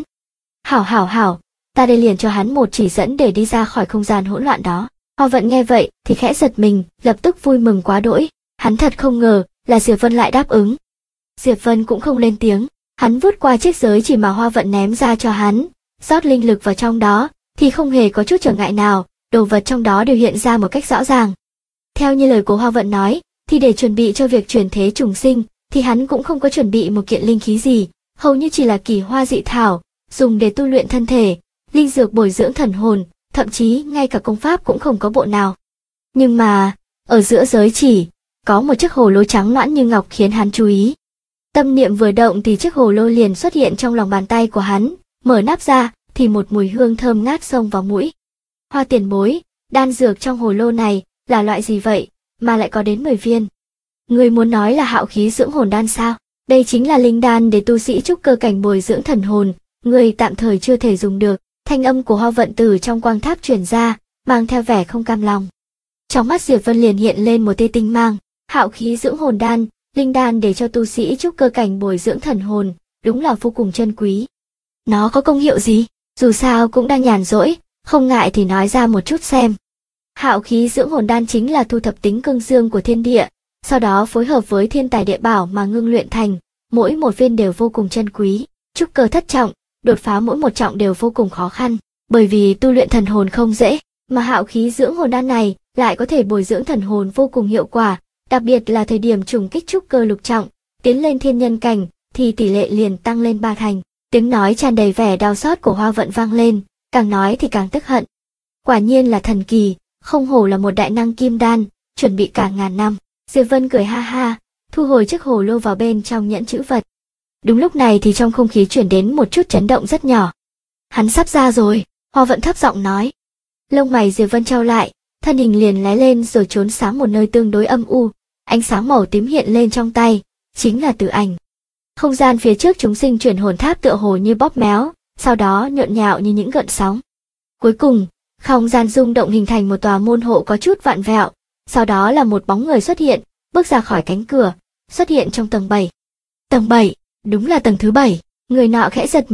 Hảo, ta đây liền cho hắn một chỉ dẫn để đi ra khỏi không gian hỗn loạn đó. Hoa Vận nghe vậy thì khẽ giật mình, lập tức vui mừng quá đỗi, hắn thật không ngờ là Diệp Vân lại đáp ứng. Diệp Vân cũng không lên tiếng, hắn vút qua chiếc giới chỉ mà Hoa Vận ném ra cho hắn, rót linh lực vào trong đó, thì không hề có chút trở ngại nào, đồ vật trong đó đều hiện ra một cách rõ ràng. Theo như lời của Hoa Vận nói, thì để chuẩn bị cho việc chuyển thế trùng sinh, thì hắn cũng không có chuẩn bị một kiện linh khí gì, hầu như chỉ là kỳ hoa dị thảo, dùng để tu luyện thân thể, linh dược bồi dưỡng thần hồn, thậm chí ngay cả công pháp cũng không có bộ nào. Nhưng mà, ở giữa giới chỉ, có một chiếc hồ lô trắng loãng như ngọc khiến hắn chú ý. Tâm niệm vừa động thì chiếc hồ lô liền xuất hiện trong lòng bàn tay của hắn, mở nắp ra thì một mùi hương thơm ngát xông vào mũi. Hoa tiền bối, đan dược trong hồ lô này là loại gì vậy, mà lại có đến 10 viên? Người muốn nói là hạo khí dưỡng hồn đan sao? Đây chính là linh đan để tu sĩ trúc cơ cảnh bồi dưỡng thần hồn, người tạm thời chưa thể dùng được. Thanh âm của Hoa Vận từ trong quang tháp truyền ra, mang theo vẻ không cam lòng. Trong mắt Diệp Vân liền hiện lên một tia tinh mang, hạo khí dưỡng hồn đan, linh đan để cho tu sĩ trúc cơ cảnh bồi dưỡng thần hồn, đúng là vô cùng chân quý. Nó có công hiệu gì? Dù sao cũng đang nhàn rỗi, không ngại thì nói ra một chút xem. Hạo khí dưỡng hồn đan chính là thu thập tính cương dương của thiên địa, sau đó phối hợp với thiên tài địa bảo mà ngưng luyện thành, mỗi một viên đều vô cùng chân quý, trúc cơ thất trọng, đột phá mỗi một trọng đều vô cùng khó khăn, bởi vì tu luyện thần hồn không dễ, mà hạo khí dưỡng hồn đan này lại có thể bồi dưỡng thần hồn vô cùng hiệu quả, đặc biệt là thời điểm trùng kích trúc cơ lục trọng, tiến lên thiên nhân cảnh thì tỷ lệ liền tăng lên 3 thành. Tiếng nói tràn đầy vẻ đau xót của Hoa Vận vang lên, càng nói thì càng tức hận. Quả nhiên là thần kỳ, không hổ là một đại năng kim đan, chuẩn bị cả ngàn năm. Diệp Vân cười ha ha, thu hồi chiếc hồ lô vào bên trong nhẫn chữ vật. Đúng lúc này thì trong không khí chuyển đến một chút chấn động rất nhỏ. Hắn sắp ra rồi, Hoa Vận thấp giọng nói. Lông mày Diệp Vân trao lại, thân hình liền lóe lên rồi trốn sáng một nơi tương đối âm u, ánh sáng màu tím hiện lên trong tay, chính là Tử Ảnh. Không gian phía trước chúng sinh chuyển hồn tháp tựa hồ như bóp méo, sau đó nhộn nhạo như những gợn sóng. Cuối cùng, không gian rung động hình thành một tòa môn hộ có chút vặn vẹo, sau đó là một bóng người xuất hiện, bước ra khỏi cánh cửa, xuất hiện trong tầng 7. Tầng 7, đúng là tầng thứ 7, người nọ khẽ giật mình,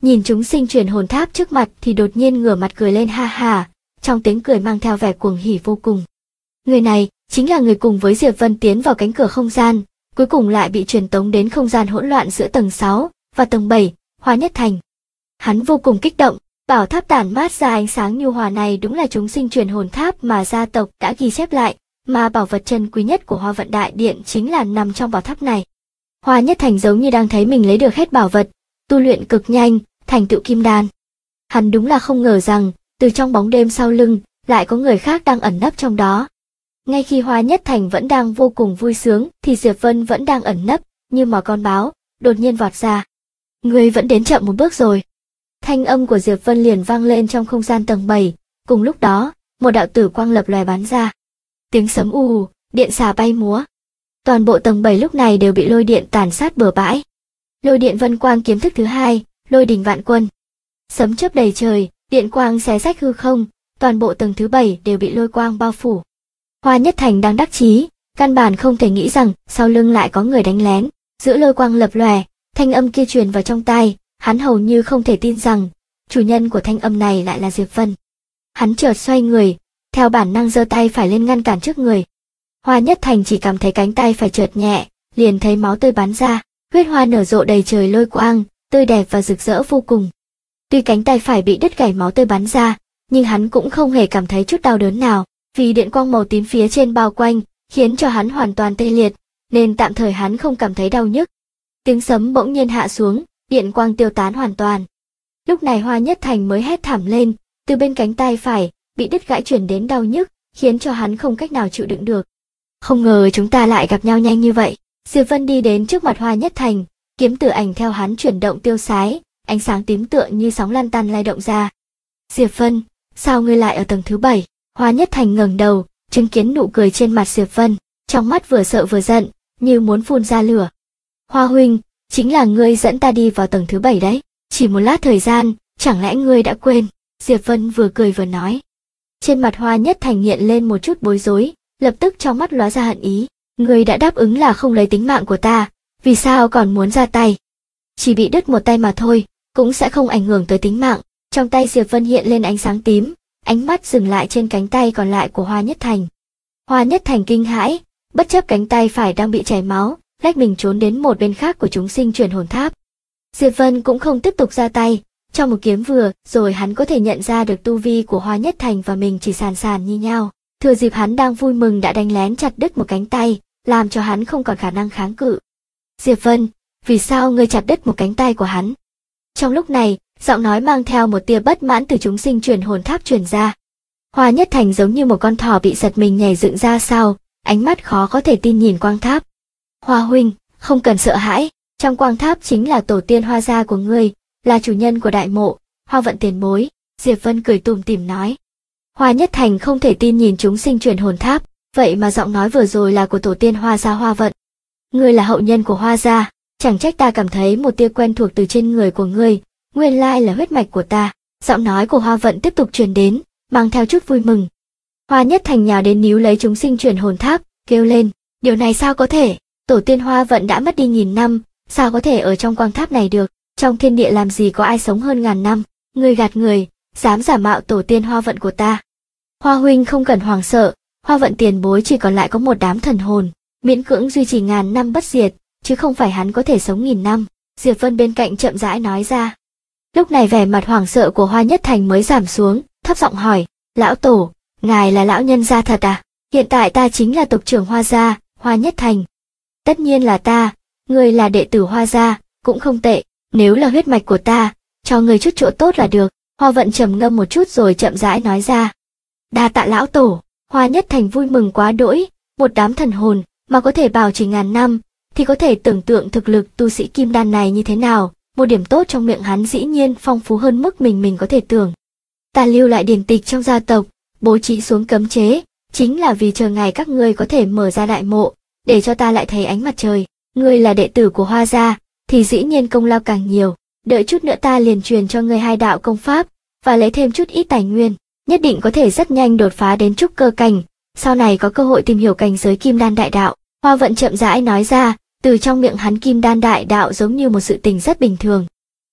nhìn chúng sinh truyền hồn tháp trước mặt thì đột nhiên ngửa mặt cười lên ha ha, trong tiếng cười mang theo vẻ cuồng hỉ vô cùng. Người này chính là người cùng với Diệp Vân tiến vào cánh cửa không gian, cuối cùng lại bị truyền tống đến không gian hỗn loạn giữa tầng 6 và tầng 7, Hoa Nhất Thành. Hắn vô cùng kích động, bảo tháp tản mát ra ánh sáng nhu hòa này đúng là chúng sinh truyền hồn tháp mà gia tộc đã ghi chép lại, mà bảo vật chân quý nhất của Hoa Vận Đại Điện chính là nằm trong bảo tháp này. Hoa Nhất Thành giống như đang thấy mình lấy được hết bảo vật, tu luyện cực nhanh, thành tựu kim đan. Hắn đúng là không ngờ rằng, từ trong bóng đêm sau lưng, lại có người khác đang ẩn nấp trong đó. Ngay khi Hoa Nhất Thành vẫn đang vô cùng vui sướng, thì Diệp Vân vẫn đang ẩn nấp, như mà con báo, đột nhiên vọt ra. Ngươi vẫn đến chậm một bước rồi. Thanh âm của Diệp Vân liền vang lên trong không gian tầng 7, cùng lúc đó, một đạo tử quang lập lòe bắn ra. Tiếng sấm ù, điện xà bay múa. Toàn bộ tầng 7 lúc này đều bị lôi điện tàn sát bừa bãi. Lôi điện vân quang kiếm thức thứ 2, lôi đình vạn quân. Sấm chớp đầy trời, điện quang xé rách hư không, toàn bộ tầng thứ 7 đều bị lôi quang bao phủ. Hoa Nhất Thành đang đắc chí, căn bản không thể nghĩ rằng sau lưng lại có người đánh lén, giữa lôi quang lập lòe, thanh âm kia truyền vào trong tai, hắn hầu như không thể tin rằng chủ nhân của thanh âm này lại là Diệp Vân. Hắn chợt xoay người, theo bản năng giơ tay phải lên ngăn cản trước người. Hoa Nhất Thành chỉ cảm thấy cánh tay phải chợt nhẹ, liền thấy máu tươi bắn ra, huyết hoa nở rộ đầy trời lôi quang, tươi đẹp và rực rỡ vô cùng. Tuy cánh tay phải bị đứt gãy máu tươi bắn ra, nhưng hắn cũng không hề cảm thấy chút đau đớn nào, vì điện quang màu tím phía trên bao quanh, khiến cho hắn hoàn toàn tê liệt, nên tạm thời hắn không cảm thấy đau nhức. Tiếng sấm bỗng nhiên hạ xuống, điện quang tiêu tán hoàn toàn. Lúc này Hoa Nhất Thành mới hét thảm lên, từ bên cánh tay phải, bị đứt gãy truyền đến đau nhức, khiến cho hắn không cách nào chịu đựng được. Không ngờ chúng ta lại gặp nhau nhanh như vậy. Diệp Vân đi đến trước mặt Hoa Nhất Thành, kiếm tử ảnh theo hắn chuyển động tiêu sái, ánh sáng tím tựa như sóng lan tan lay động ra. Diệp Vân, sao ngươi lại ở tầng thứ 7? Hoa Nhất Thành ngẩng đầu, chứng kiến nụ cười trên mặt Diệp Vân, trong mắt vừa sợ vừa giận, như muốn phun ra lửa. Hoa huynh, chính là ngươi dẫn ta đi vào tầng thứ 7 đấy. Chỉ một lát thời gian, chẳng lẽ ngươi đã quên? Diệp Vân vừa cười vừa nói. Trên mặt Hoa Nhất Thành hiện lên một chút bối rối, lập tức trong mắt lóe ra hận ý. Ngươi đã đáp ứng là không lấy tính mạng của ta, vì sao còn muốn ra tay? Chỉ bị đứt một tay mà thôi, cũng sẽ không ảnh hưởng tới tính mạng. Trong tay Diệp Vân hiện lên ánh sáng tím, ánh mắt dừng lại trên cánh tay còn lại của Hoa Nhất Thành. Hoa Nhất Thành kinh hãi, bất chấp cánh tay phải đang bị chảy máu, lách mình trốn đến một bên khác của chúng sinh truyền hồn tháp. Diệp Vân cũng không tiếp tục ra tay, trong một kiếm vừa rồi hắn có thể nhận ra được tu vi của Hoa Nhất Thành và mình chỉ sàn sàn như nhau. Thừa dịp hắn đang vui mừng đã đánh lén chặt đứt một cánh tay, làm cho hắn không còn khả năng kháng cự. Diệp Vân, vì sao ngươi chặt đứt một cánh tay của hắn? Trong lúc này, giọng nói mang theo một tia bất mãn từ chúng sinh truyền hồn tháp truyền ra. Hoa Nhất Thành giống như một con thỏ bị giật mình nhảy dựng ra sau, ánh mắt khó có thể tin nhìn quang tháp. Hoa huynh, không cần sợ hãi, trong quang tháp chính là tổ tiên Hoa gia của ngươi, là chủ nhân của đại mộ, Hoa Vận tiền bối. Diệp Vân cười tủm tỉm nói. Hoa Nhất Thành không thể tin nhìn chúng sinh truyền hồn tháp, vậy mà giọng nói vừa rồi là của tổ tiên Hoa gia Hoa Vận. Ngươi là hậu nhân của Hoa gia, chẳng trách ta cảm thấy một tia quen thuộc từ trên người của ngươi, nguyên lai là huyết mạch của ta. Giọng nói của Hoa Vận tiếp tục truyền đến, mang theo chút vui mừng. Hoa Nhất Thành nhào đến níu lấy chúng sinh truyền hồn tháp, kêu lên, điều này sao có thể? Tổ tiên Hoa Vận đã mất đi nghìn năm, sao có thể ở trong quang tháp này được? Trong thiên địa làm gì có ai sống hơn ngàn năm? Ngươi gạt người, dám giả mạo tổ tiên Hoa Vận của ta. Hoa huynh không cần hoảng sợ, Hoa Vận tiền bối chỉ còn lại có một đám thần hồn, miễn cưỡng duy trì ngàn năm bất diệt, chứ không phải hắn có thể sống nghìn năm. Diệp Vân bên cạnh chậm rãi nói ra. Lúc này vẻ mặt hoảng sợ của Hoa Nhất Thành mới giảm xuống, thấp giọng hỏi, lão tổ, ngài là lão nhân gia thật à? Hiện tại ta chính là tộc trưởng Hoa gia, Hoa Nhất Thành. Tất nhiên là ta, ngươi là đệ tử Hoa gia, cũng không tệ, nếu là huyết mạch của ta, cho ngươi chút chỗ tốt là được. Hoa Vận trầm ngâm một chút rồi chậm rãi nói ra. Đa tạ lão tổ. Hoa Nhất Thành vui mừng quá đỗi, một đám thần hồn mà có thể bảo trì ngàn năm, thì có thể tưởng tượng thực lực tu sĩ kim đan này như thế nào. Một điểm tốt trong miệng hắn dĩ nhiên phong phú hơn mức mình có thể tưởng. Ta lưu lại điển tịch trong gia tộc, bố trí xuống cấm chế, chính là vì chờ ngày các ngươi có thể mở ra đại mộ, để cho ta lại thấy ánh mặt trời. Ngươi là đệ tử của Hoa gia, thì dĩ nhiên công lao càng nhiều. Đợi chút nữa ta liền truyền cho ngươi 2 đạo công pháp, và lấy thêm chút ít tài nguyên, nhất định có thể rất nhanh đột phá đến trúc cơ cảnh, sau này có cơ hội tìm hiểu cảnh giới kim đan đại đạo. Hoa Vận chậm rãi nói ra, từ trong miệng hắn kim đan đại đạo giống như một sự tình rất bình thường.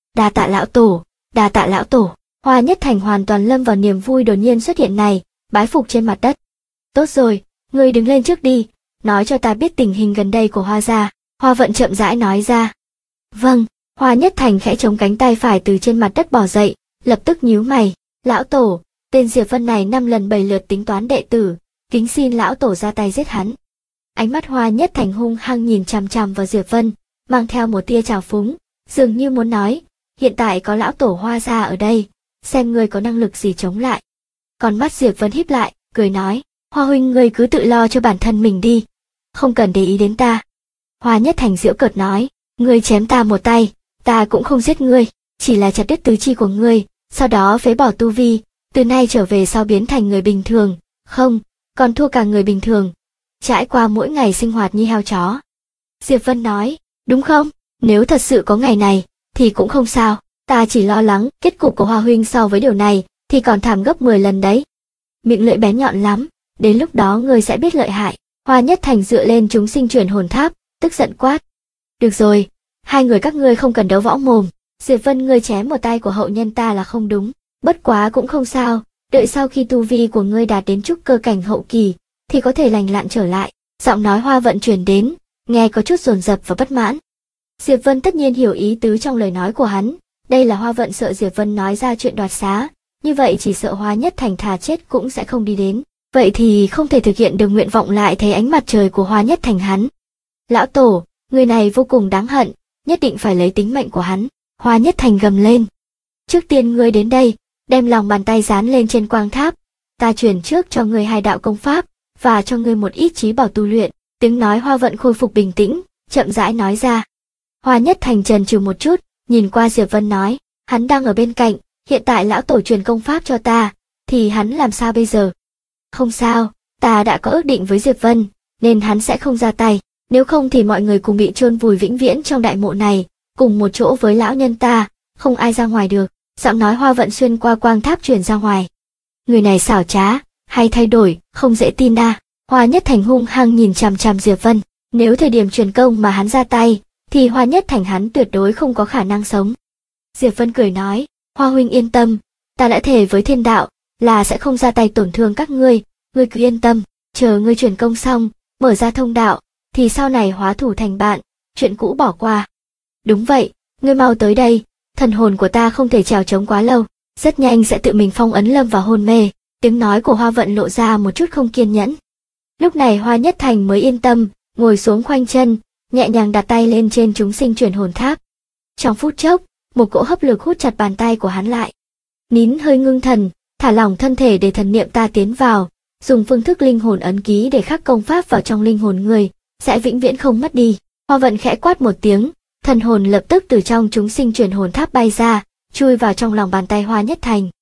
Đa tạ lão tổ, đa tạ lão tổ. Hoa Nhất Thành hoàn toàn lâm vào niềm vui đột nhiên xuất hiện này, bái phục trên mặt đất. Tốt rồi, ngươi đứng lên trước đi, nói cho ta biết tình hình gần đây của Hoa gia. Hoa Vận chậm rãi nói ra. Vâng. Hoa Nhất Thành khẽ chống cánh tay phải từ trên mặt đất bò dậy, lập tức nhíu mày. Lão tổ, tên Diệp Vân này 5 lần 7 lượt tính toán đệ tử, kính xin lão tổ ra tay giết hắn. Ánh mắt Hoa Nhất Thành hung hăng nhìn chằm chằm vào Diệp Vân, mang theo một tia trào phúng, dường như muốn nói, hiện tại có lão tổ Hoa gia ở đây, xem ngươi có năng lực gì chống lại. Còn mắt Diệp Vân híp lại, cười nói, Hoa huynh ngươi cứ tự lo cho bản thân mình đi, không cần để ý đến ta. Hoa Nhất Thành giễu cợt nói, ngươi chém ta một tay, ta cũng không giết ngươi, chỉ là chặt đứt tứ chi của ngươi, sau đó phế bỏ tu vi, từ nay trở về sau biến thành người bình thường, không, còn thua cả người bình thường, trải qua mỗi ngày sinh hoạt như heo chó. Diệp Vân nói, đúng không, nếu thật sự có ngày này, thì cũng không sao, ta chỉ lo lắng kết cục của Hoa huynh so với điều này, thì còn thảm gấp 10 lần đấy. Miệng lưỡi bén nhọn lắm, đến lúc đó ngươi sẽ biết lợi hại. Hoa Nhất Thành dựa lên chúng sinh chuyển hồn tháp, tức giận quát. Được rồi, hai người các ngươi không cần đấu võ mồm, Diệp Vân ngươi chém một tay của hậu nhân ta là không đúng, bất quá cũng không sao, đợi sau khi tu vi của ngươi đạt đến trúc cơ cảnh hậu kỳ, thì có thể lành lặn trở lại. Giọng nói Hoa Vận truyền đến, nghe có chút dồn dập và bất mãn. Diệp Vân tất nhiên hiểu ý tứ trong lời nói của hắn, đây là Hoa Vận sợ Diệp Vân nói ra chuyện đoạt xá, như vậy chỉ sợ Hoa Nhất Thành thà chết cũng sẽ không đi đến, vậy thì không thể thực hiện được nguyện vọng lại thấy ánh mặt trời của Hoa Nhất Thành hắn. Lão tổ, người này vô cùng đáng hận, nhất định phải lấy tính mệnh của hắn. Hoa Nhất Thành gầm lên. Trước tiên ngươi đến đây, đem lòng bàn tay dán lên trên quang tháp, ta truyền trước cho ngươi 2 đạo công pháp, và cho ngươi một ít trí bảo tu luyện. Tiếng nói Hoa Vận khôi phục bình tĩnh, chậm rãi nói ra. Hoa Nhất Thành chần chừ một chút, nhìn qua Diệp Vân nói, hắn đang ở bên cạnh, hiện tại lão tổ truyền công pháp cho ta, thì hắn làm sao bây giờ? Không sao, ta đã có ước định với Diệp Vân, nên hắn sẽ không ra tay, nếu không thì mọi người cùng bị chôn vùi vĩnh viễn trong đại mộ này, cùng một chỗ với lão nhân ta, không ai ra ngoài được. Giọng nói Hoa Vận xuyên qua quang tháp truyền ra ngoài. Người này xảo trá, hay thay đổi, không dễ tin à. Hoa Nhất Thành hung hăng nhìn chằm chằm Diệp Vân, nếu thời điểm truyền công mà hắn ra tay, thì Hoa Nhất Thành hắn tuyệt đối không có khả năng sống. Diệp Vân cười nói, Hoa huynh yên tâm, ta đã thề với thiên đạo, là sẽ không ra tay tổn thương các ngươi cứ yên tâm, chờ ngươi truyền công xong, mở ra thông đạo, thì sau này hóa thủ thành bạn, chuyện cũ bỏ qua. Đúng vậy, ngươi mau tới đây, thần hồn của ta không thể trèo trống quá lâu, rất nhanh sẽ tự mình phong ấn lâm vào hôn mê. Tiếng nói của Hoa Vận lộ ra một chút không kiên nhẫn. Lúc này Hoa Nhất Thành mới yên tâm, ngồi xuống khoanh chân, nhẹ nhàng đặt tay lên trên chúng sinh chuyển hồn tháp. Trong phút chốc, một cỗ hấp lực hút chặt bàn tay của hắn lại. Nín hơi ngưng thần, thả lỏng thân thể để thần niệm ta tiến vào, dùng phương thức linh hồn ấn ký để khắc công pháp vào trong linh hồn người, sẽ vĩnh viễn không mất đi. Hoa Vận khẽ quát một tiếng, thần hồn lập tức từ trong chúng sinh chuyển hồn tháp bay ra, chui vào trong lòng bàn tay Hoa Nhất Thành.